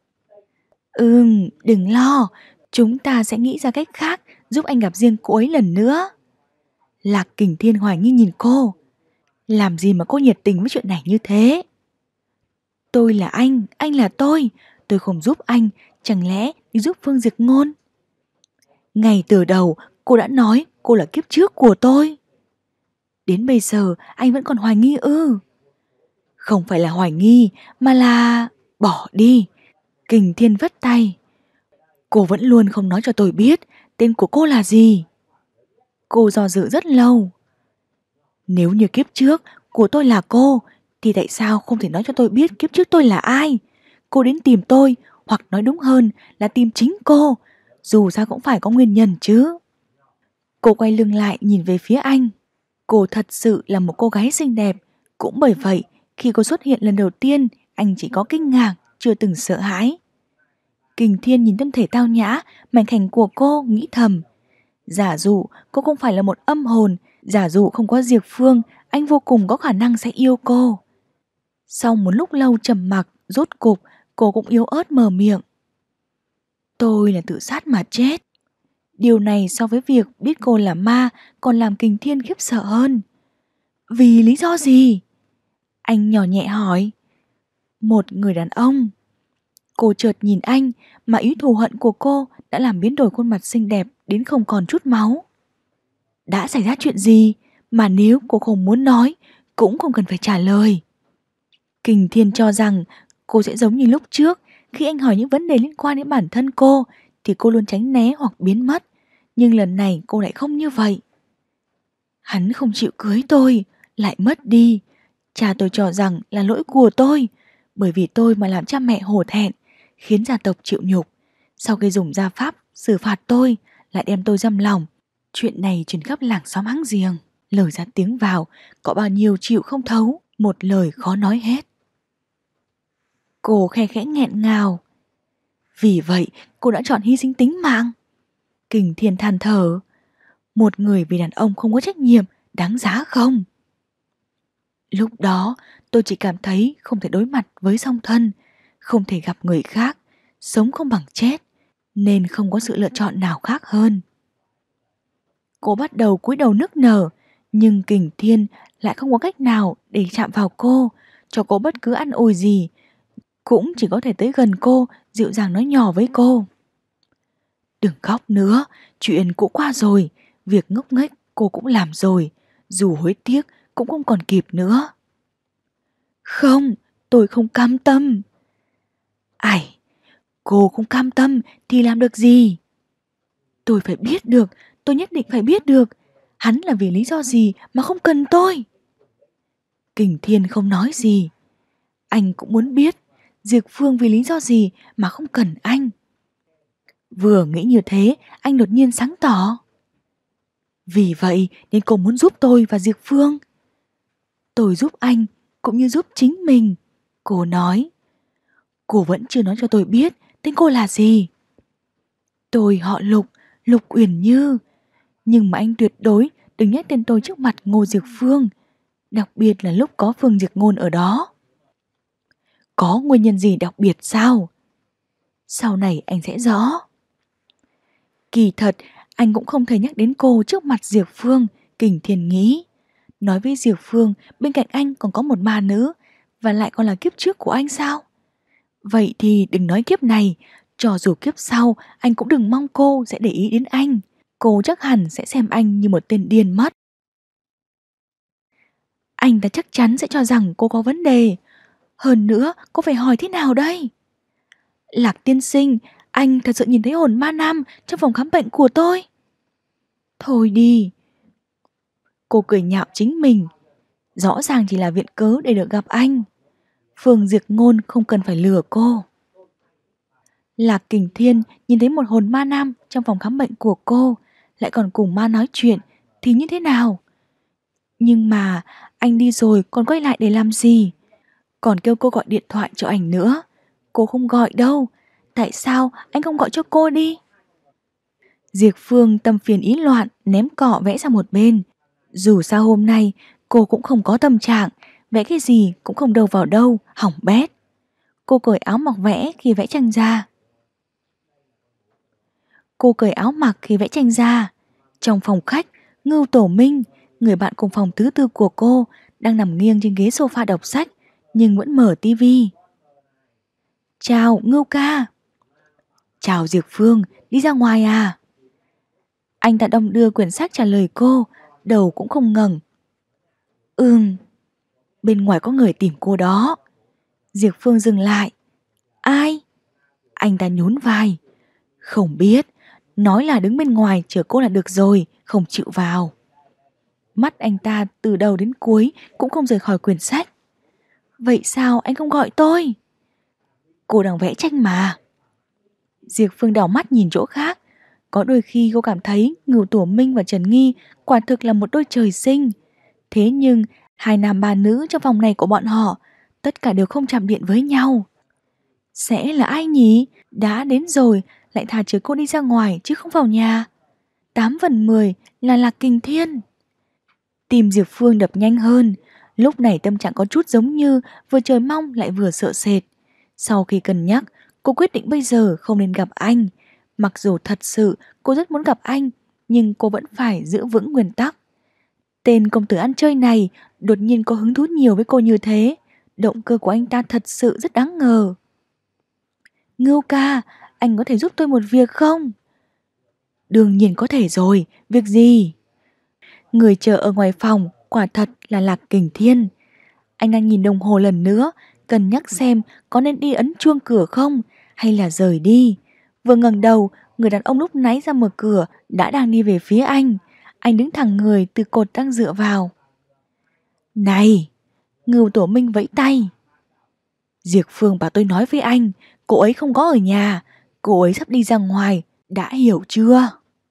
Đừng lo, chúng ta sẽ nghĩ ra cách khác giúp anh gặp riêng cô ấy lần nữa. Lạc Kình Thiên hoài nghi nhìn cô. Làm gì mà cô nhiệt tình với chuyện này như thế? Tôi là anh là tôi không giúp anh, chẳng lẽ đi giúp Phương Diệt Ngôn? Ngay từ đầu cô đã nói cô là kiếp trước của tôi. Đến bây giờ anh vẫn còn hoài nghi ư? Không phải là hoài nghi, mà là bỏ đi. Kình Thiên vất tay. Cô vẫn luôn không nói cho tôi biết tên của cô là gì. Cô do dự rất lâu. Nếu như kiếp trước của tôi là cô, thì tại sao không thể nói cho tôi biết kiếp trước tôi là ai? Cô đến tìm tôi, hoặc nói đúng hơn là tìm chính cô. Dù sao cũng phải có nguyên nhân chứ. Cô quay lưng lại nhìn về phía anh. Cô thật sự là một cô gái xinh đẹp. Cũng bởi vậy, khi cô xuất hiện lần đầu tiên, anh chỉ có kinh ngạc, chưa từng sợ hãi. Kình Thiên nhìn thân thể tao nhã, mảnh khảnh của cô, nghĩ thầm. Giả dụ cô không phải là một âm hồn, giả dụ không có Diệp Phương, anh vô cùng có khả năng sẽ yêu cô. Sau một lúc lâu trầm mặc, rốt cục, cô cũng yếu ớt mở miệng. Tôi là tự sát mà chết. Điều này so với việc biết cô là ma còn làm Kình Thiên khiếp sợ hơn. Vì lý do gì? Anh nhỏ nhẹ hỏi. Một người đàn ông. Cô chợt nhìn anh, mà ý thù hận của cô đã làm biến đổi khuôn mặt xinh đẹp đến không còn chút máu. Đã xảy ra chuyện gì mà nếu cô không muốn nói cũng không cần phải trả lời? Kình Thiên cho rằng cô sẽ giống như lúc trước, khi anh hỏi những vấn đề liên quan đến bản thân cô thì cô luôn tránh né hoặc biến mất. Nhưng lần này cô lại không như vậy. Hắn không chịu cưới tôi, lại mất đi. Cha tôi cho rằng là lỗi của tôi, bởi vì tôi mà làm cha mẹ hổ thẹn, khiến gia tộc chịu nhục. Sau khi dùng gia pháp xử phạt tôi, lại đem tôi giam lòng. Chuyện này truyền khắp làng xóm háng giềng, lời ra tiếng vào, có bao nhiêu chịu không thấu, một lời khó nói hết. Cô khe khẽ nghẹn ngào. Vì vậy cô đã chọn hy sinh tính mạng. Kình Thiên than thở. Một người vì đàn ông không có trách nhiệm đáng giá không? Lúc đó tôi chỉ cảm thấy không thể đối mặt với song thân, không thể gặp người khác, sống không bằng chết, nên không có sự lựa chọn nào khác hơn. Cô bắt đầu cúi đầu nức nở, nhưng Kình Thiên lại không có cách nào để chạm vào cô, cho cô bất cứ ăn ủi gì, cũng chỉ có thể tới gần cô, dịu dàng nói nhỏ với cô. Đừng khóc nữa, chuyện cũ qua rồi, việc ngốc nghếch cô cũng làm rồi, dù hối tiếc cũng không còn kịp nữa. Không, tôi không cam tâm. Ai, cô không cam tâm thì làm được gì? Tôi phải biết được, tôi nhất định phải biết được, hắn là vì lý do gì mà không cần tôi? Kình Thiên không nói gì. Anh cũng muốn biết Diệp Phương vì lý do gì mà không cần anh. Vừa nghĩ như thế, anh đột nhiên sáng tỏ. Vì vậy nên cô muốn giúp tôi và Diệp Phương. Tôi giúp anh cũng như giúp chính mình. Cô nói. Cô vẫn chưa nói cho tôi biết tên cô là gì. Tôi họ Lục, Lục Uyển Như. Nhưng mà anh tuyệt đối đừng nhắc tên tôi trước mặt Ngô Diệp Phương, đặc biệt là lúc có Phương Diệp Ngôn ở đó. Có nguyên nhân gì đặc biệt sao? Sau này anh sẽ rõ. Kỳ thật, anh cũng không thể nhắc đến cô trước mặt Diệp Phương, Kình Thiên nghĩ. Nói với Diệp Phương, bên cạnh anh còn có một ma nữ, và lại còn là kiếp trước của anh sao? Vậy thì đừng nói kiếp này, Cho dù kiếp sau anh cũng đừng mong cô sẽ để ý đến anh. Cô chắc hẳn sẽ xem anh như một tên điên mất. Anh ta chắc chắn sẽ cho rằng cô có vấn đề. Hơn nữa, cô phải hỏi thế nào đây? Lạc tiên sinh, anh thật sự nhìn thấy hồn ma nam trong phòng khám bệnh của tôi. Thôi đi. Cô cười nhạo chính mình. Rõ ràng chỉ là viện cớ để được gặp anh. Phương Diệt Ngôn không cần phải lừa cô. Lạc Kình Thiên nhìn thấy một hồn ma nam trong phòng khám bệnh của cô, lại còn cùng ma nói chuyện, thì như thế nào? Nhưng mà anh đi rồi còn quay lại để làm gì? Còn kêu cô gọi điện thoại cho anh nữa. Cô không gọi đâu. Tại sao anh không gọi cho cô đi? Diệp Phương tâm phiền ý loạn ném cọ vẽ sang một bên. Dù sao hôm nay cô cũng không có tâm trạng, vẽ cái gì cũng không đâu vào đâu, hỏng bét. Cô cởi áo mặc vẽ khi vẽ tranh ra. Trong phòng khách, Ngưu Tổ Minh, người bạn cùng phòng thứ tư của cô, đang nằm nghiêng trên ghế sofa đọc sách, nhưng vẫn mở tivi. Chào Ngưu ca. Chào Diệp Phương, đi ra ngoài à? Anh ta đong đưa quyển sách trả lời cô, đầu cũng không ngẩng. Bên ngoài có người tìm cô đó. Diệp Phương dừng lại. Ai? Anh ta nhún vai. Không biết, nói là đứng bên ngoài chờ cô là được rồi, không chịu vào. Mắt anh ta từ đầu đến cuối cũng không rời khỏi quyển sách. Vậy sao anh không gọi tôi? Cô đang vẽ tranh mà. Diệp Phương đảo mắt nhìn chỗ khác. Có đôi khi cô cảm thấy Ngưu Tổ Minh và Trần Nghi quả thực là một đôi trời sinh. Thế nhưng hai nam ba nữ trong phòng này của bọn họ tất cả đều không chạm điện với nhau. Sẽ là ai nhỉ? Đã đến rồi lại thà chờ cô đi ra ngoài chứ không vào nhà. 8 phần 10 là Lạc Kình Thiên. Tim Diệp Phương đập nhanh hơn. Lúc này tâm trạng có chút giống như vừa chờ mong lại vừa sợ sệt. Sau khi cân nhắc, cô quyết định bây giờ không nên gặp anh. Mặc dù thật sự cô rất muốn gặp anh, nhưng cô vẫn phải giữ vững nguyên tắc. Tên công tử ăn chơi này đột nhiên có hứng thú nhiều với cô như thế. Động cơ của anh ta thật sự rất đáng ngờ. Ngưu ca, anh có thể giúp tôi một việc không? Đương nhiên có thể rồi, việc gì? Người chờ ở ngoài phòng quả thật là Lạc Kình Thiên. Anh đang nhìn đồng hồ lần nữa, cân nhắc xem có nên đi ấn chuông cửa không hay là rời đi. Vừa ngẩng đầu, người đàn ông lúc nãy ra mở cửa đã đang đi về phía anh. Anh đứng thẳng người từ cột đang dựa vào. Này! Ngưu Tổ Minh vẫy tay. Diệp Phương bảo tôi nói với anh, cô ấy không có ở nhà, cô ấy sắp đi ra ngoài, đã hiểu chưa?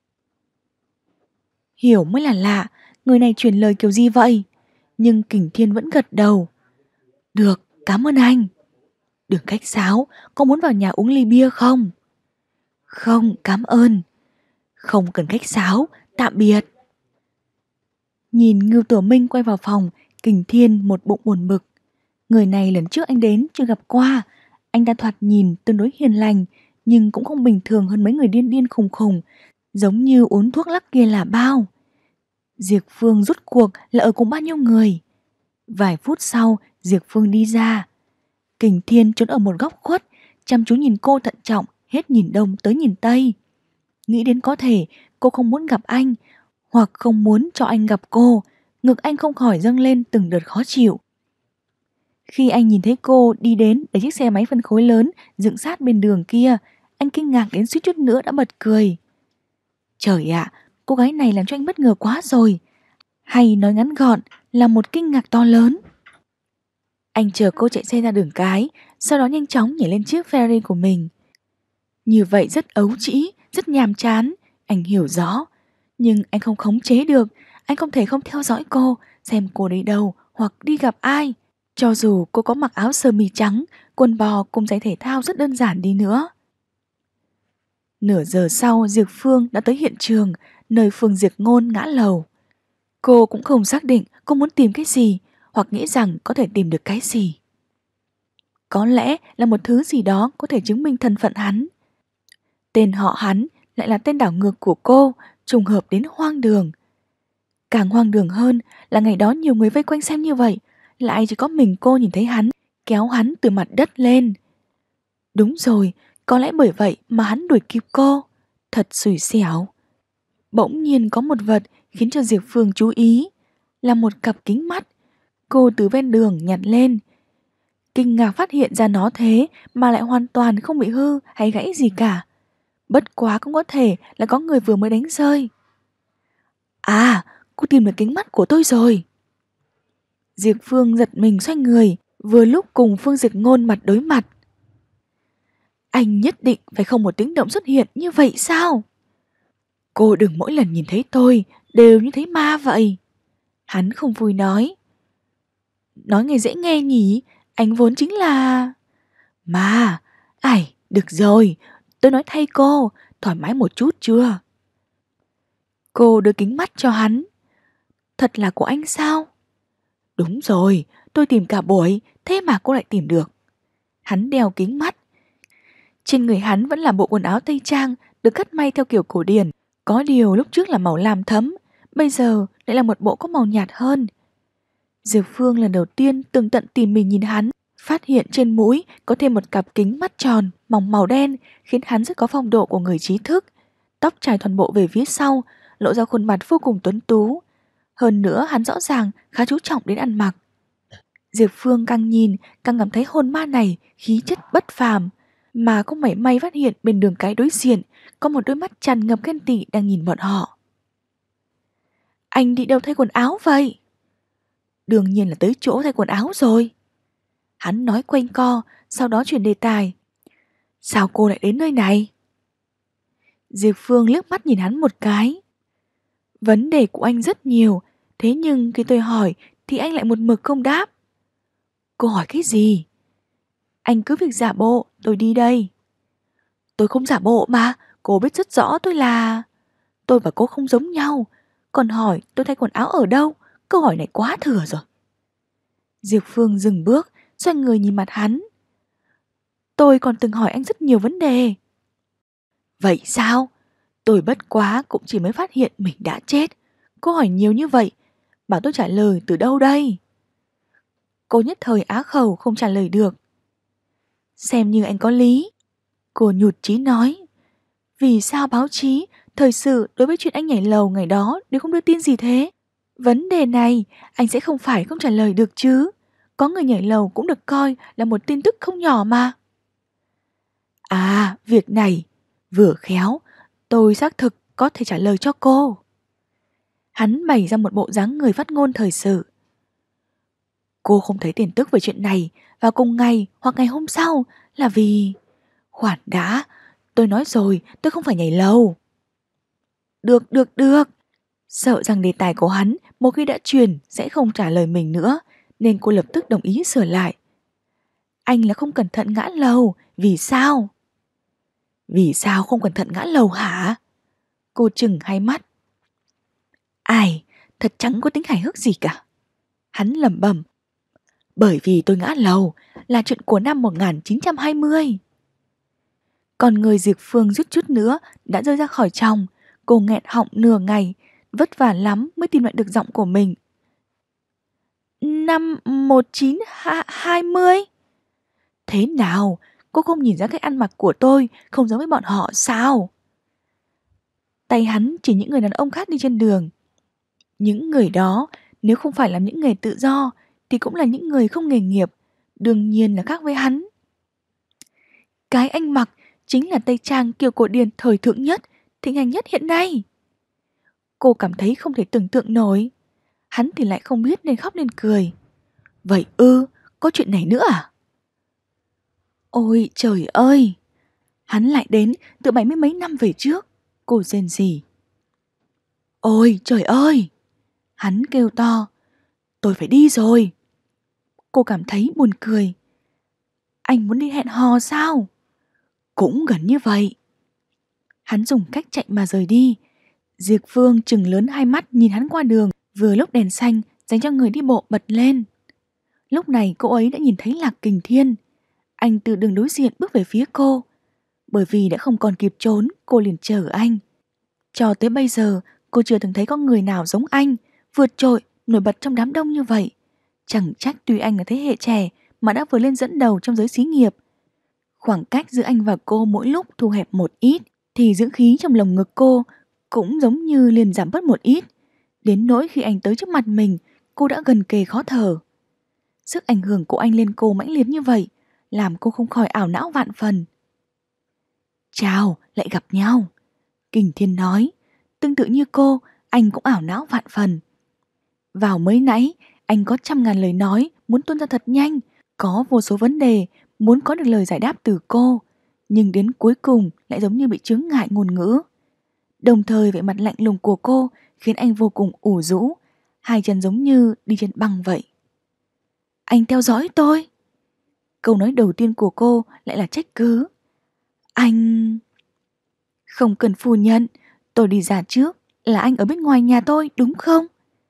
Hiểu mới là lạ, người này truyền lời kiểu gì vậy? Nhưng Kình Thiên vẫn gật đầu. Được, cảm ơn anh. Đừng khách sáo, có muốn vào nhà uống ly bia không? Không, cảm ơn. Không cần khách sáo, tạm biệt. Nhìn Ngưu Tổ Minh quay vào phòng, Kình Thiên một bụng buồn bực. Người này lần trước anh đến chưa gặp qua. Anh ta thoạt nhìn tương đối hiền lành, nhưng cũng không bình thường hơn mấy người điên điên khùng khùng, giống như uống thuốc lắc kia là bao. Diệp Phương rút cuộc là ở cùng bao nhiêu người? Vài phút sau, Diệp Phương đi ra. Kình Thiên trốn ở một góc khuất, chăm chú nhìn cô thận trọng, hết nhìn đông tới nhìn tây. Nghĩ đến có thể cô không muốn gặp anh, hoặc không muốn cho anh gặp cô, ngực anh không khỏi dâng lên từng đợt khó chịu. Khi anh nhìn thấy cô đi đến để chiếc xe máy phân khối lớn dựng sát bên đường kia, anh kinh ngạc đến suýt chút nữa đã bật cười. Trời ạ, cô gái này làm cho anh bất ngờ quá rồi. Hay nói ngắn gọn là một kinh ngạc to lớn. Anh chờ cô chạy xe ra đường cái, sau đó nhanh chóng nhảy lên chiếc Ferrari của mình. Như vậy rất ấu trĩ, rất nhàm chán, anh hiểu rõ. Nhưng anh không khống chế được, anh không thể không theo dõi cô, xem cô đi đâu hoặc đi gặp ai. Cho dù cô có mặc áo sơ mi trắng, quần bò cùng giày thể thao rất đơn giản đi nữa. Nửa giờ sau, Diệp Phương đã tới hiện trường, nơi Phương Diệp Ngôn ngã lầu. Cô cũng không xác định cô muốn tìm cái gì, hoặc nghĩ rằng có thể tìm được cái gì. Có lẽ là một thứ gì đó có thể chứng minh thân phận hắn. Tên họ hắn lại là tên đảo ngược của cô, trùng hợp đến hoang đường. Càng hoang đường hơn là ngày đó nhiều người vây quanh xem như vậy, lại chỉ có mình cô nhìn thấy hắn, kéo hắn từ mặt đất lên. Đúng rồi, Có lẽ bởi vậy mà hắn đuổi kịp cô. Thật xui xẻo. Bỗng nhiên có một vật khiến cho Diệp Phương chú ý, là một cặp kính mắt. Cô từ ven đường nhặt lên, kinh ngạc phát hiện ra nó thế mà lại hoàn toàn không bị hư hay gãy gì cả. Bất quá cũng có thể là có người vừa mới đánh rơi. À, cô tìm được kính mắt của tôi rồi. Diệp Phương giật mình xoay người, vừa lúc cùng Phương Diệp Ngôn mặt đối mặt. Anh nhất định phải không một tiếng động xuất hiện như vậy sao? Cô đừng mỗi lần nhìn thấy tôi đều như thấy ma vậy. Hắn không vui nói. Nói nghe dễ nghe nhỉ, anh vốn chính là... Mà, ai, được rồi, tôi nói thay cô, thoải mái một chút chưa? Cô đưa kính mắt cho hắn. Thật là của anh sao? Đúng rồi, tôi tìm cả buổi, thế mà cô lại tìm được. Hắn đeo kính mắt. Trên người hắn vẫn là bộ quần áo tây trang được cắt may theo kiểu cổ điển. Có điều lúc trước là màu lam thẫm, bây giờ lại là một bộ có màu nhạt hơn. Diệp Phương lần đầu tiên tường tận tỉ mỉ nhìn hắn, phát hiện trên mũi có thêm một cặp kính mắt tròn, mỏng màu đen, khiến hắn rất có phong độ của người trí thức. Tóc trải toàn bộ về phía sau, lộ ra khuôn mặt vô cùng tuấn tú. Hơn nữa hắn rõ ràng khá chú trọng đến ăn mặc. Diệp Phương càng nhìn càng cảm thấy hồn ma này khí chất bất phàm, mà không mảy may phát hiện bên đường cái đối diện có một đôi mắt tràn ngập ghen tị đang nhìn bọn họ. Anh đi đâu thay quần áo vậy? Đương nhiên là tới chỗ thay quần áo rồi. Hắn nói quanh co, sau đó chuyển đề tài. Sao cô lại đến nơi này? Diệp Phương liếc mắt nhìn hắn một cái. Vấn đề của anh rất nhiều, thế nhưng khi tôi hỏi thì anh lại một mực không đáp. Cô hỏi cái gì? Anh cứ việc giả bộ, tôi đi đây. Tôi không giả bộ mà, cô biết rất rõ tôi là... Tôi và cô không giống nhau, còn hỏi tôi thay quần áo ở đâu, câu hỏi này quá thừa rồi. Diệp Phương dừng bước, xoay người nhìn mặt hắn. Tôi còn từng hỏi anh rất nhiều vấn đề. Vậy sao? Tôi bất quá cũng chỉ mới phát hiện mình đã chết. Cô hỏi nhiều như vậy, bảo tôi trả lời từ đâu đây? Cô nhất thời á khẩu không trả lời được. Xem như anh có lý. Cô nhụt chí nói. Vì sao báo chí, thời sự đối với chuyện anh nhảy lầu ngày đó đều không đưa tin gì thế? Vấn đề này anh sẽ không phải không trả lời được chứ. Có người nhảy lầu cũng được coi là một tin tức không nhỏ mà. À, việc này vừa khéo, tôi xác thực có thể trả lời cho cô. Hắn bày ra một bộ dáng người phát ngôn thời sự. Cô không thấy tin tức về chuyện này vào cùng ngày hoặc ngày hôm sau là vì... Khoản đã, tôi nói rồi tôi không phải nhảy lầu. Được. Sợ rằng đề tài của hắn một khi đã truyền sẽ không trả lời mình nữa, nên cô lập tức đồng ý sửa lại. Anh là không cẩn thận ngã lầu, vì sao? Vì sao không cẩn thận ngã lầu hả? Cô chừng hai mắt. Ai, thật chẳng có tính hài hước gì cả. Hắn lẩm bẩm. Bởi vì tôi ngã lầu là chuyện của năm 1920. Còn người Diệp Phương rút chút nữa đã rơi ra khỏi trong. Cô nghẹn họng nửa ngày, vất vả lắm mới tìm lại được giọng của mình. Năm 1920? Thế nào? Cô không nhìn ra cách ăn mặc của tôi không giống với bọn họ sao? Tay hắn chỉ những người đàn ông khác đi trên đường. Những người đó nếu không phải làm những nghề tự do thì cũng là những người không nghề nghiệp, đương nhiên là khác với hắn. Cái anh mặc chính là tây trang kiểu cổ điển thời thượng nhất, thịnh hành nhất hiện nay. Cô cảm thấy không thể tưởng tượng nổi. Hắn thì lại không biết nên khóc nên cười. Vậy có chuyện này nữa à? Ôi trời ơi! Hắn lại đến từ 70 mấy năm về trước. Cô rên rỉ. Ôi trời ơi! Hắn kêu to. Tôi phải đi rồi. Cô cảm thấy buồn cười. Anh muốn đi hẹn hò sao? Cũng gần như vậy. Hắn dùng cách chạy mà rời đi. Diệp Phương trừng lớn hai mắt nhìn hắn qua đường. Vừa lúc đèn xanh dành cho người đi bộ bật lên. Lúc này cô ấy đã nhìn thấy Lạc Kình Thiên. Anh từ đường đối diện bước về phía cô. Bởi vì đã không còn kịp trốn, cô liền chờ anh. Cho tới bây giờ cô chưa từng thấy có người nào giống anh, vượt trội, nổi bật trong đám đông như vậy. Chẳng trách tuy anh là thế hệ trẻ mà đã vừa lên dẫn đầu trong giới xí nghiệp. Khoảng cách giữa anh và cô mỗi lúc thu hẹp một ít, thì dưỡng khí trong lồng ngực cô cũng giống như liền giảm bớt một ít. Đến nỗi khi anh tới trước mặt mình, cô đã gần kề khó thở. Sức ảnh hưởng của anh lên cô mãnh liệt như vậy, làm cô không khỏi ảo não vạn phần. Chào, lại gặp nhau. Kình Thiên nói. Tương tự như cô, anh cũng ảo não vạn phần. Vào mới nãy, anh có 100.000 lời nói, muốn tuôn ra thật nhanh, có vô số vấn đề, muốn có được lời giải đáp từ cô. Nhưng đến cuối cùng lại giống như bị chướng ngại ngôn ngữ. Đồng thời vẻ mặt lạnh lùng của cô khiến anh vô cùng ủ rũ, hai chân giống như đi trên băng vậy. Anh theo dõi tôi. Câu nói đầu tiên của cô lại là trách cứ. Anh... Không cần phủ nhận, tôi đi ra trước là anh ở bên ngoài nhà tôi đúng không?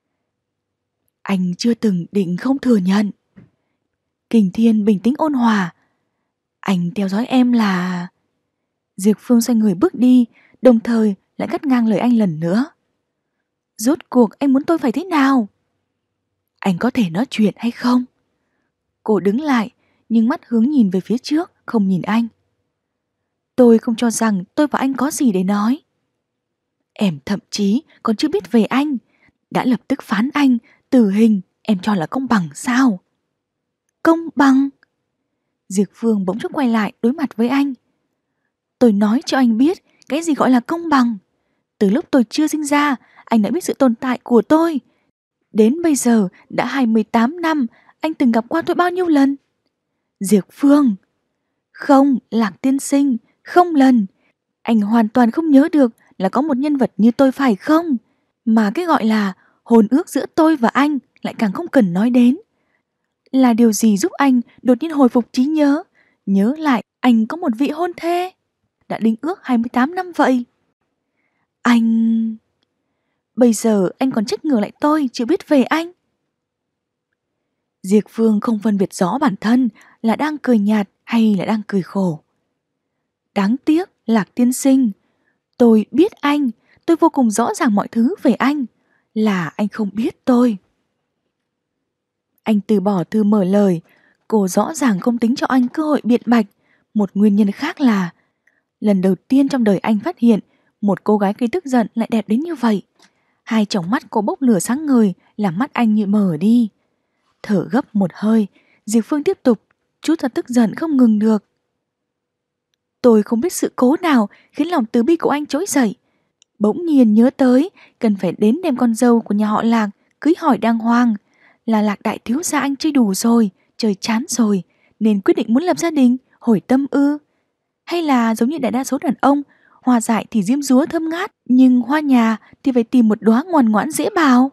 Anh chưa từng định không thừa nhận. Kình Thiên bình tĩnh ôn hòa. Anh theo dõi em là... Diệp Phương xoay người bước đi, đồng thời lại cắt ngang lời anh lần nữa. Rốt cuộc anh muốn tôi phải thế nào? Anh có thể nói chuyện hay không? Cô đứng lại, nhưng mắt hướng nhìn về phía trước, không nhìn anh. Tôi không cho rằng tôi và anh có gì để nói. Em thậm chí còn chưa biết về anh, đã lập tức phán anh tử hình, em cho là công bằng sao? Công bằng? Diệp Phương bỗng chốc quay lại đối mặt với anh. Tôi nói cho anh biết cái gì gọi là công bằng. Từ lúc tôi chưa sinh ra, anh đã biết sự tồn tại của tôi. Đến bây giờ đã 28 năm, anh từng gặp qua tôi bao nhiêu lần? Diệp Phương. Không, Lạc tiên sinh, không lần. Anh hoàn toàn không nhớ được là có một nhân vật như tôi phải không? Mà cái gọi là hôn ước giữa tôi và anh lại càng không cần nói đến. Là điều gì giúp anh đột nhiên hồi phục trí nhớ, nhớ lại anh có một vị hôn thê đã đính ước 28 năm vậy? Anh... Bây giờ anh còn trách ngược lại tôi chưa biết về anh. Diệp Phương không phân biệt rõ bản thân là đang cười nhạt hay là đang cười khổ. Đáng tiếc, Lạc tiên sinh, tôi biết anh, tôi vô cùng rõ ràng mọi thứ về anh, là anh không biết tôi. Anh từ bỏ thư mở lời, cô rõ ràng không tính cho anh cơ hội biện bạch. Một nguyên nhân khác là lần đầu tiên trong đời anh phát hiện một cô gái khi tức giận lại đẹp đến như vậy. Hai tròng mắt cô bốc lửa sáng ngời, làm mắt anh như mở đi. Thở gấp một hơi, Diệp Phương tiếp tục, chút ra tức giận không ngừng được. Tôi không biết sự cố nào khiến lòng từ bi của anh trỗi dậy. Bỗng nhiên nhớ tới cần phải đến đem con dâu của nhà họ Lạc cưới hỏi đàng hoàng. Là Lạc đại thiếu gia anh chơi đủ rồi, trời chán rồi, nên quyết định muốn lập gia đình, hồi tâm ư? Hay là giống như đại đa số đàn ông, hoa dại thì diêm dúa thơm ngát, nhưng hoa nhà thì phải tìm một đóa ngoan ngoãn dễ bào.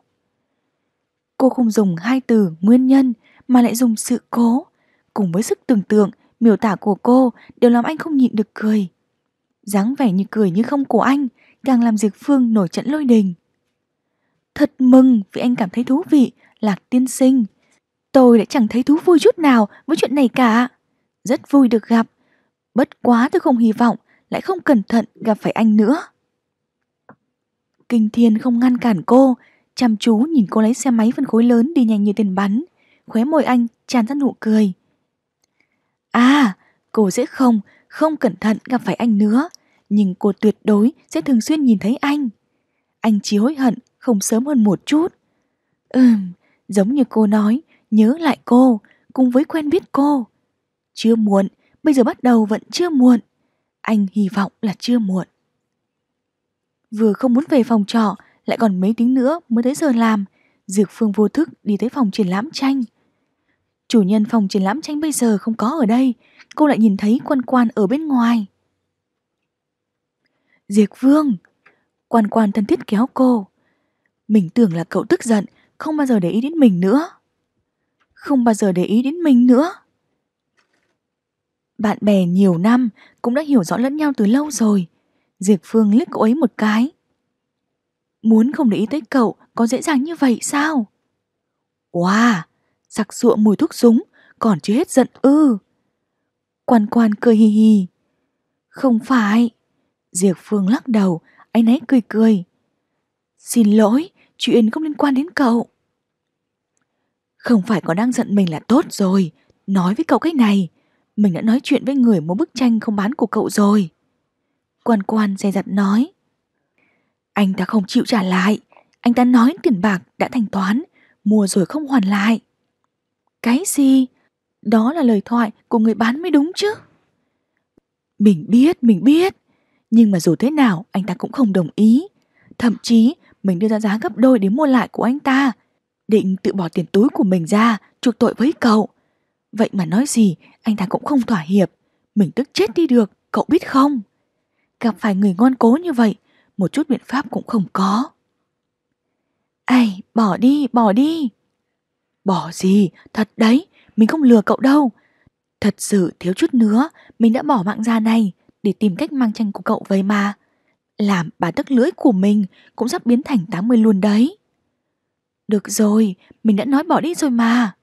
Cô không dùng hai từ nguyên nhân mà lại dùng sự cố. Cùng với sức tưởng tượng, miêu tả của cô đều làm anh không nhịn được cười. Dáng vẻ như cười như không của anh càng làm Diệp Phương nổi trận lôi đình. Thật mừng vì anh cảm thấy thú vị, Lạc tiên sinh. Tôi lại chẳng thấy thú vui chút nào với chuyện này cả. Rất vui được gặp. Bất quá tôi không hy vọng lại không cẩn thận gặp phải anh nữa. Kình Thiên không ngăn cản cô, chăm chú nhìn cô lấy xe máy phân khối lớn đi nhanh như tên bắn. Khóe môi anh tràn ra nụ cười. À, cô sẽ không cẩn thận gặp phải anh nữa, nhưng cô tuyệt đối sẽ thường xuyên nhìn thấy anh. Anh chỉ hối hận không sớm hơn một chút. Giống như cô nói, nhớ lại cô, cùng với quen biết cô. Chưa muộn, bây giờ bắt đầu vẫn chưa muộn. Anh hy vọng là chưa muộn. Vừa không muốn về phòng trọ, lại còn mấy tiếng nữa mới tới giờ làm. Diệp Phương vô thức đi tới phòng triển lãm tranh. Chủ nhân phòng triển lãm tranh bây giờ không có ở đây, cô lại nhìn thấy Quan Quan ở bên ngoài. Diệp Phương, Quan Quan thân thiết kéo cô. Mình tưởng là cậu tức giận, không bao giờ để ý đến mình nữa. Không bao giờ để ý đến mình nữa. Bạn bè nhiều năm cũng đã hiểu rõ lẫn nhau từ lâu rồi. Diệp Phương liếc cậu ấy một cái. Muốn không để ý tới cậu có dễ dàng như vậy sao? Wow, sặc sụa mùi thuốc súng, còn chưa hết giận ư? Quan Quan cười hì hì. Không phải. Diệp Phương lắc đầu, áy náy cười cười. Xin lỗi, chuyện không liên quan đến cậu. Không phải còn đang giận mình là tốt rồi. Nói với cậu cái này, Mình đã nói chuyện với người mua bức tranh không bán của cậu rồi. Quan Quan dè dặt nói. Anh ta không chịu trả lại. Anh ta nói tiền bạc đã thanh toán, mua rồi không hoàn lại. Cái gì? Đó là lời thoại của người bán mới đúng chứ. Mình biết. Nhưng mà dù thế nào anh ta cũng không đồng ý. Thậm chí mình đưa ra giá gấp đôi để mua lại của anh ta. Định tự bỏ tiền túi của mình ra chuộc tội với cậu. Vậy mà nói gì anh ta cũng không thỏa hiệp. Mình tức chết đi được, cậu biết không? Gặp phải người ngoan cố như vậy, một chút biện pháp cũng không có. Ai, bỏ đi. Bỏ gì, thật đấy, mình không lừa cậu đâu. Thật sự thiếu chút nữa, mình đã bỏ mạng ra này để tìm cách mang tranh của cậu về mà. Làm bà tấc lưỡi của mình cũng sắp biến thành 80 luôn đấy. Được rồi, mình đã nói bỏ đi rồi mà.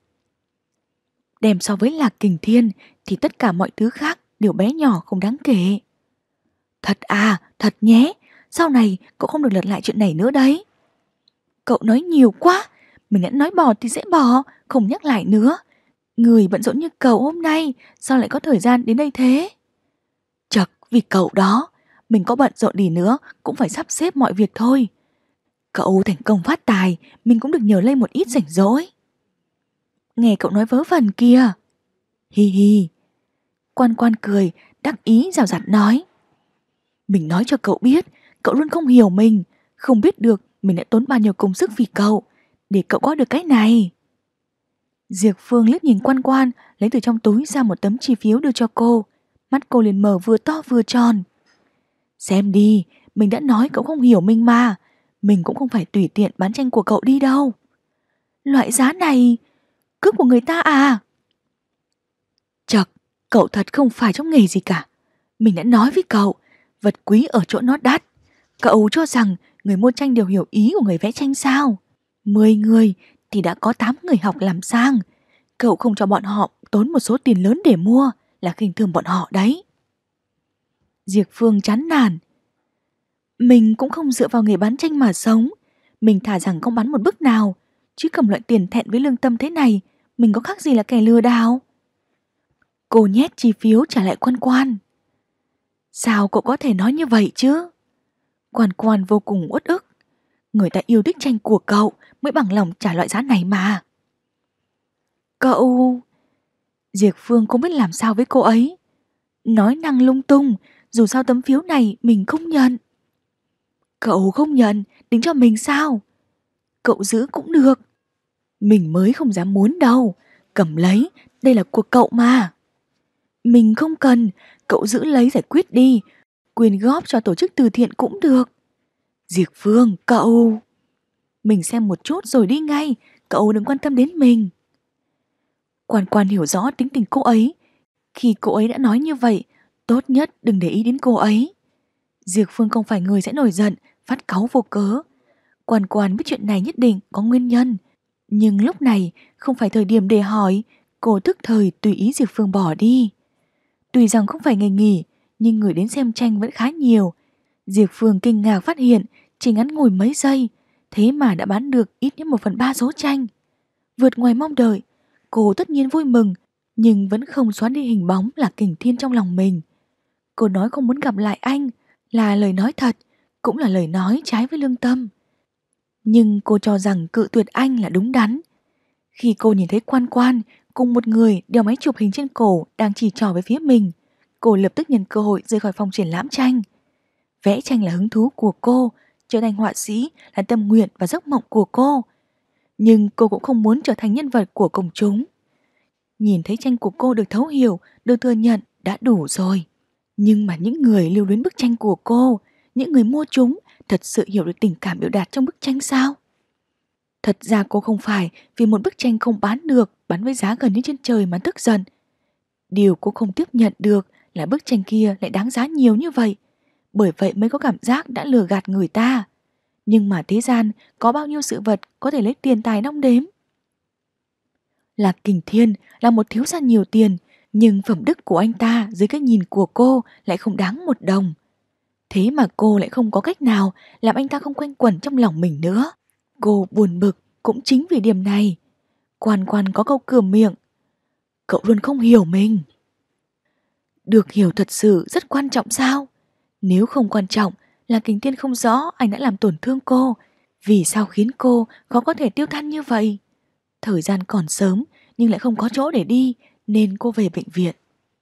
Đem so với Lạc Kình Thiên thì tất cả mọi thứ khác đều bé nhỏ không đáng kể. Thật à, thật nhé, sau này cậu không được lật lại chuyện này nữa đấy. Cậu nói nhiều quá, mình đã nói bỏ thì sẽ bỏ, không nhắc lại nữa. Người bận rộn như cậu hôm nay, sao lại có thời gian đến đây thế? Chật, vì cậu đó, mình có bận rộn đi nữa cũng phải sắp xếp mọi việc thôi. Cậu thành công phát tài, mình cũng được nhờ lên một ít rảnh rỗi. Nghe cậu nói vớ vẩn kìa. Hi hi. Quan Quan cười, đắc ý rào rạt nói. Mình nói cho cậu biết, cậu luôn không hiểu mình, không biết được mình đã tốn bao nhiêu công sức vì cậu, để cậu có được cái này. Diệp Phương liếc nhìn Quan Quan, lấy từ trong túi ra một tấm chi phiếu đưa cho cô. Mắt cô liền mở vừa to vừa tròn. Xem đi, mình đã nói cậu không hiểu mình mà. Mình cũng không phải tùy tiện bán tranh của cậu đi đâu. Loại giá này, cướp của người ta à? Chật, cậu thật không phải trong nghề gì cả. Mình đã nói với cậu, vật quý ở chỗ nó đắt. Cậu cho rằng người mua tranh đều hiểu ý của người vẽ tranh sao? 10 người thì đã có 8 người học làm sang. Cậu không cho bọn họ tốn một số tiền lớn để mua là khinh thường bọn họ đấy. Diệp Phương chán nản. Mình cũng không dựa vào nghề bán tranh mà sống. Mình thà rằng không bán một bức nào. Chứ cầm loại tiền thẹn với lương tâm thế này, mình có khác gì là kẻ lừa đảo. Cô nhét chi phiếu trả lại Quan Quan. Sao cậu có thể nói như vậy chứ? Quan Quan vô cùng uất ức. Người ta yêu thích tranh của cậu mới bằng lòng trả loại giá này mà. Cậu... Diệp Phương không biết làm sao với cô ấy. Nói năng lung tung, dù sao tấm phiếu này mình không nhận. Cậu không nhận, tính cho mình sao? Cậu giữ cũng được. Mình mới không dám muốn đâu. Cầm lấy, đây là của cậu mà. Mình không cần, cậu giữ lấy giải quyết đi. Quyên góp cho tổ chức từ thiện cũng được. Diệp Phương, cậu... Mình xem một chút rồi đi ngay, cậu đừng quan tâm đến mình. Quan Quan hiểu rõ tính tình cô ấy. Khi cô ấy đã nói như vậy, tốt nhất đừng để ý đến cô ấy. Diệp Phương không phải người sẽ nổi giận, phát cáu vô cớ. Quan Quan biết chuyện này nhất định có nguyên nhân. Nhưng lúc này không phải thời điểm để hỏi, cô tức thời tùy ý Diệp Phương bỏ đi. Tuy rằng không phải ngày nghỉ, nhưng người đến xem tranh vẫn khá nhiều. Diệp Phương kinh ngạc phát hiện chỉ ngắn ngủi mấy giây, thế mà đã bán được ít nhất 1/3 số tranh. Vượt ngoài mong đợi, cô tất nhiên vui mừng, nhưng vẫn không xóa đi hình bóng là Kình Thiên trong lòng mình. Cô nói không muốn gặp lại anh là lời nói thật, cũng là lời nói trái với lương tâm. Nhưng cô cho rằng cự tuyệt anh là đúng đắn. Khi cô nhìn thấy Quan Quan cùng một người đeo máy chụp hình trên cổ đang chỉ trỏ về phía mình, cô lập tức nhân cơ hội rời khỏi phòng triển lãm tranh. Vẽ tranh là hứng thú của cô, trở thành họa sĩ là tâm nguyện và giấc mộng của cô. Nhưng cô cũng không muốn trở thành nhân vật của công chúng. Nhìn thấy tranh của cô được thấu hiểu, được thừa nhận đã đủ rồi. Nhưng mà những người lưu luyến bức tranh của cô, những người mua chúng thật sự hiểu được tình cảm biểu đạt trong bức tranh sao? Thật ra cô không phải vì một bức tranh không bán được, bán với giá gần như trên trời mà tức giận. Điều cô không tiếp nhận được là bức tranh kia lại đáng giá nhiều như vậy. Bởi vậy mới có cảm giác đã lừa gạt người ta. Nhưng mà thế gian có bao nhiêu sự vật có thể lấy tiền tài đong đếm. Lạc Kình Thiên là một thiếu gia nhiều tiền, nhưng phẩm đức của anh ta dưới cái nhìn của cô lại không đáng một đồng. Thế mà cô lại không có cách nào làm anh ta không quanh quẩn trong lòng mình nữa. Cô buồn bực cũng chính vì điểm này. Quan Quan có câu cửa miệng. Cậu luôn không hiểu mình. Được hiểu thật sự rất quan trọng sao? Nếu không quan trọng, Lạc Kình Thiên không rõ anh đã làm tổn thương cô. Vì sao khiến cô khó có thể tiêu tan như vậy? Thời gian còn sớm nhưng lại không có chỗ để đi, nên cô về bệnh viện.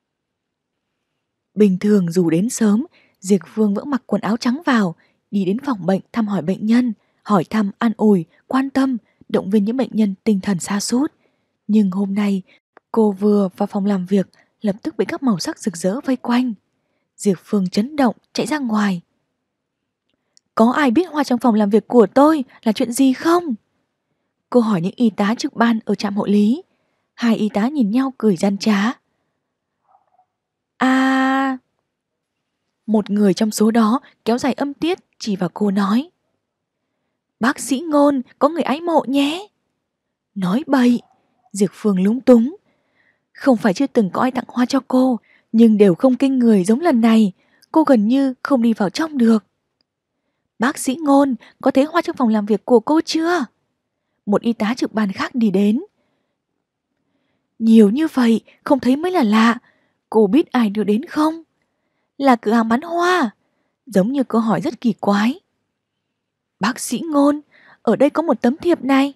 Bình thường dù đến sớm, Diệp Phương vẫn mặc quần áo trắng vào, đi đến phòng bệnh thăm hỏi bệnh nhân, hỏi thăm an ủi, quan tâm, động viên những bệnh nhân tinh thần sa sút. Nhưng hôm nay, cô vừa vào phòng làm việc, lập tức bị các màu sắc rực rỡ vây quanh. Diệp Phương chấn động chạy ra ngoài. Có ai biết hoa trong phòng làm việc của tôi là chuyện gì không? Cô hỏi những y tá trực ban ở trạm hộ lý. Hai y tá nhìn nhau cười gian trá. À... Một người trong số đó kéo dài âm tiết chỉ vào cô nói. Bác sĩ Ngôn có người ái mộ nhé. Nói bậy. Diệp Phương lúng túng. Không phải chưa từng có ai tặng hoa cho cô, nhưng đều không kinh người giống lần này. Cô gần như không đi vào trong được. Bác sĩ Ngôn có thấy hoa trong phòng làm việc của cô chưa? Một y tá trực ban khác đi đến. Nhiều như vậy không thấy mới là lạ. Cô biết ai đưa đến không? Là cửa hàng bán hoa. Giống như câu hỏi rất kỳ quái. Bác sĩ Ngôn, ở đây có một tấm thiệp này.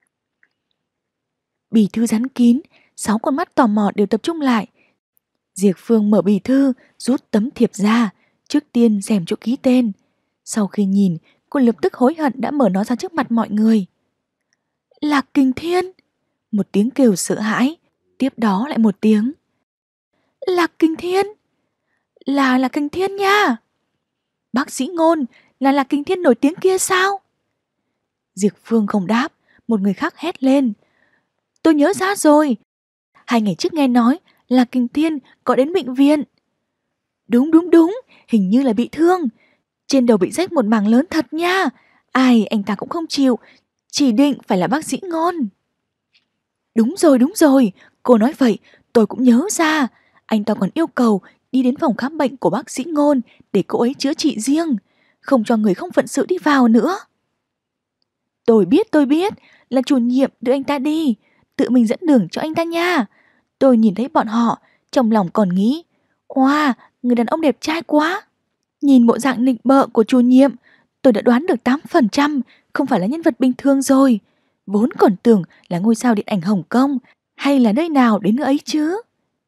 Bì thư dán kín, 6 con mắt tò mò đều tập trung lại. Diệp Phương mở bì thư, rút tấm thiệp ra, trước tiên xem chỗ ký tên. Sau khi nhìn, cô lập tức hối hận đã mở nó ra trước mặt mọi người. Lạc Kình Thiên! Một tiếng kêu sợ hãi, tiếp đó lại một tiếng. Lạc Kình Thiên! Là Lạc Kình Thiên nha! Bác sĩ Ngôn, là Lạc Kình Thiên nổi tiếng kia sao? Diệp Phương không đáp, một người khác hét lên. Tôi nhớ ra rồi. 2 ngày trước nghe nói Lạc Kình Thiên có đến bệnh viện. Đúng, hình như là bị thương. Trên đầu bị rách một mảng lớn thật nha. Ai anh ta cũng không chịu, chỉ định phải là bác sĩ Ngôn. Đúng rồi, cô nói vậy tôi cũng nhớ ra. Anh ta còn yêu cầu đi đến phòng khám bệnh của bác sĩ Ngôn để cô ấy chữa trị riêng, không cho người không phận sự đi vào nữa. Tôi biết, là chủ nhiệm đưa anh ta đi, tự mình dẫn đường cho anh ta nha. Tôi nhìn thấy bọn họ, trong lòng còn nghĩ, wow, người đàn ông đẹp trai quá. Nhìn bộ dạng nịnh bợ của chủ nhiệm, tôi đã đoán được 8%, không phải là nhân vật bình thường rồi. Vốn còn tưởng là ngôi sao điện ảnh Hồng Kông, hay là nơi nào đến nữa ấy chứ.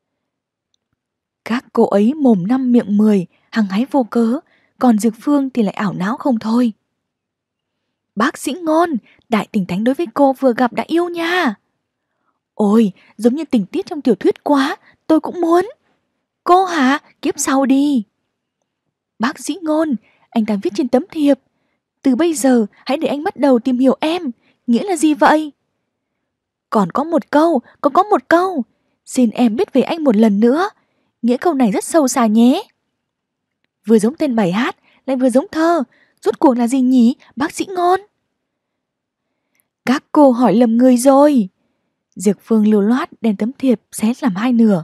Các cô ấy mồm 5 miệng 10, hăng hái vô cớ, còn Diệp Phương thì lại ảo não không thôi. Bác sĩ Ngôn, đại tình thánh đối với cô vừa gặp đã yêu nha. Ôi, giống như tình tiết trong tiểu thuyết quá, tôi cũng muốn. Cô hả? Kiếp sau đi. Bác sĩ Ngôn, anh ta viết trên tấm thiệp. Từ bây giờ, hãy để anh bắt đầu tìm hiểu em. Nghĩa là gì vậy? Còn có một câu. Xin em biết về anh một lần nữa. Nghĩa câu này rất sâu xa nhé. Vừa giống tên bài hát, lại vừa giống thơ. Rốt cuộc là gì nhỉ, bác sĩ Ngôn? Các cô hỏi lầm người rồi. Diệp Phương lưu loát đem tấm thiệp xé làm 2 nửa.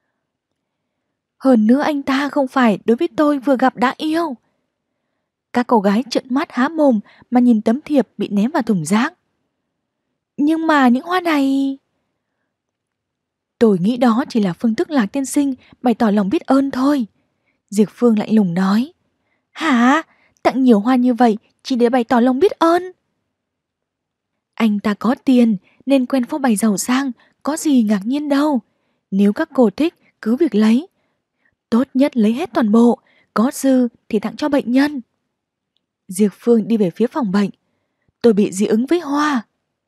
Hơn nữa anh ta không phải đối với tôi vừa gặp đã yêu. Các cô gái trợn mắt há mồm mà nhìn tấm thiệp bị ném vào thùng rác. Nhưng mà những hoa này... Tôi nghĩ đó chỉ là phương thức Lạc tiên sinh bày tỏ lòng biết ơn thôi. Diệp Phương lạnh lùng nói. Hả? Tặng nhiều hoa như vậy chỉ để bày tỏ lòng biết ơn? Anh ta có tiền nên quen phô bày giàu sang, có gì ngạc nhiên đâu. Nếu các cô thích cứ việc lấy. Tốt nhất lấy hết toàn bộ, có dư thì tặng cho bệnh nhân. Diệp Phương đi về phía phòng bệnh. Tôi bị dị ứng với hoa.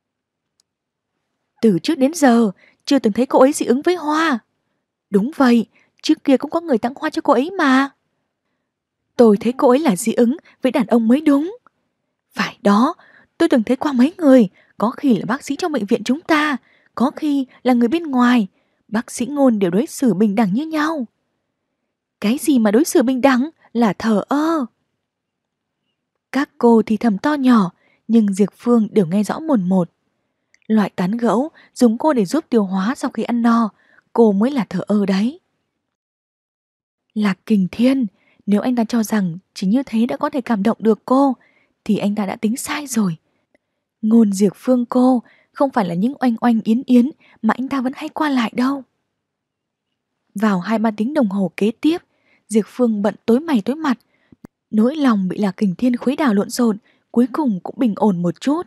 Từ trước đến giờ chưa từng thấy cô ấy dị ứng với hoa. Đúng vậy, trước kia cũng có người tặng hoa cho cô ấy mà. Tôi thấy cô ấy là dị ứng với đàn ông mới đúng. Phải đó, tôi từng thấy qua mấy người, có khi là bác sĩ trong bệnh viện chúng ta, có khi là người bên ngoài. Bác sĩ Ngôn đều đối xử bình đẳng như nhau. Cái gì mà đối xử bình đẳng, là thờ ơ. Các cô thì thầm to nhỏ, nhưng Diệp Phương đều nghe rõ mồn một. Loại tán gẫu dùng cô để giúp tiêu hóa sau khi ăn no, cô mới là thờ ơ đấy. Lạc Kình Thiên, nếu anh ta cho rằng chỉ như thế đã có thể cảm động được cô, thì anh ta đã tính sai rồi. Ngôn Diệp Phương cô không phải là những oanh oanh yến yến mà anh ta vẫn hay qua lại đâu. Vào 2-3 tiếng đồng hồ kế tiếp, Diệp Phương bận tối mày tối mặt. Nỗi lòng bị Lạc Kình Thiên khuấy đảo lộn xộn, cuối cùng cũng bình ổn một chút.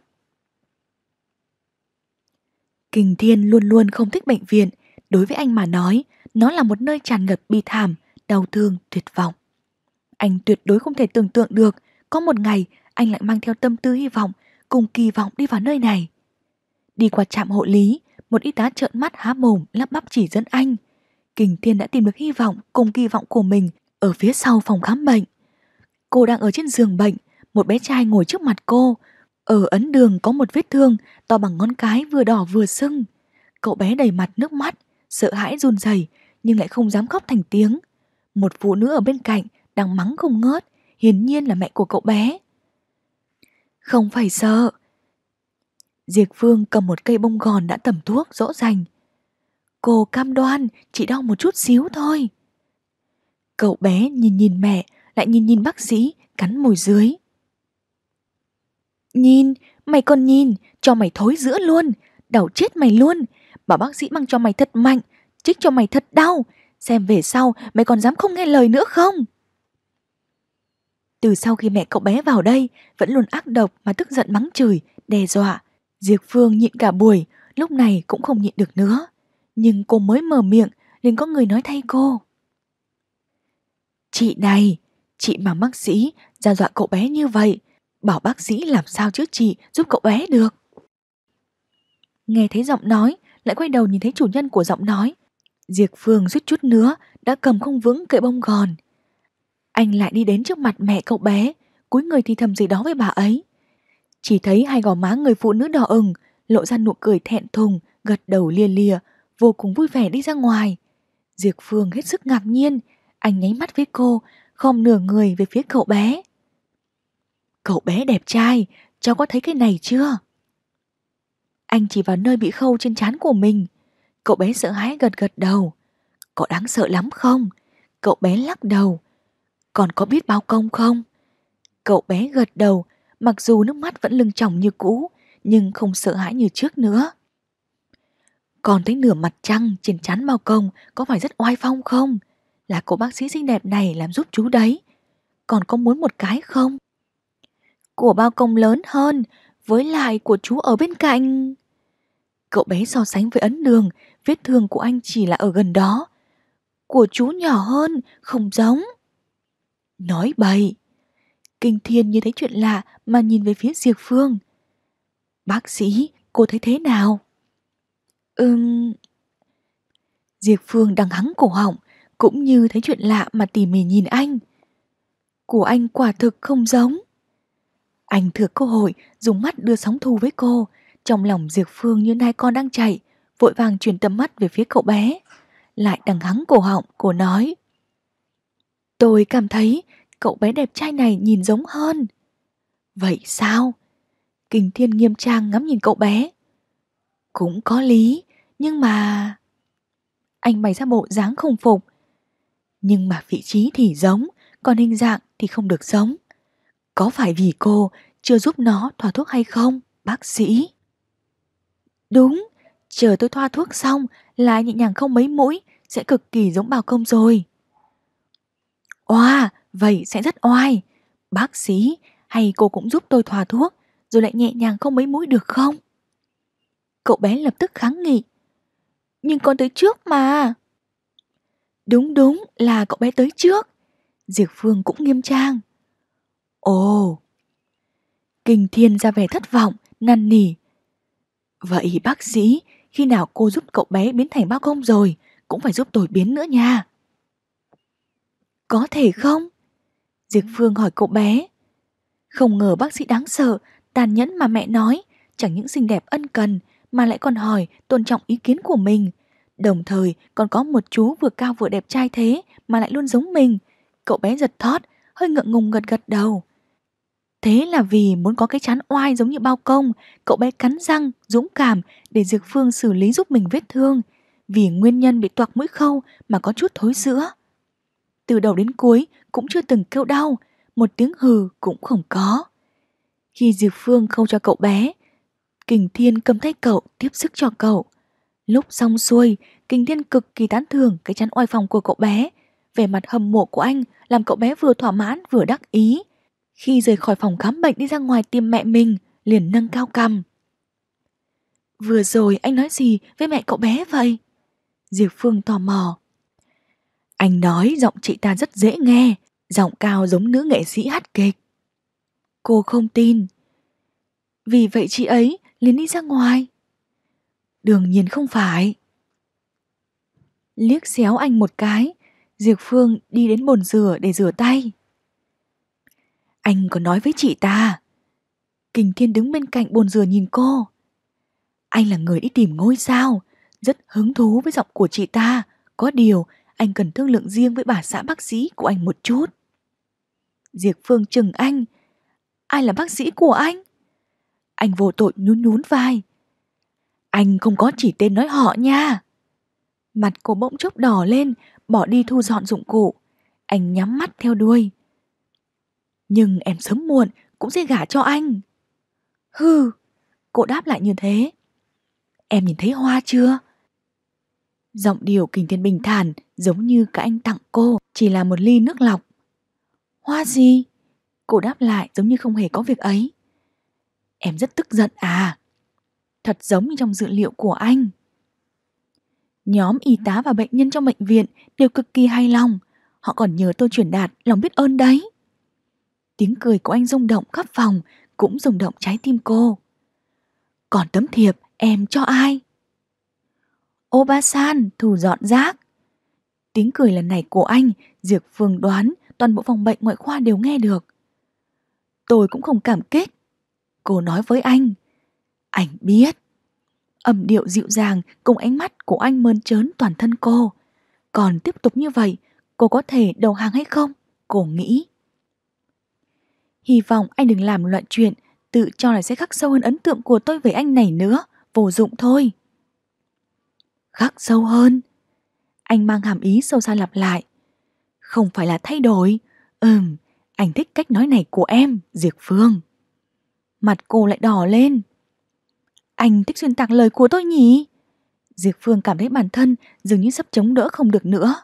Kình Thiên luôn luôn không thích bệnh viện. Đối với anh mà nói, nó là một nơi tràn ngập bi thảm, đau thương, tuyệt vọng. Anh tuyệt đối không thể tưởng tượng được có một ngày anh lại mang theo tâm tư hy vọng cùng kỳ vọng đi vào nơi này. Đi qua trạm hộ lý, một y tá trợn mắt há mồm lắp bắp chỉ dẫn anh. Kình Thiên đã tìm được hy vọng cùng kỳ vọng của mình ở phía sau phòng khám bệnh. Cô đang ở trên giường bệnh, một bé trai ngồi trước mặt cô. Ở ấn đường có một vết thương to bằng ngón cái vừa đỏ vừa sưng. Cậu bé đầy mặt nước mắt, sợ hãi run rẩy nhưng lại không dám khóc thành tiếng. Một phụ nữ ở bên cạnh đang mắng không ngớt, hiển nhiên là mẹ của cậu bé. Không phải sợ. Diệp Phương cầm một cây bông gòn đã tẩm thuốc dỗ dành. Cô cam đoan chỉ đau một chút xíu thôi. Cậu bé nhìn nhìn mẹ, lại nhìn nhìn bác sĩ, cắn môi dưới. Nhìn, mày còn nhìn, cho mày thối giữa luôn, đau chết mày luôn. Bảo bác sĩ mang cho mày thật mạnh, chích cho mày thật đau. Xem về sau mày còn dám không nghe lời nữa không? Từ sau khi mẹ cậu bé vào đây, vẫn luôn ác độc mà tức giận mắng chửi, đe dọa. Diệp Phương nhịn cả buổi, lúc này cũng không nhịn được nữa. Nhưng cô mới mở miệng, liền có người nói thay cô. Chị này, chị mà bác sĩ ra dọa cậu bé như vậy, bảo bác sĩ làm sao chữa trị giúp cậu bé được. Nghe thấy giọng nói, lại quay đầu nhìn thấy chủ nhân của giọng nói. Diệp Phương suýt chút nữa đã cầm không vững cây bông gòn. Anh lại đi đến trước mặt mẹ cậu bé, cúi người thì thầm gì đó với bà ấy. Chỉ thấy hai gò má người phụ nữ đỏ ửng, lộ ra nụ cười thẹn thùng, gật đầu lia lịa, vô cùng vui vẻ đi ra ngoài. Diệp Phương hết sức ngạc nhiên, anh nháy mắt với cô, khom nửa người về phía cậu bé. Cậu bé đẹp trai, cháu có thấy cái này chưa? Anh chỉ vào nơi bị khâu trên trán của mình. Cậu bé sợ hãi gật gật đầu. Có đáng sợ lắm không? Cậu bé lắc đầu. Còn có biết bao công không? Cậu bé gật đầu, mặc dù nước mắt vẫn lưng tròng như cũ, nhưng không sợ hãi như trước nữa. Còn thấy nửa mặt trăng trên trán bao công có phải rất oai phong không? Là cô bác sĩ xinh đẹp này làm giúp chú đấy. Còn có muốn một cái không? Của bao công lớn hơn, với lại của chú ở bên cạnh. Cậu bé so sánh với ấn đường, vết thương của anh chỉ là ở gần đó. Của chú nhỏ hơn, không giống. Nói bậy. Kình Thiên như thấy chuyện lạ mà nhìn về phía Diệp Phương. Bác sĩ, cô thấy thế nào? Diệp Phương đang hắng cổ họng, cũng như thấy chuyện lạ mà tỉ mỉ nhìn anh. Của anh quả thực không giống. Anh thừa cơ hội dùng mắt đưa sóng thu với cô. Trong lòng Diệp Phương như nai con đang chạy, vội vàng chuyển tầm mắt về phía cậu bé. Lại đằng hắng cổ họng, cô nói. Tôi cảm thấy cậu bé đẹp trai này nhìn giống hơn. Vậy sao? Kình Thiên nghiêm trang ngắm nhìn cậu bé. Cũng có lý, nhưng mà... Anh bày ra bộ dáng không phục. Nhưng mà vị trí thì giống, còn hình dạng thì không được giống. Có phải vì cô chưa giúp nó thoa thuốc hay không, bác sĩ? Đúng, chờ tôi thoa thuốc xong là nhẹ nhàng không mấy mũi, sẽ cực kỳ giống Bảo Công rồi. Oa, vậy sẽ rất oai. Bác sĩ, hay cô cũng giúp tôi thoa thuốc, rồi lại nhẹ nhàng không mấy mũi được không? Cậu bé lập tức kháng nghị. Nhưng con tới trước mà. Đúng, là cậu bé tới trước. Diệp Phương cũng nghiêm trang. Ồ. Kình Thiên ra vẻ thất vọng, năn nỉ. Vậy bác sĩ, khi nào cô giúp cậu bé biến thành Bao Công rồi, cũng phải giúp tôi biến nữa nha. Có thể không? Diệp Phương hỏi cậu bé. Không ngờ bác sĩ đáng sợ, tàn nhẫn mà mẹ nói, chẳng những xinh đẹp ân cần mà lại còn hỏi tôn trọng ý kiến của mình. Đồng thời còn có một chú vừa cao vừa đẹp trai thế mà lại luôn giống mình. Cậu bé giật thót, hơi ngượng ngùng gật gật đầu. Thế là vì muốn có cái trán oai giống như Bao Công, cậu bé cắn răng, dũng cảm để Diệp Phương xử lý giúp mình vết thương. Vì nguyên nhân bị toạc mũi khâu mà có chút thối rữa. Từ đầu đến cuối cũng chưa từng kêu đau, một tiếng hừ cũng không có. Khi Diệp Phương khâu cho cậu bé, Kình Thiên cầm tay cậu tiếp sức cho cậu. Lúc xong xuôi, Kình Thiên cực kỳ tán thưởng cái chắn oai phòng của cậu bé. Vẻ mặt hâm mộ của anh làm cậu bé vừa thỏa mãn vừa đắc ý. Khi rời khỏi phòng khám bệnh đi ra ngoài tìm mẹ mình, liền nâng cao cằm. Vừa rồi anh nói gì với mẹ cậu bé vậy? Diệp Phương tò mò. Anh nói giọng chị ta rất dễ nghe, giọng cao giống nữ nghệ sĩ hát kịch. Cô không tin. Vì vậy chị ấy liền đi ra ngoài. Đương nhiên không phải. Liếc xéo anh một cái, Diệp Phương đi đến bồn rửa để rửa tay. Anh còn nói với chị ta. Kình Thiên đứng bên cạnh bồn rửa nhìn cô. Anh là người đi tìm ngôi sao, rất hứng thú với giọng của chị ta. Có điều anh cần thương lượng riêng với bà xã bác sĩ của anh một chút. Diệp Phương chừng anh. Ai là bác sĩ của anh? Anh vô tội nhún nhún vai. Anh không có chỉ tên nói họ nha. Mặt cô bỗng chốc đỏ lên, bỏ đi thu dọn dụng cụ. Anh nhắm mắt theo đuôi. Nhưng em sớm muộn cũng sẽ gả cho anh. Hừ, cô đáp lại như thế. Em nhìn thấy hoa chưa? Giọng điệu Kình Thiên bình thản, giống như cả anh tặng cô chỉ là một ly nước lọc. Hoa gì? Cô đáp lại giống như không hề có việc ấy. Em rất tức giận à? Thật giống như trong dữ liệu của anh. Nhóm y tá và bệnh nhân trong bệnh viện đều cực kỳ hài lòng. Họ còn nhờ tôi truyền đạt lòng biết ơn đấy. Tiếng cười của anh rung động khắp phòng, cũng rung động trái tim cô. Còn tấm thiệp em cho ai? Obasan thu dọn rác. Tiếng cười lần này của anh, Diệp Phương đoán toàn bộ phòng bệnh ngoại khoa đều nghe được. Tôi cũng không cảm kích. Cô nói với anh. Anh biết. Âm điệu dịu dàng cùng ánh mắt của anh mơn trớn toàn thân cô. Còn tiếp tục như vậy, cô có thể đầu hàng hay không? Cô nghĩ. Hy vọng anh đừng làm loại chuyện tự cho là sẽ khắc sâu hơn ấn tượng của tôi với anh này nữa. Vô dụng thôi. Khắc sâu hơn? Anh mang hàm ý sâu xa lặp lại. Không phải là thay đổi. Anh thích cách nói này của em, Diệp Phương. Mặt cô lại đỏ lên. Anh thích xuyên tạc lời của tôi nhỉ? Diệp Phương cảm thấy bản thân dường như sắp chống đỡ không được nữa.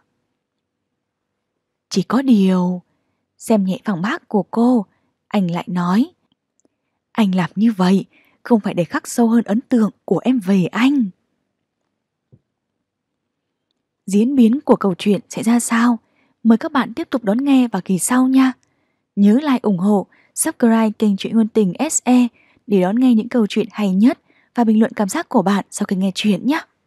Chỉ có điều, xem nhẹ phản bác của cô, anh lại nói. Anh làm như vậy không phải để khắc sâu hơn ấn tượng của em về anh. Diễn biến của câu chuyện sẽ ra sao? Mời các bạn tiếp tục đón nghe vào kỳ sau nha. Nhớ like ủng hộ, subscribe kênh Truyện Ngôn Tình SE để đón nghe những câu chuyện hay nhất và bình luận cảm giác của bạn sau khi nghe chuyện nhé.